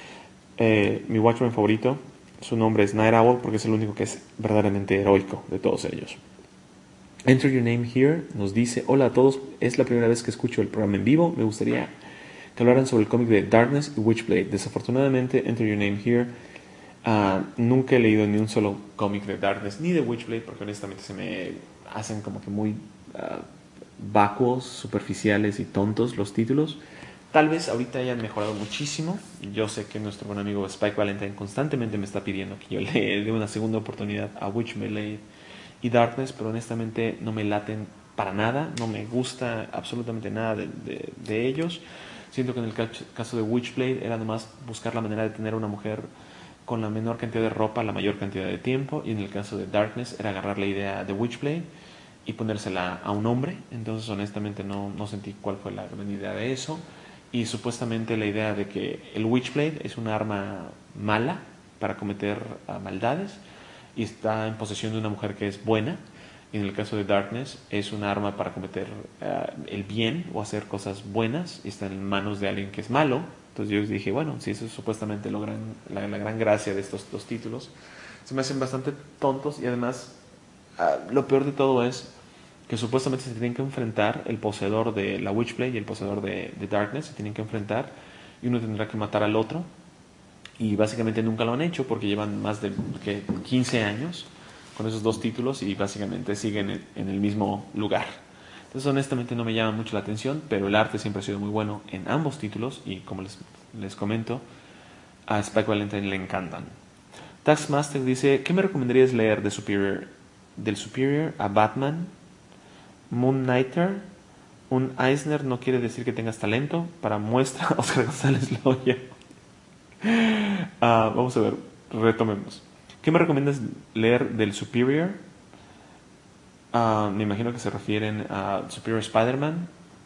mi Watchman favorito, su nombre es Night Owl, porque es el único que es verdaderamente heroico de todos ellos. Enter Your Name Here nos dice: hola a todos, es la primera vez que escucho el programa en vivo. Me gustaría que hablaran sobre el cómic de Darkness y Witchblade. Desafortunadamente, Enter Your Name Here, nunca he leído ni un solo cómic de Darkness ni de Witchblade, porque honestamente se me hacen como que muy vacuos, superficiales y tontos los títulos. Tal vez ahorita hayan mejorado muchísimo. Yo sé que nuestro buen amigo Spike Valentine constantemente me está pidiendo que yo le dé una segunda oportunidad a Witchblade y Darkness, pero honestamente no me laten para nada, no me gusta absolutamente nada de ellos. Siento que en el caso de Witchblade era nomás buscar la manera de tener a una mujer con la menor cantidad de ropa la mayor cantidad de tiempo, y en el caso de Darkness era agarrar la idea de Witchblade y ponérsela a un hombre. Entonces honestamente no sentí cuál fue la gran idea de eso. Y supuestamente la idea de que el Witchblade es una arma mala para cometer maldades y está en posesión de una mujer que es buena. Y en el caso de Darkness es una arma para cometer el bien o hacer cosas buenas y está en manos de alguien que es malo. Entonces yo dije, bueno, si eso es supuestamente la gran gracia de estos dos títulos, se me hacen bastante tontos. Y además lo peor de todo es que supuestamente se tienen que enfrentar el poseedor de la Witchblade y el poseedor de Darkness, se tienen que enfrentar y uno tendrá que matar al otro. Y básicamente nunca lo han hecho porque llevan más de 15 años con esos dos títulos y básicamente siguen en el mismo lugar. Entonces honestamente no me llama mucho la atención, pero el arte siempre ha sido muy bueno en ambos títulos y como les comento, a Spike Valentine le encantan. Taskmaster dice: ¿qué me recomendarías leer de del Superior a Batman? Moon Knighter. Un Eisner no quiere decir que tengas talento. Para muestra, Oscar González Loya. Vamos a ver, retomemos. ¿Qué me recomiendas leer del Superior? Me imagino que se refieren a Superior Spider-Man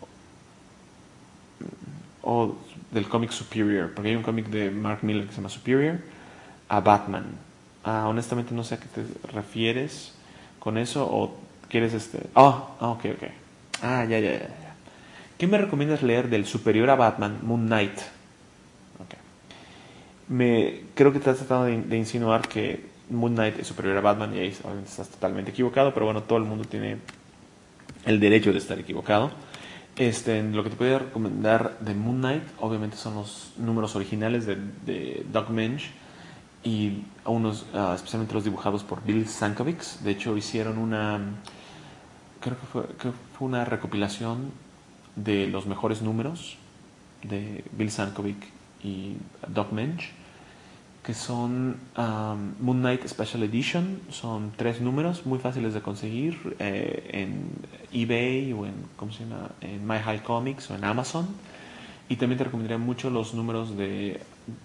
o del cómic Superior, porque hay un cómic de Mark Miller que se llama Superior a Batman. Honestamente no sé a qué te refieres con eso, o ¿Quieres ok. Ya. ¿Qué me recomiendas leer del superior a Batman, Moon Knight? Ok. Creo que estás tratando de insinuar que Moon Knight es superior a Batman y ahí obviamente estás totalmente equivocado, pero bueno, todo el mundo tiene el derecho de estar equivocado. Lo que te podría recomendar de Moon Knight, obviamente, son los números originales de Doug Moench y unos, especialmente los dibujados por Bill Sienkiewicz. De hecho, hicieron creo que fue una recopilación de los mejores números de Bill Sienkiewicz y Doug Moench, que son Moon Knight Special Edition. Son 3 números muy fáciles de conseguir en eBay o en My High Comics o en Amazon. Y también te recomendaría mucho los números de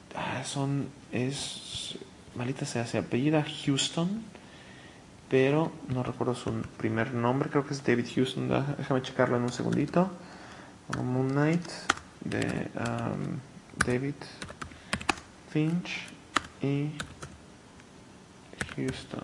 maldita sea, se apellida Houston, pero no recuerdo su primer nombre. Creo que es David Houston. Déjame checarlo en un segundito. Moon Knight de David Finch y Houston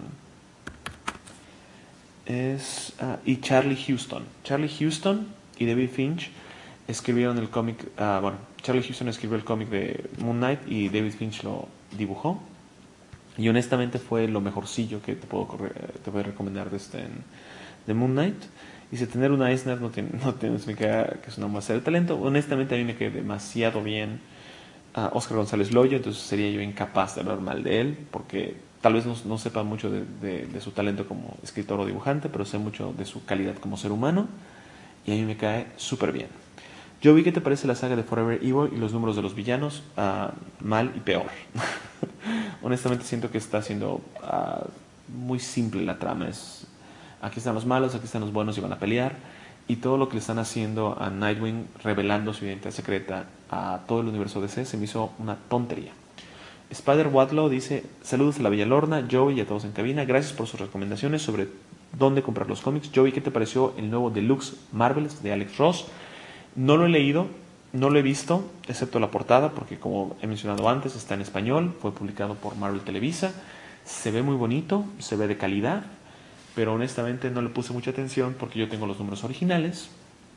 y Charlie Houston y David Finch escribieron el cómic. Charlie Houston escribió el cómic de Moon Knight y David Finch lo dibujó, y honestamente fue lo mejorcillo que te puedo recomendar de Moon Knight. Y si tener una Eisner no significa que es una muestra de talento. Honestamente a mí me quedó demasiado bien Oscar González Loyo, entonces sería yo incapaz de hablar mal de él, porque tal vez no sepa mucho de su talento como escritor o dibujante, pero sé mucho de su calidad como ser humano, y a mí me cae súper bien. Joey, ¿qué te parece la saga de Forever Evil y los números de los villanos? Mal y peor. Honestamente siento que está siendo muy simple la trama. Aquí están los malos, aquí están los buenos y van a pelear. Y todo lo que le están haciendo a Nightwing, revelando su identidad secreta a todo el universo DC, se me hizo una tontería. Spider Watlow dice: saludos a la Bella Lorna, Joey y a todos en cabina. Gracias por sus recomendaciones sobre dónde comprar los cómics. Joey, ¿qué te pareció el nuevo Deluxe Marvels de Alex Ross? No lo he leído, no lo he visto, excepto la portada, porque como he mencionado antes, está en español, fue publicado por Marvel Televisa. Se ve muy bonito, se ve de calidad, pero honestamente no le puse mucha atención porque yo tengo los números originales.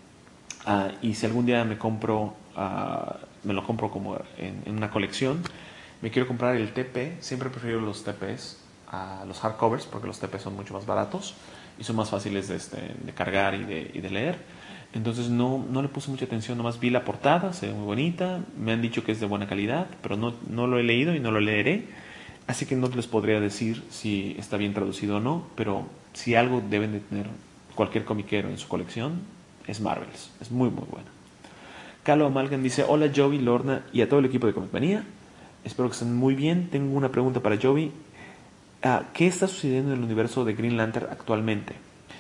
Y si algún día me lo compro como en una colección, me quiero comprar el TP. Siempre prefiero los TPs a los hardcovers, porque los TPs son mucho más baratos y son más fáciles de cargar y de leer. Entonces no le puse mucha atención, nomás vi la portada, se ve muy bonita, me han dicho que es de buena calidad, pero no lo he leído y no lo leeré, así que no les podría decir si está bien traducido o no, pero si algo deben de tener cualquier comiquero en su colección, es Marvels, es muy muy bueno. Calo Amalgam dice: hola Joey, Lorna y a todo el equipo de Comic Manía, espero que estén muy bien. Tengo una pregunta para Joey. ¿Qué está sucediendo en el universo de Green Lantern actualmente?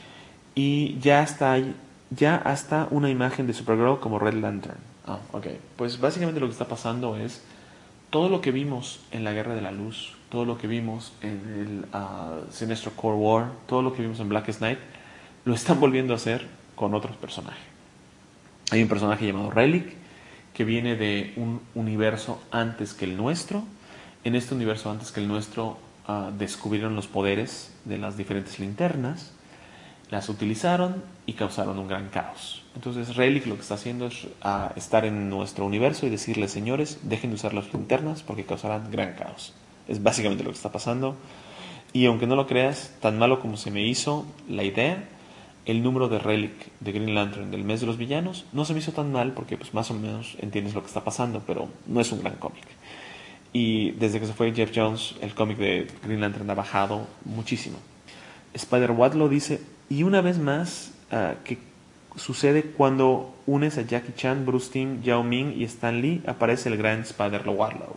Y ya hasta una imagen de Supergirl como Red Lantern. Ok. Pues básicamente lo que está pasando es todo lo que vimos en la Guerra de la Luz, todo lo que vimos en el Sinestro Core War, todo lo que vimos en Blackest Night, lo están volviendo a hacer con otros personajes. Hay un personaje llamado Relic, que viene de un universo antes que el nuestro. En este universo antes que el nuestro descubrieron los poderes de las diferentes linternas, las utilizaron y causaron un gran caos. Entonces Relic lo que está haciendo es estar en nuestro universo y decirle: señores, dejen de usar las linternas porque causarán gran caos. Es básicamente lo que está pasando. Y aunque no lo creas, tan malo como se me hizo la idea, el número de Relic de Green Lantern del mes de los villanos no se me hizo tan mal, porque pues más o menos entiendes lo que está pasando, pero no es un gran cómic. Y desde que se fue Jeff Jones, el cómic de Green Lantern ha bajado muchísimo. Spider Watlow dice: y una vez más, ¿qué sucede cuando unes a Jackie Chan, Bruce Timm, Yao Ming y Stan Lee? Aparece el gran Spider Watlow.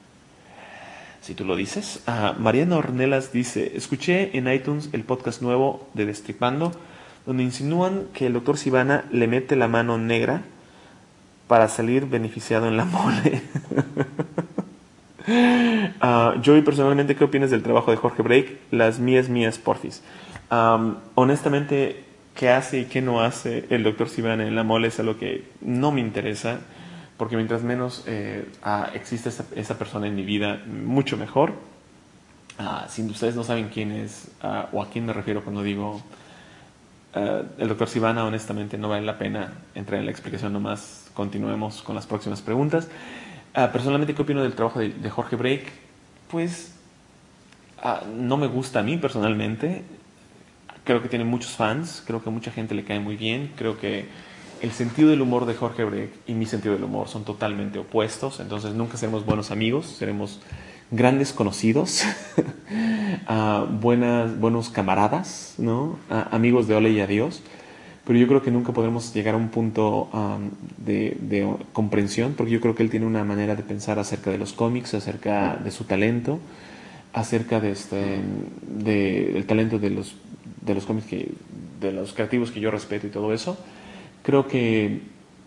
Si tú lo dices. Mariana Ornelas dice: escuché en iTunes el podcast nuevo de Destripando, donde insinúan que el Dr. Sivana le mete la mano negra para salir beneficiado en la mole. Joey, personalmente, ¿qué opinas del trabajo de Jorge Brake? Las mías, porfis. Honestamente, qué hace y qué no hace el Dr. Sivana en la mole es algo que no me interesa, porque mientras menos existe esa persona en mi vida, mucho mejor. Si ustedes no saben quién es o a quién me refiero cuando digo el doctor Sivana, honestamente, no vale la pena entrar en la explicación, nomás continuemos con las próximas preguntas. Personalmente, ¿qué opino del trabajo de Jorge Brake? Pues no me gusta a mí personalmente. Creo que tiene muchos fans, creo que a mucha gente le cae muy bien. Creo que el sentido del humor de Jorge Brake y mi sentido del humor son totalmente opuestos, entonces nunca seremos buenos amigos, seremos grandes conocidos, buenos camaradas, ¿no? Amigos de ole y adiós. Pero yo creo que nunca podremos llegar a un punto de comprensión, porque yo creo que él tiene una manera de pensar acerca de los cómics, acerca de su talento, acerca del talento de los cómics, de los creativos que yo respeto y todo eso. Creo que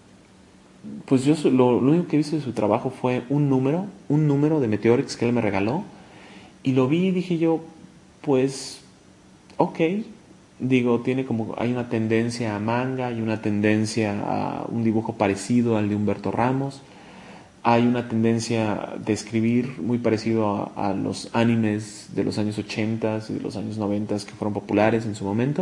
pues yo lo único que he visto de su trabajo fue un número de Meteorix que él me regaló, y lo vi y dije yo, pues ok. Digo, hay una tendencia a manga, hay una tendencia a un dibujo parecido al de Humberto Ramos, hay una tendencia de escribir muy parecido a los animes de los años 80 y de los años 90 que fueron populares en su momento,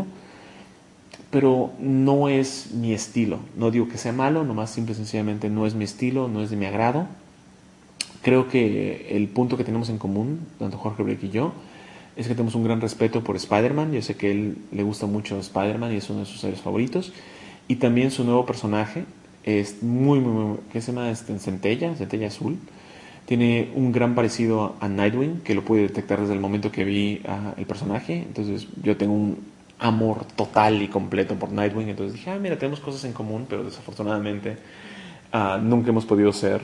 pero no es mi estilo. No digo que sea malo, nomás simple y sencillamente no es mi estilo, no es de mi agrado. Creo que el punto que tenemos en común, tanto Jorge Brake y yo, es que tenemos un gran respeto por Spider-Man. Yo sé que a él le gusta mucho Spider-Man y es uno de sus series favoritos. Y también su nuevo personaje es muy ¿qué se llama? Centella Azul. Tiene un gran parecido a Nightwing, que lo pude detectar desde el momento que vi el personaje. Entonces yo tengo un amor total y completo por Nightwing. Entonces dije, mira, tenemos cosas en común, pero desafortunadamente nunca hemos podido ser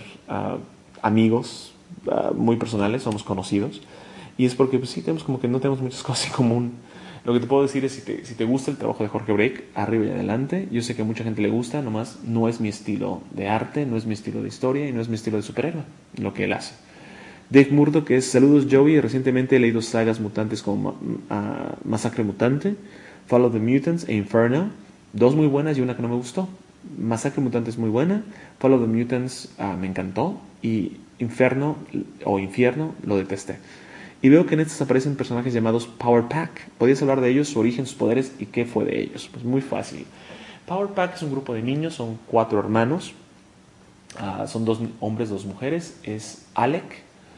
amigos muy personales, somos conocidos. Y es porque pues sí, como que no tenemos muchas cosas en común. Lo que te puedo decir es, si te gusta el trabajo de Jorge Brake, arriba y adelante. Yo sé que a mucha gente le gusta, nomás no es mi estilo de arte, no es mi estilo de historia y no es mi estilo de superhéroe, lo que él hace. Dave Murdoch, que es saludos Joey, recientemente he leído sagas mutantes como Masacre Mutante, Follow the Mutants e Inferno, dos muy buenas y una que no me gustó. Masacre Mutante es muy buena, Follow the Mutants me encantó, y Infierno lo detesté. Y veo que en estas aparecen personajes llamados Power Pack. ¿Podrías hablar de ellos, su origen, sus poderes y qué fue de ellos? Pues muy fácil. Power Pack es un grupo de niños, son 4 hermanos. Son 2 hombres, 2 mujeres. Es Alex.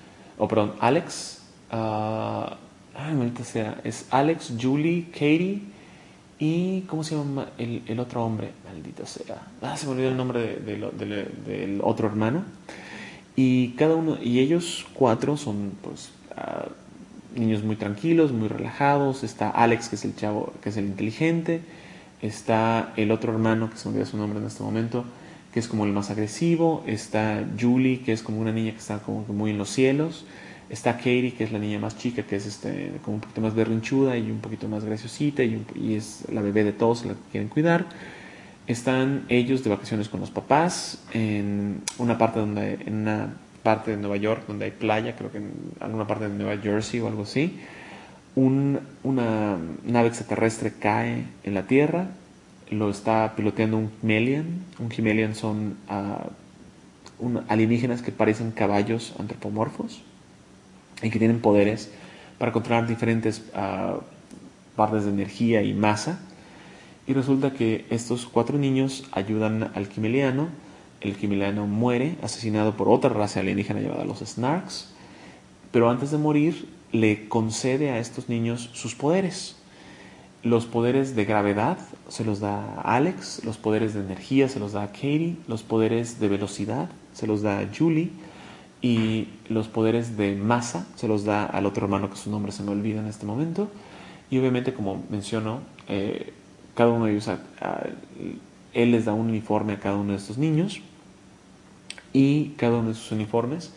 Maldita sea. Es Alex, Julie, Katie y... ¿cómo se llama el otro hombre? Maldita sea. Se me olvidó el nombre del otro hermano. Y ellos 4 son pues... niños muy tranquilos, muy relajados. Está Alex, que es el chavo, que es el inteligente. Está el otro hermano, que se me olvida su nombre en este momento, que es como el más agresivo. Está Julie, que es como una niña que está como que muy en los cielos. Está Katie, que es la niña más chica, que es como un poquito más berrinchuda y un poquito más graciosita, y es la bebé de todos, la que quieren cuidar. Están ellos de vacaciones con los papás en una parte de Nueva York donde hay playa, creo que en alguna parte de Nueva Jersey o algo así. Una nave extraterrestre cae en la Tierra, lo está piloteando un Himmelian. Un Himmelian son alienígenas que parecen caballos antropomorfos y que tienen poderes para controlar diferentes partes de energía y masa. Y resulta que estos 4 niños ayudan al Himmeliano. El Himmeliano muere, asesinado por otra raza alienígena llamada los Snarks, pero antes de morir le concede a estos niños sus poderes. Los poderes de gravedad se los da a Alex, los poderes de energía se los da a Katie, los poderes de velocidad se los da a Julie, y los poderes de masa se los da al otro hermano, que su nombre se me olvida en este momento. Y obviamente, como menciono, cada uno de ellos, él les da un uniforme a cada uno de estos niños, y cada uno de sus uniformes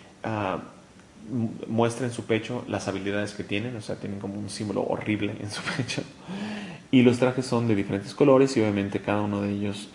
muestra en su pecho las habilidades que tienen. O sea, tienen como un símbolo horrible en su pecho, y los trajes son de diferentes colores, y obviamente cada uno de ellos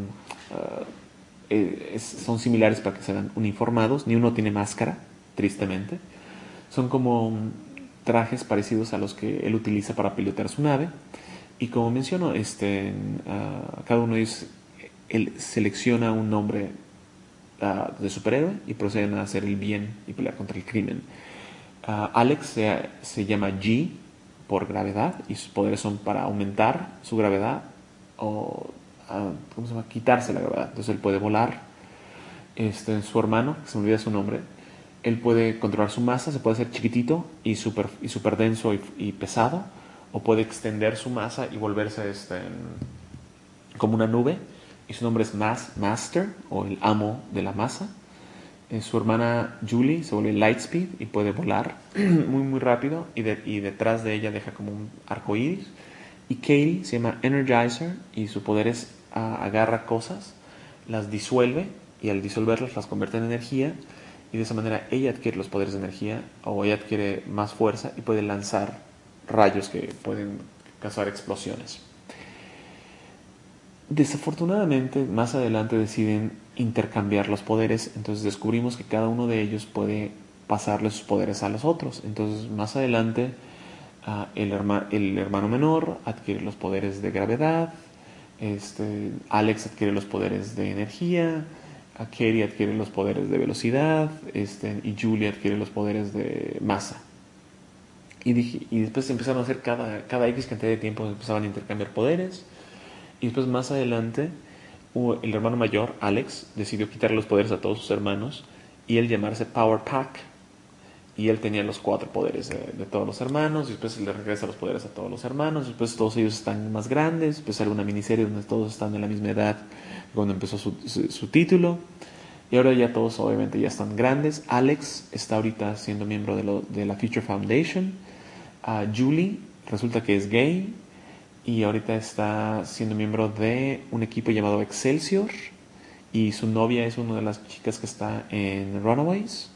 son similares para que sean uniformados. Ni uno tiene máscara, tristemente. Son como trajes parecidos a los que él utiliza para pilotar su nave. Y como menciono, cada uno de ellos, él selecciona un nombre de superhéroe y proceden a hacer el bien y pelear contra el crimen. Alex se llama G, por gravedad y sus poderes son para aumentar su gravedad o ¿cómo se llama? Quitarse la gravedad. Entonces él puede volar. Su hermano, que se me olvida su nombre, él puede controlar su masa, se puede hacer chiquitito y super denso y pesado, o puede extender su masa y volverse como una nube, y su nombre es Master, o el amo de la masa. Su hermana Julie se vuelve Lightspeed y puede volar muy muy rápido, y detrás de ella deja como un arco iris. Y Katie se llama Energizer y su poder es agarra cosas, las disuelve, y al disolverlas las convierte en energía, y de esa manera ella adquiere los poderes de energía, o ella adquiere más fuerza y puede lanzar rayos que pueden causar explosiones. Desafortunadamente, más adelante deciden intercambiar los poderes, entonces descubrimos que cada uno de ellos puede pasarle sus poderes a los otros. Entonces, más adelante, el hermano menor adquiere los poderes de gravedad, Alex adquiere los poderes de energía, Katie adquiere los poderes de velocidad, y Julie adquiere los poderes de masa. Y después empezaron a hacer cada X cantidad de tiempo, empezaban a intercambiar poderes. Y después más adelante, el hermano mayor, Alex, decidió quitarle los poderes a todos sus hermanos y él llamarse Power Pack. Y él tenía los 4 poderes de todos los hermanos, y después le regresa los poderes a todos los hermanos, después todos ellos están más grandes, después sale una miniserie donde todos están de la misma edad cuando empezó su título, y ahora ya todos obviamente ya están grandes. Alex está ahorita siendo miembro de la Future Foundation. Julie resulta que es gay, y ahorita está siendo miembro de un equipo llamado Excelsior, y su novia es una de las chicas que está en Runaways,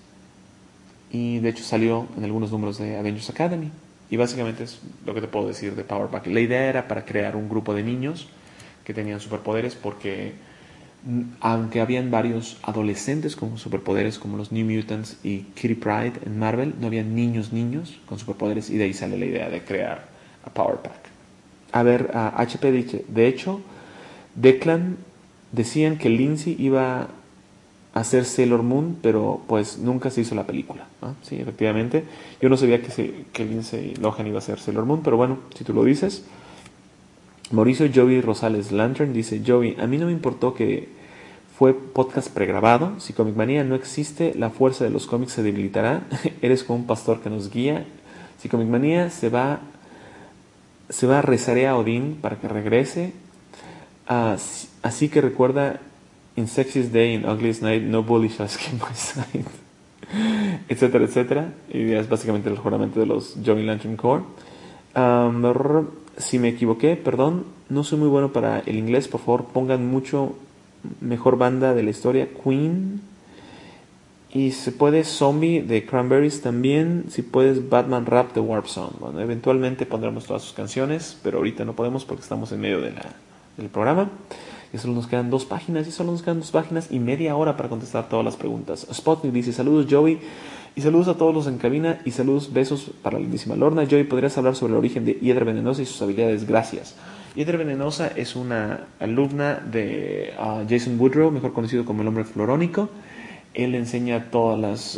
y de hecho salió en algunos números de Avengers Academy. Y básicamente es lo que te puedo decir de Power Pack. La idea era para crear un grupo de niños que tenían superpoderes, porque aunque habían varios adolescentes con superpoderes como los New Mutants y Kitty Pryde en Marvel, no había niños con superpoderes, y de ahí sale la idea de crear a Power Pack. A ver, HP dice, de hecho, Declan decían que Lindsay iba a ser Sailor Moon, pero pues nunca se hizo la película, ¿no? Sí, efectivamente. Yo no sabía que Lindsay Lohan iba a ser Sailor Moon, pero bueno, si tú lo dices. Mauricio Joey Rosales Lantern dice, Joey, a mí no me importó que fue podcast pregrabado. Si Comic Manía no existe, la fuerza de los cómics se debilitará. Eres como un pastor que nos guía. Si Comic Manía se va, rezaré a Odín para que regrese. Así que recuerda, in Sexiest Day, in Ugliest Night, no bully shall escape my sight, etcétera, etcétera. Y es básicamente el juramento de los Joey Lantern Corps. Si me equivoqué, perdón, no soy muy bueno para el inglés. Por favor, pongan mucho mejor banda de la historia, Queen. Y si puede, Zombie de Cranberries también. Si puedes, Batman Rap de Warp Zone. Bueno, eventualmente pondremos todas sus canciones, pero ahorita no podemos porque estamos en medio del programa. Y solo nos quedan 2 páginas. Y solo nos quedan 2 páginas y media hora para contestar todas las preguntas. Spotnik dice, saludos Joey. Y saludos a todos los en cabina. Y saludos, besos para la lindísima Lorna. Joey, ¿podrías hablar sobre el origen de Hiedra Venenosa y sus habilidades? Gracias. Hiedra Venenosa es una alumna de Jason Woodrow, mejor conocido como el Hombre Florónico. Él enseña todas las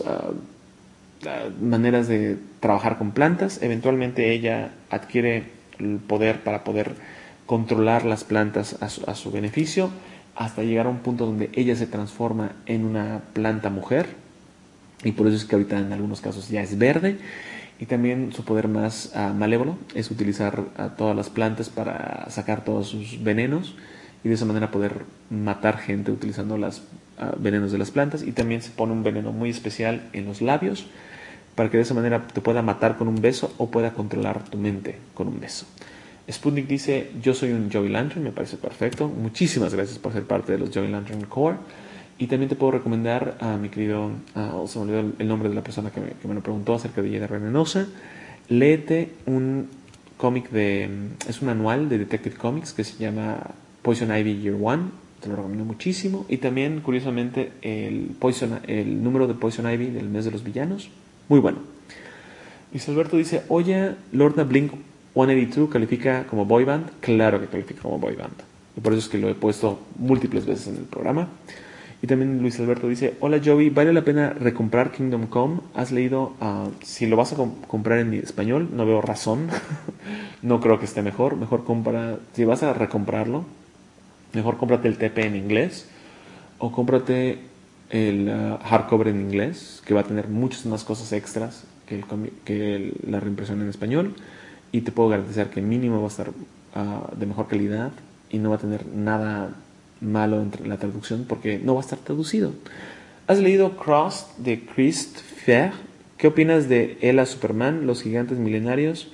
maneras de trabajar con plantas. Eventualmente ella adquiere el poder para poder controlar las plantas a su beneficio, hasta llegar a un punto donde ella se transforma en una planta mujer, y por eso es que ahorita en algunos casos ya es verde. Y también su poder más malévolo es utilizar a todas las plantas para sacar todos sus venenos, y de esa manera poder matar gente utilizando los venenos de las plantas. Y también se pone un veneno muy especial en los labios para que de esa manera te pueda matar con un beso o pueda controlar tu mente con un beso. Sputnik dice, yo soy un Joey Lantern, me parece perfecto. Muchísimas gracias por ser parte de los Joey Lantern Corps. Y también te puedo recomendar a mi querido, se me olvidó el nombre de la persona que me lo preguntó acerca de Hiedra Venenosa. Léete un cómic es un anual de Detective Comics que se llama Poison Ivy Year One. Te lo recomiendo muchísimo. Y también, curiosamente, el número de Poison Ivy del mes de los villanos. Muy bueno. Luis Alberto dice, oye, Lorna Blink 182 califica como boy band. Claro que califica como boy band. Y por eso es que lo he puesto múltiples veces en el programa. Y también Luis Alberto dice, hola Joey, ¿vale la pena recomprar Kingdom Come? ¿Has leído? Si lo vas a comprar en español, no veo razón. no creo que esté mejor. Mejor compra, si vas a recomprarlo, mejor cómprate el TP en inglés o cómprate el hardcover en inglés, que va a tener muchas más cosas extras que la reimpresión en español, y te puedo garantizar que mínimo va a estar de mejor calidad y no va a tener nada malo entre la traducción porque no va a estar traducido. ¿Has leído Cross de Christopher? ¿Qué opinas de Ella Superman, los gigantes milenarios?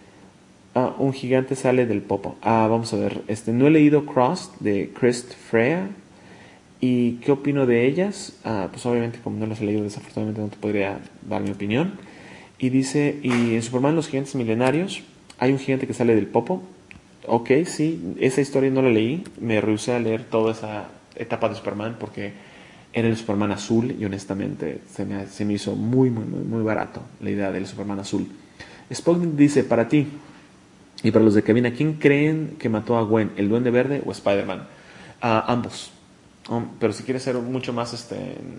Un gigante sale del popo. Vamos a ver. No he leído Cross de Christopher. ¿Y qué opino de ellas? Pues obviamente como no las he leído, desafortunadamente no te podría dar mi opinión. Y dice, y en Superman, los gigantes milenarios, hay un gigante que sale del popo. Ok, sí, esa historia no la leí. Me rehusé a leer toda esa etapa de Superman porque era el Superman azul y honestamente se me hizo muy, muy, muy, muy barato la idea del Superman azul. Spock dice, para ti y para los de cabina, ¿quién creen que mató a Gwen? ¿El Duende Verde o Spider-Man? Ambos. Pero si quieres ser mucho más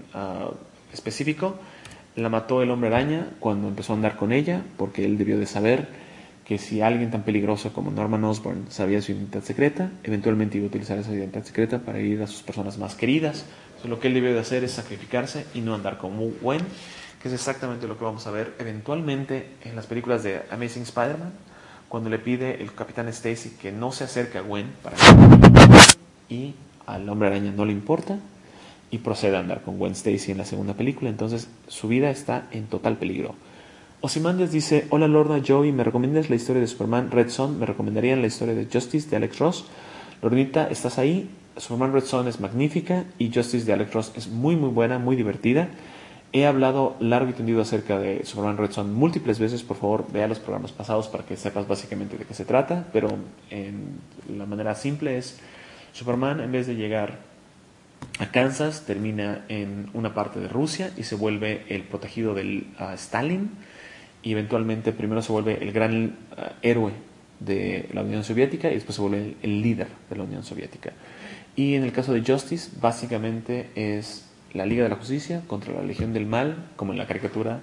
específico, la mató el Hombre Araña cuando empezó a andar con ella, porque él debió de saber que si alguien tan peligroso como Norman Osborn sabía su identidad secreta, eventualmente iba a utilizar esa identidad secreta para ir a sus personas más queridas. Entonces, lo que él debió de hacer es sacrificarse y no andar con Gwen, que es exactamente lo que vamos a ver eventualmente en las películas de Amazing Spider-Man, cuando le pide el Capitán Stacy que no se acerque a Gwen para que... y al Hombre Araña no le importa y procede a andar con Gwen Stacy en la segunda película. Entonces su vida está en total peligro. Ozymandias dice, hola Lorna, Joey, ¿me recomiendas la historia de Superman Red Son? ¿Me recomendarían la historia de Justice de Alex Ross? Lornita, ¿estás ahí? Superman Red Son es magnífica y Justice de Alex Ross es muy muy buena, muy divertida. He hablado largo y tendido acerca de Superman Red Son múltiples veces. Por favor, vea los programas pasados para que sepas básicamente de qué se trata, pero en la manera simple es Superman, en vez de llegar a Kansas, termina en una parte de Rusia y se vuelve el protegido del Stalin, y eventualmente primero se vuelve el gran héroe de la Unión Soviética y después se vuelve el líder de la Unión Soviética. Y en el caso de Justice, básicamente es la Liga de la Justicia contra la Legión del Mal, como en la caricatura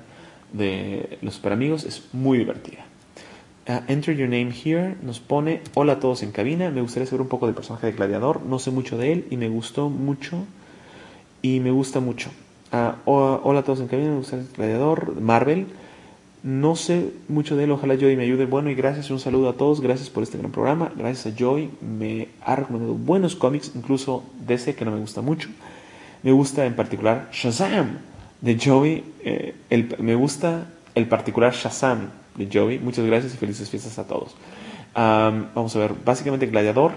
de los Superamigos. Es muy divertida. Enter Your Name Here nos pone, hola a todos en cabina, me gustaría saber un poco del personaje de Gladiador, no sé mucho de él y me gustó mucho y me gusta mucho. Hola a todos en cabina, me gustaría Gladiador, Marvel, no sé mucho de él, ojalá Joey me ayude. Bueno, y gracias, un saludo a todos, gracias por este gran programa, gracias a Joey, me ha recomendado buenos cómics, incluso DC que no me gusta mucho. Me gusta en particular Shazam de Joey, me gusta el particular Shazam de Joey. Muchas gracias y felices fiestas a todos. Vamos a ver, básicamente Gladiador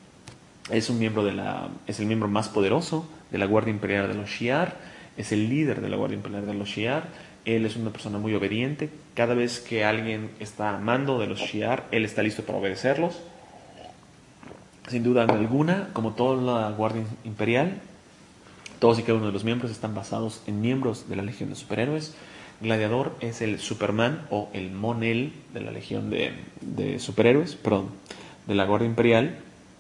es un miembro es el miembro más poderoso de la Guardia Imperial de los Shi'ar, es el líder de la Guardia Imperial de los Shi'ar. Él es una persona muy obediente. Cada vez que alguien está a mando de los Shi'ar, él está listo para obedecerlos. Sin duda alguna, como toda la Guardia Imperial, todos y cada uno de los miembros están basados en miembros de la Legión de Superhéroes. Gladiador es el Superman o el Mon-El de la Legión de Superhéroes, perdón, de la Guardia Imperial,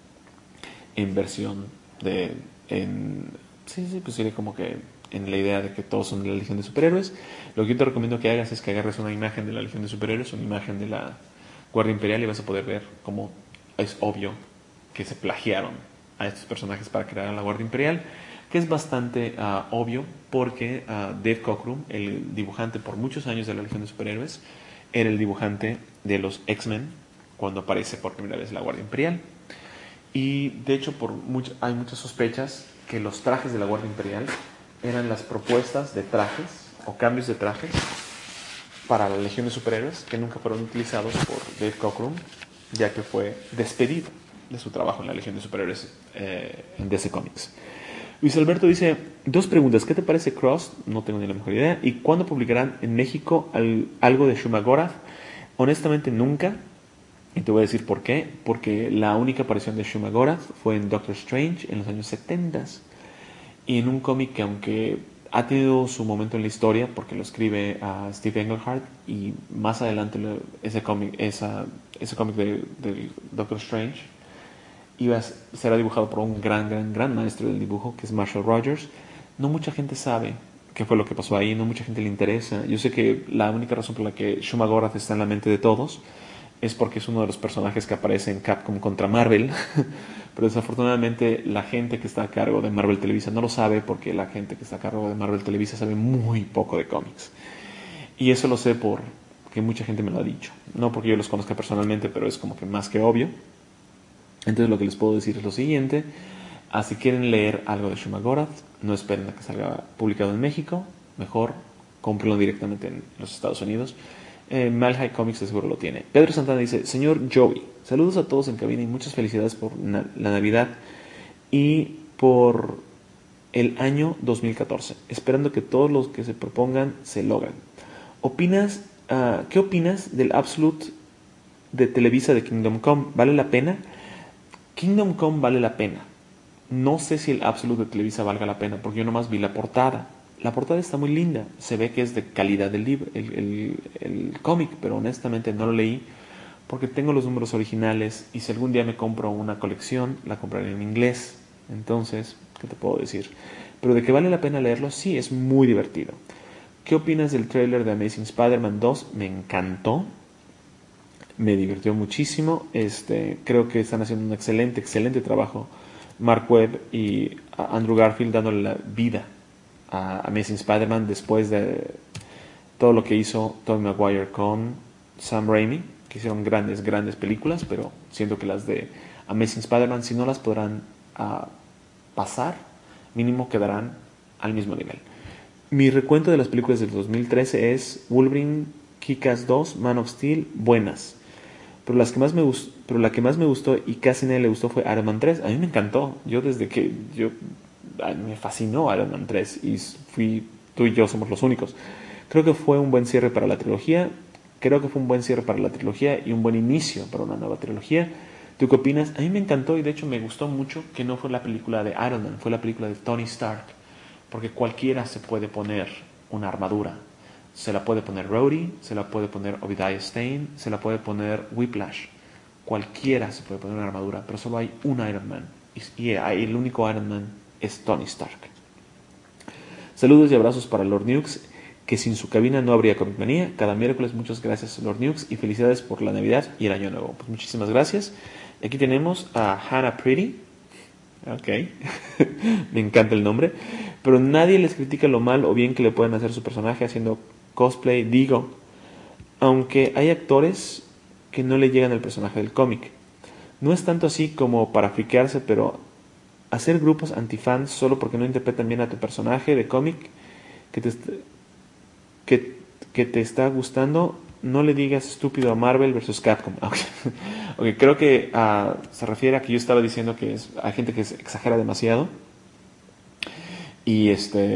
en versión sí, pues sería como que en la idea de que todos son de la Legión de Superhéroes. Lo que yo te recomiendo que hagas es que agarres una imagen de la Legión de Superhéroes, una imagen de la Guardia Imperial, y vas a poder ver cómo es obvio que se plagiaron a estos personajes para crear a la Guardia Imperial, que es bastante obvio porque Dave Cockrum, el dibujante por muchos años de la Legión de Superhéroes, era el dibujante de los X-Men cuando aparece por primera vez la Guardia Imperial. Y de hecho hay muchas sospechas que los trajes de la Guardia Imperial eran las propuestas de trajes o cambios de trajes para la Legión de Superhéroes que nunca fueron utilizados por Dave Cockrum, ya que fue despedido de su trabajo en la Legión de Superhéroes en DC Comics. Luis Alberto dice, 2 preguntas, ¿qué te parece Cross? No tengo ni la mejor idea. ¿Y cuándo publicarán en México algo de Shumagorath? Honestamente nunca, y te voy a decir por qué. Porque la única aparición de Shumagorath fue en Doctor Strange en los años 70 y en un cómic que, aunque ha tenido su momento en la historia porque lo escribe Steve Englehart, y más adelante ese cómic de Doctor Strange será dibujado por un gran maestro del dibujo, que es Marshall Rogers. No mucha gente sabe qué fue lo que pasó ahí, no mucha gente le interesa. Yo sé que la única razón por la que Shumagorath está en la mente de todos es porque es uno de los personajes que aparece en Capcom contra Marvel. Pero desafortunadamente la gente que está a cargo de Marvel Televisa no lo sabe, porque la gente que está a cargo de Marvel Televisa sabe muy poco de cómics. Y eso lo sé porque mucha gente me lo ha dicho. No porque yo los conozca personalmente, pero es como que más que obvio. Entonces lo que les puedo decir es lo siguiente. Si quieren leer algo de Shumagorath, no esperen a que salga publicado en México. Mejor cómprenlo directamente en los Estados Unidos. Malhai Comics de seguro lo tiene. Pedro Santana dice: señor Joey, saludos a todos en cabina y muchas felicidades por la Navidad y por el año 2014, esperando que todos los que se propongan se logren. ¿Qué opinas del Absolute de Televisa de Kingdom Come? ¿Vale la pena? Kingdom Come vale la pena. No sé si el Absolute de Televisa valga la pena, porque yo nomás vi la portada. La portada está muy linda, se ve que es de calidad del libro, el cómic, pero honestamente no lo leí porque tengo los números originales y si algún día me compro una colección, la compraré en inglés. Entonces, ¿qué te puedo decir? Pero de que vale la pena leerlo, sí, es muy divertido. ¿Qué opinas del tráiler de Amazing Spider-Man 2? Me encantó, me divirtió muchísimo. Creo que están haciendo un excelente trabajo Mark Webb y Andrew Garfield dándole la vida a Amazing Spider-Man después de todo lo que hizo Tobey Maguire con Sam Raimi, que hicieron grandes películas, pero siento que las de Amazing Spider-Man, si no las podrán pasar, mínimo quedarán al mismo nivel. Mi recuento de las películas del 2013 es Wolverine, Kick-Ass 2, Man of Steel, buenas. Pero la que más me gustó y casi nadie le gustó fue Iron Man 3. A mí me encantó. Me fascinó Iron Man 3 y tú y yo somos los únicos. Creo que fue un buen cierre para la trilogía. Y un buen inicio para una nueva trilogía. ¿Tú qué opinas? A mí me encantó y de hecho me gustó mucho que no fue la película de Iron Man, fue la película de Tony Stark. Porque cualquiera se puede poner una armadura. Se la puede poner Rhodey, se la puede poner Obadiah Stane, se la puede poner Whiplash. Cualquiera se puede poner una armadura, pero solo hay un Iron Man. Y el único Iron Man es Tony Stark. Saludos y abrazos para Lord Nukes, que sin su cabina no habría Comic Manía. Cada miércoles, muchas gracias Lord Nukes y felicidades por la Navidad y el Año Nuevo. Pues muchísimas gracias. Y aquí tenemos a Hannah Pretty. Ok, me encanta el nombre. Pero nadie les critica lo mal o bien que le pueden hacer su personaje haciendo cosplay. Digo, aunque hay actores que no le llegan al personaje del cómic. No es tanto así como para friquearse, pero hacer grupos antifans solo porque no interpretan bien a tu personaje de cómic que te está gustando, no le digas estúpido a Marvel vs. Capcom. Okay, creo que se refiere a que yo estaba diciendo que hay gente que exagera demasiado y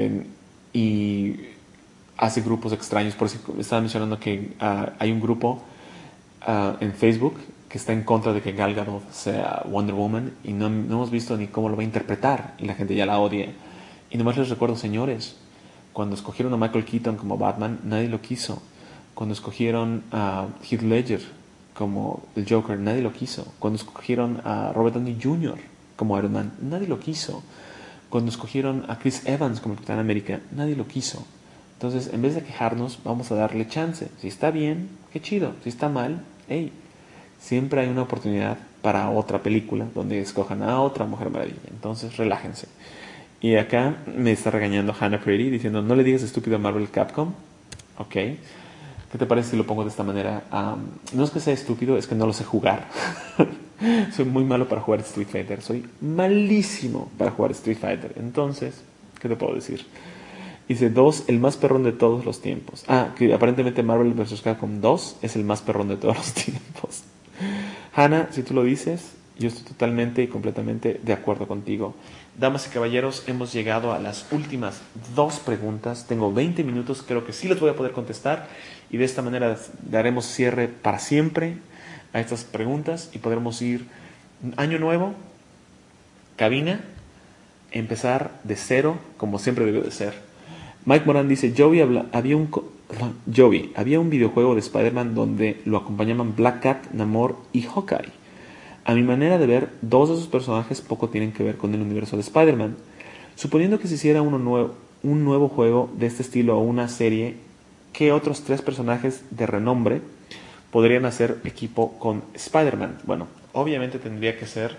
hace grupos extraños. Por eso estaba mencionando que hay un grupo en Facebook que está en contra de que Gal Gadot sea Wonder Woman y no hemos visto ni cómo lo va a interpretar y la gente ya la odia. Y nomás les recuerdo, señores, cuando escogieron a Michael Keaton como Batman, nadie lo quiso. Cuando escogieron a Heath Ledger como el Joker, nadie lo quiso. Cuando escogieron a Robert Downey Jr. como Iron Man, nadie lo quiso. Cuando escogieron a Chris Evans como Capitán América, nadie lo quiso. Entonces, en vez de quejarnos, vamos a darle chance. Si está bien, qué chido. Si está mal, hey, siempre hay una oportunidad para otra película donde escojan a otra Mujer Maravilla. Entonces, relájense. Y acá me está regañando Hannah Pretty diciendo: no le digas estúpido a Marvel Capcom. Ok. ¿Qué te parece si lo pongo de esta manera? No es que sea estúpido, es que no lo sé jugar. Soy muy malo para jugar Street Fighter. Soy malísimo para jugar Street Fighter. Entonces, ¿qué te puedo decir? Dice 2, el más perrón de todos los tiempos. Que aparentemente Marvel vs. Capcom 2 es el más perrón de todos los tiempos. Hannah, si tú lo dices, yo estoy totalmente y completamente de acuerdo contigo. Damas y caballeros, hemos llegado a las últimas 2 preguntas. Tengo 20 minutos, creo que sí les voy a poder contestar. Y de esta manera daremos cierre para siempre a estas preguntas y podremos ir año nuevo, cabina, empezar de cero, como siempre debió de ser. Mike Moran dice: había un videojuego de Spider-Man donde lo acompañaban Black Cat, Namor y Hawkeye. A mi manera de ver, 2 de esos personajes poco tienen que ver con el universo de Spider-Man. Suponiendo que se hiciera un nuevo juego de este estilo o una serie, ¿qué otros 3 personajes de renombre podrían hacer equipo con Spider-Man. Bueno, obviamente tendría que ser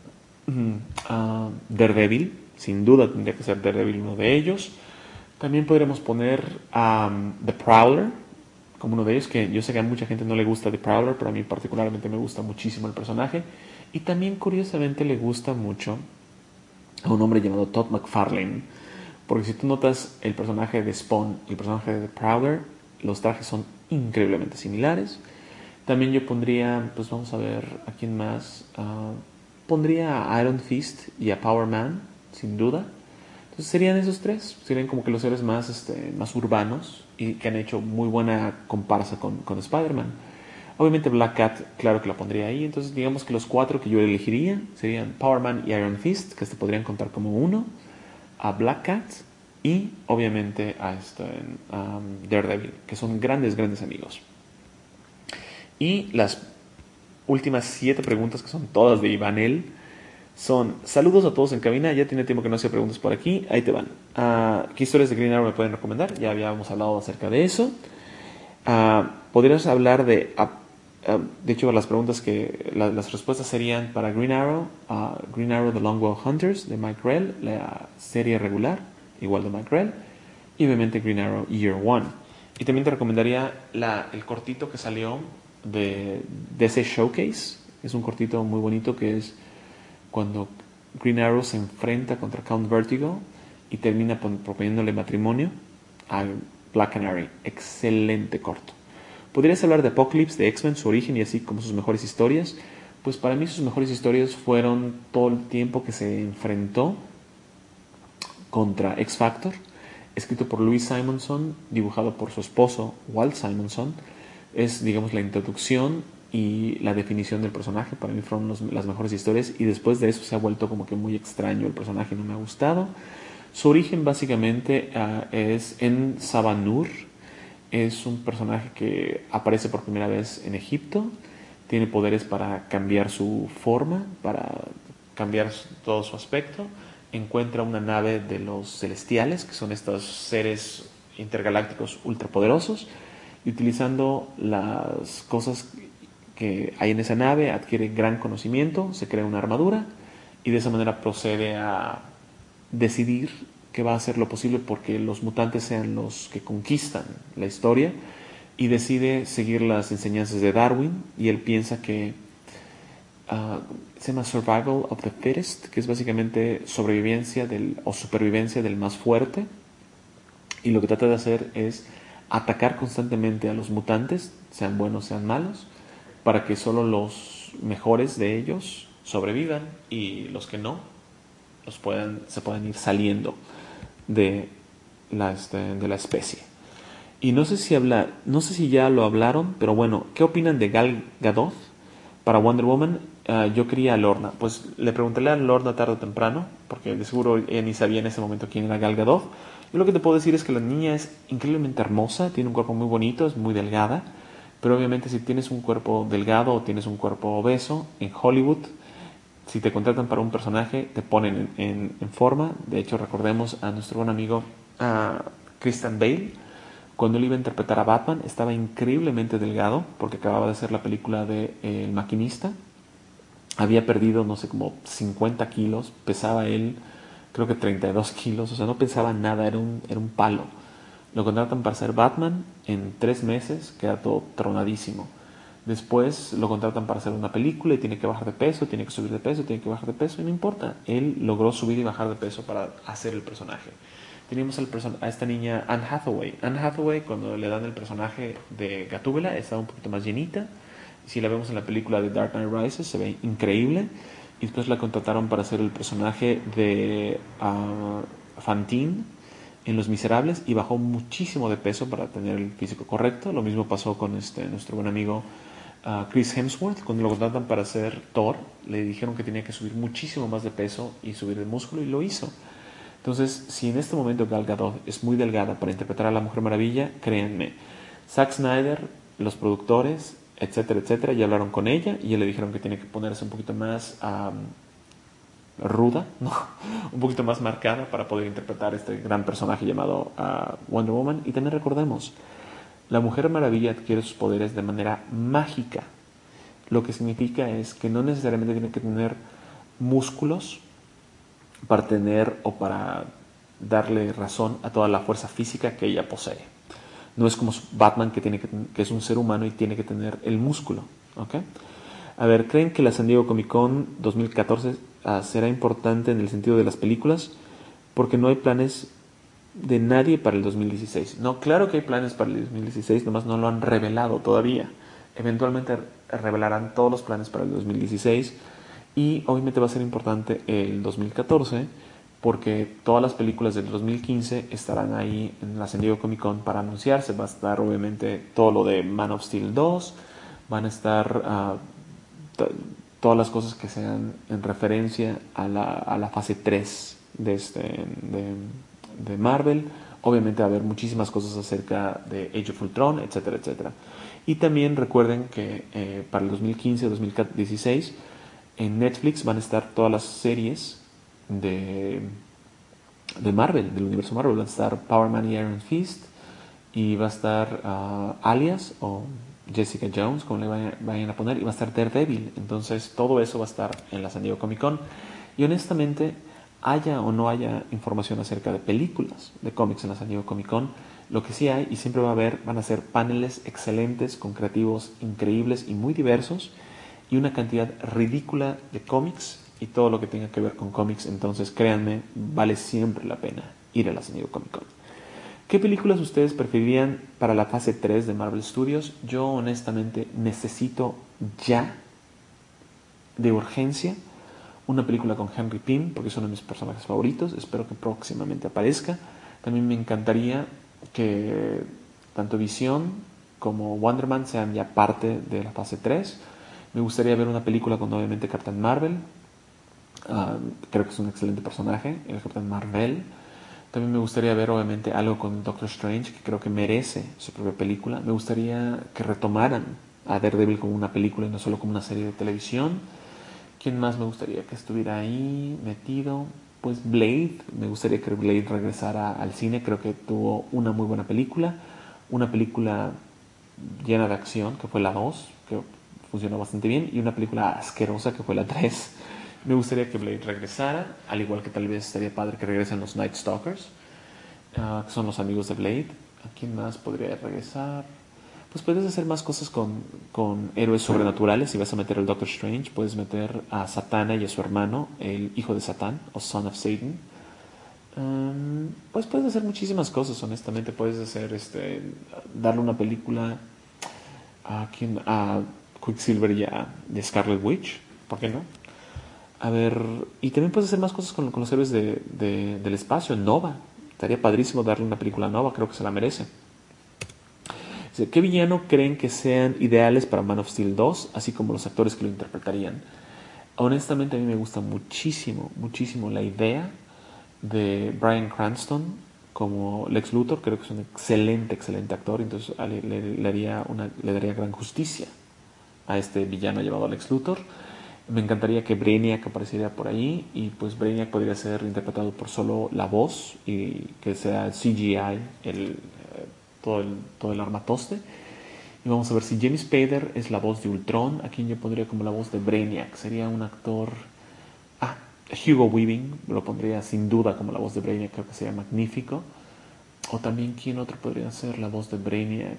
Daredevil, sin duda tendría que ser Daredevil uno de ellos. También podríamos poner The Prowler como uno de ellos, que yo sé que a mucha gente no le gusta The Prowler, pero a mí particularmente me gusta muchísimo el personaje. Y también curiosamente le gusta mucho a un hombre llamado Todd McFarlane, porque si tú notas el personaje de Spawn y el personaje de The Prowler, los trajes son increíblemente similares. También yo pondría, pues vamos a ver a quién más. Pondría a Iron Fist y a Power Man, sin duda. Entonces serían esos tres, serían como que los héroes más, más urbanos y que han hecho muy buena comparsa con Spider-Man. Obviamente Black Cat, claro que la pondría ahí. Entonces digamos que los cuatro que yo elegiría serían Power Man y Iron Fist, que se podrían contar como uno, a Black Cat y obviamente a Daredevil, que son grandes, grandes amigos. Y las últimas 7 preguntas, que son todas de Ivanel, son: saludos a todos en cabina, ya tiene tiempo que no hacía preguntas por aquí, ahí te van. ¿Qué historias de Green Arrow me pueden recomendar? Ya habíamos hablado acerca de eso. ¿Podrías hablar de hecho las preguntas las respuestas serían para Green Arrow, Green Arrow The Longbow Hunters de Mike Grell, la serie regular igual de Mike Grell, y obviamente Green Arrow Year One. Y también te recomendaría el cortito que salió de ese showcase. Es un cortito muy bonito que es cuando Green Arrow se enfrenta contra Count Vertigo y termina proponiéndole matrimonio a Black Canary. Excelente corto. ¿Podrías hablar de Apocalypse, de X-Men, su origen y así como sus mejores historias? Pues para mí sus mejores historias fueron todo el tiempo que se enfrentó contra X-Factor, escrito por Louise Simonson, dibujado por su esposo Walt Simonson. Es, digamos, la introducción y la definición del personaje. Para mí fueron las mejores historias, y después de eso se ha vuelto como que muy extraño el personaje, no me ha gustado. Su origen básicamente es en Sabanur. Es un personaje que aparece por primera vez en Egipto, tiene poderes para cambiar su forma, para cambiar todo su aspecto. Encuentra una nave de los celestiales, que son estos seres intergalácticos ultrapoderosos, y utilizando las cosas que hay en esa nave adquiere gran conocimiento, se crea una armadura y de esa manera procede a decidir que va a hacer lo posible porque los mutantes sean los que conquistan la historia, y decide seguir las enseñanzas de Darwin, y él piensa que se llama Survival of the Fittest, que es básicamente supervivencia del más fuerte, y lo que trata de hacer es atacar constantemente a los mutantes, sean buenos, sean malos, para que solo los mejores de ellos sobrevivan y los que no se puedan ir saliendo de la especie. Y no sé si ya lo hablaron, pero bueno, ¿qué opinan de Gal Gadot para Wonder Woman? Yo quería a Lorna, pues le pregunté a Lorna tarde o temprano, porque de seguro ella ni sabía en ese momento quién era Gal Gadot. Yo lo que te puedo decir es que la niña es increíblemente hermosa, tiene un cuerpo muy bonito, es muy delgada, pero obviamente si tienes un cuerpo delgado o tienes un cuerpo obeso, en Hollywood, si te contratan para un personaje, te ponen en forma. De hecho, recordemos a nuestro buen amigo Christian Bale. Cuando él iba a interpretar a Batman, estaba increíblemente delgado, porque acababa de hacer la película de El Maquinista. Había perdido, no sé, como 50 kilos. Pesaba él, creo que 32 kilos. O sea, no pesaba nada, era un palo. Lo contratan para ser Batman. En 3 meses queda todo tronadísimo. Después lo contratan para hacer una película y tiene que bajar de peso, tiene que subir de peso, tiene que bajar de peso, y no importa. Él logró subir y bajar de peso para hacer el personaje. Teníamos a esta niña Anne Hathaway. Anne Hathaway, cuando le dan el personaje de Gatúbela, estaba un poquito más llenita. Si la vemos en la película de Dark Knight Rises, se ve increíble. Y después la contrataron para hacer el personaje de Fantine en Los Miserables, y bajó muchísimo de peso para tener el físico correcto. Lo mismo pasó con nuestro buen amigo Chris Hemsworth. Cuando lo contratan para hacer Thor, le dijeron que tenía que subir muchísimo más de peso y subir de músculo, y lo hizo. Entonces, si en este momento Gal Gadot es muy delgada para interpretar a la Mujer Maravilla, créanme, Zack Snyder, los productores, etcétera, etcétera, ya hablaron con ella y ya le dijeron que tiene que ponerse un poquito más ruda, ¿no? Un poquito más marcada para poder interpretar este gran personaje llamado Wonder Woman. Y también recordemos, La Mujer Maravilla adquiere sus poderes de manera mágica. Lo que significa es que no necesariamente tiene que tener músculos para tener o para darle razón a toda la fuerza física que ella posee. No es como Batman que es un ser humano y tiene que tener el músculo. ¿Okay? A ver, ¿creen que la San Diego Comic Con 2014 será importante en el sentido de las películas? Porque no hay planes de nadie para el 2016. No, claro que hay planes para el 2016, nomás no lo han revelado todavía. Eventualmente revelarán todos los planes para el 2016 y obviamente va a ser importante el 2014 porque todas las películas del 2015 estarán ahí en la San Diego Comic Con para anunciarse. Va a estar obviamente todo lo de Man of Steel 2, van a estar todas las cosas que sean en referencia a la fase 3 de Marvel. Obviamente va a haber muchísimas cosas acerca de Age of Ultron, etcétera, etcétera. Y también recuerden que para el 2015-2016 en Netflix van a estar todas las series de Marvel, del universo Marvel. Va a estar Power Man y Iron Fist, y va a estar Alias o Jessica Jones, como le vayan a poner, y va a estar Daredevil. Entonces todo eso va a estar en la San Diego Comic Con. Y honestamente, haya o no haya información acerca de películas de cómics en la San Diego Comic Con, lo que sí hay y siempre va a haber van a ser paneles excelentes con creativos increíbles y muy diversos y una cantidad ridícula de cómics y todo lo que tenga que ver con cómics. Entonces créanme, vale siempre la pena ir a la San Diego Comic Con. ¿Qué películas ustedes preferirían para la fase 3 de Marvel Studios? Yo honestamente necesito ya, de urgencia, una película con Henry Pym, porque es uno de mis personajes favoritos. Espero que próximamente aparezca. También me encantaría que tanto Visión como Wonder Man sean ya parte de la fase 3. Me gustaría ver una película con obviamente Captain Marvel. Creo que es un excelente personaje, el Captain Marvel. También me gustaría ver obviamente algo con Doctor Strange, que creo que merece su propia película. Me gustaría que retomaran a Daredevil como una película y no solo como una serie de televisión. ¿Quién más me gustaría que estuviera ahí metido? Pues Blade. Me gustaría que Blade regresara al cine. Creo que tuvo una muy buena película. Una película llena de acción, que fue la 2, que funcionó bastante bien. Y una película asquerosa, que fue la 3. Me gustaría que Blade regresara, al igual que tal vez estaría padre que regresen los Night Stalkers, que son los amigos de Blade. ¿A quién más podría regresar? Pues puedes hacer más cosas con héroes sobrenaturales. Si vas a meter al Doctor Strange, puedes meter a Satana y a su hermano, el hijo de Satán, o Son of Satan. Pues puedes hacer muchísimas cosas, honestamente. Puedes hacer darle una película a Quicksilver y a Scarlet Witch, ¿por qué no? A ver, y también puedes hacer más cosas con los héroes del espacio. Nova, estaría padrísimo darle una película a Nova, creo que se la merece. ¿Qué villano creen que sean ideales para Man of Steel 2, así como los actores que lo interpretarían? Honestamente a mí me gusta muchísimo, muchísimo la idea de Bryan Cranston como Lex Luthor. Creo que es un excelente, excelente actor, entonces le daría gran justicia a este villano llamado Lex Luthor. Me encantaría que Brainiac apareciera por ahí, y pues Brainiac podría ser interpretado por solo la voz y que sea CGI todo el armatoste. Y vamos a ver si James Spader es la voz de Ultron, a quien yo pondría como la voz de Brainiac. Sería un actor... Hugo Weaving lo pondría sin duda como la voz de Brainiac, creo que sería magnífico. O también, ¿quién otro podría ser la voz de Brainiac?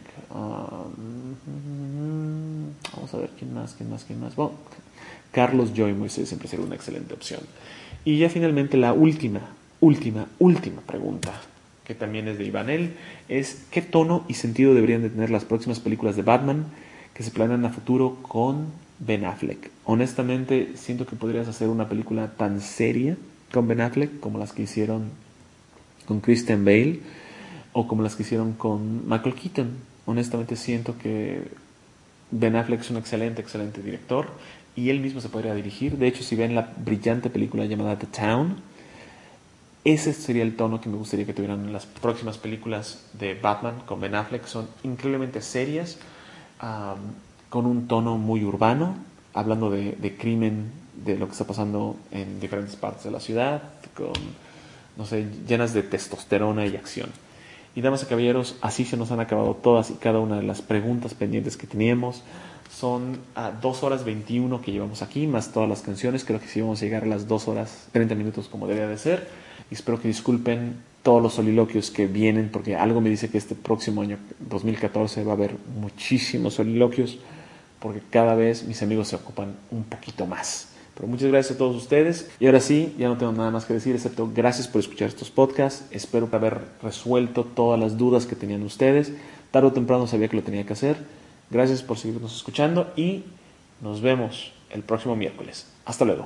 Vamos a ver, ¿quién más? Bueno, Carlos Joy Moisés siempre sería una excelente opción. Y ya finalmente la última pregunta, que también es de Ivanel, es ¿qué tono y sentido deberían de tener las próximas películas de Batman que se planean a futuro con Ben Affleck? Honestamente, siento que podrías hacer una película tan seria con Ben Affleck como las que hicieron con Christian Bale o como las que hicieron con Michael Keaton. Honestamente siento que Ben Affleck es un excelente, excelente director y él mismo se podría dirigir. De hecho, si ven la brillante película llamada The Town, ese sería el tono que me gustaría que tuvieran las próximas películas de Batman con Ben Affleck. Son increíblemente serias, con un tono muy urbano, hablando de crimen, de lo que está pasando en diferentes partes de la ciudad, con, no sé, llenas de testosterona y acción. Y damas y caballeros, así se nos han acabado todas y cada una de las preguntas pendientes que teníamos. Son 2 horas 21 que llevamos aquí, más todas las canciones. Creo que sí vamos a llegar a las 2 horas 30 minutos como debía de ser. Y espero que disculpen todos los soliloquios que vienen, porque algo me dice que este próximo año, 2014, va a haber muchísimos soliloquios, porque cada vez mis amigos se ocupan un poquito más. Pero muchas gracias a todos ustedes. Y ahora sí, ya no tengo nada más que decir, excepto gracias por escuchar estos podcasts. Espero haber resuelto todas las dudas que tenían ustedes. Tarde o temprano sabía que lo tenía que hacer. Gracias por seguirnos escuchando y nos vemos el próximo miércoles. Hasta luego.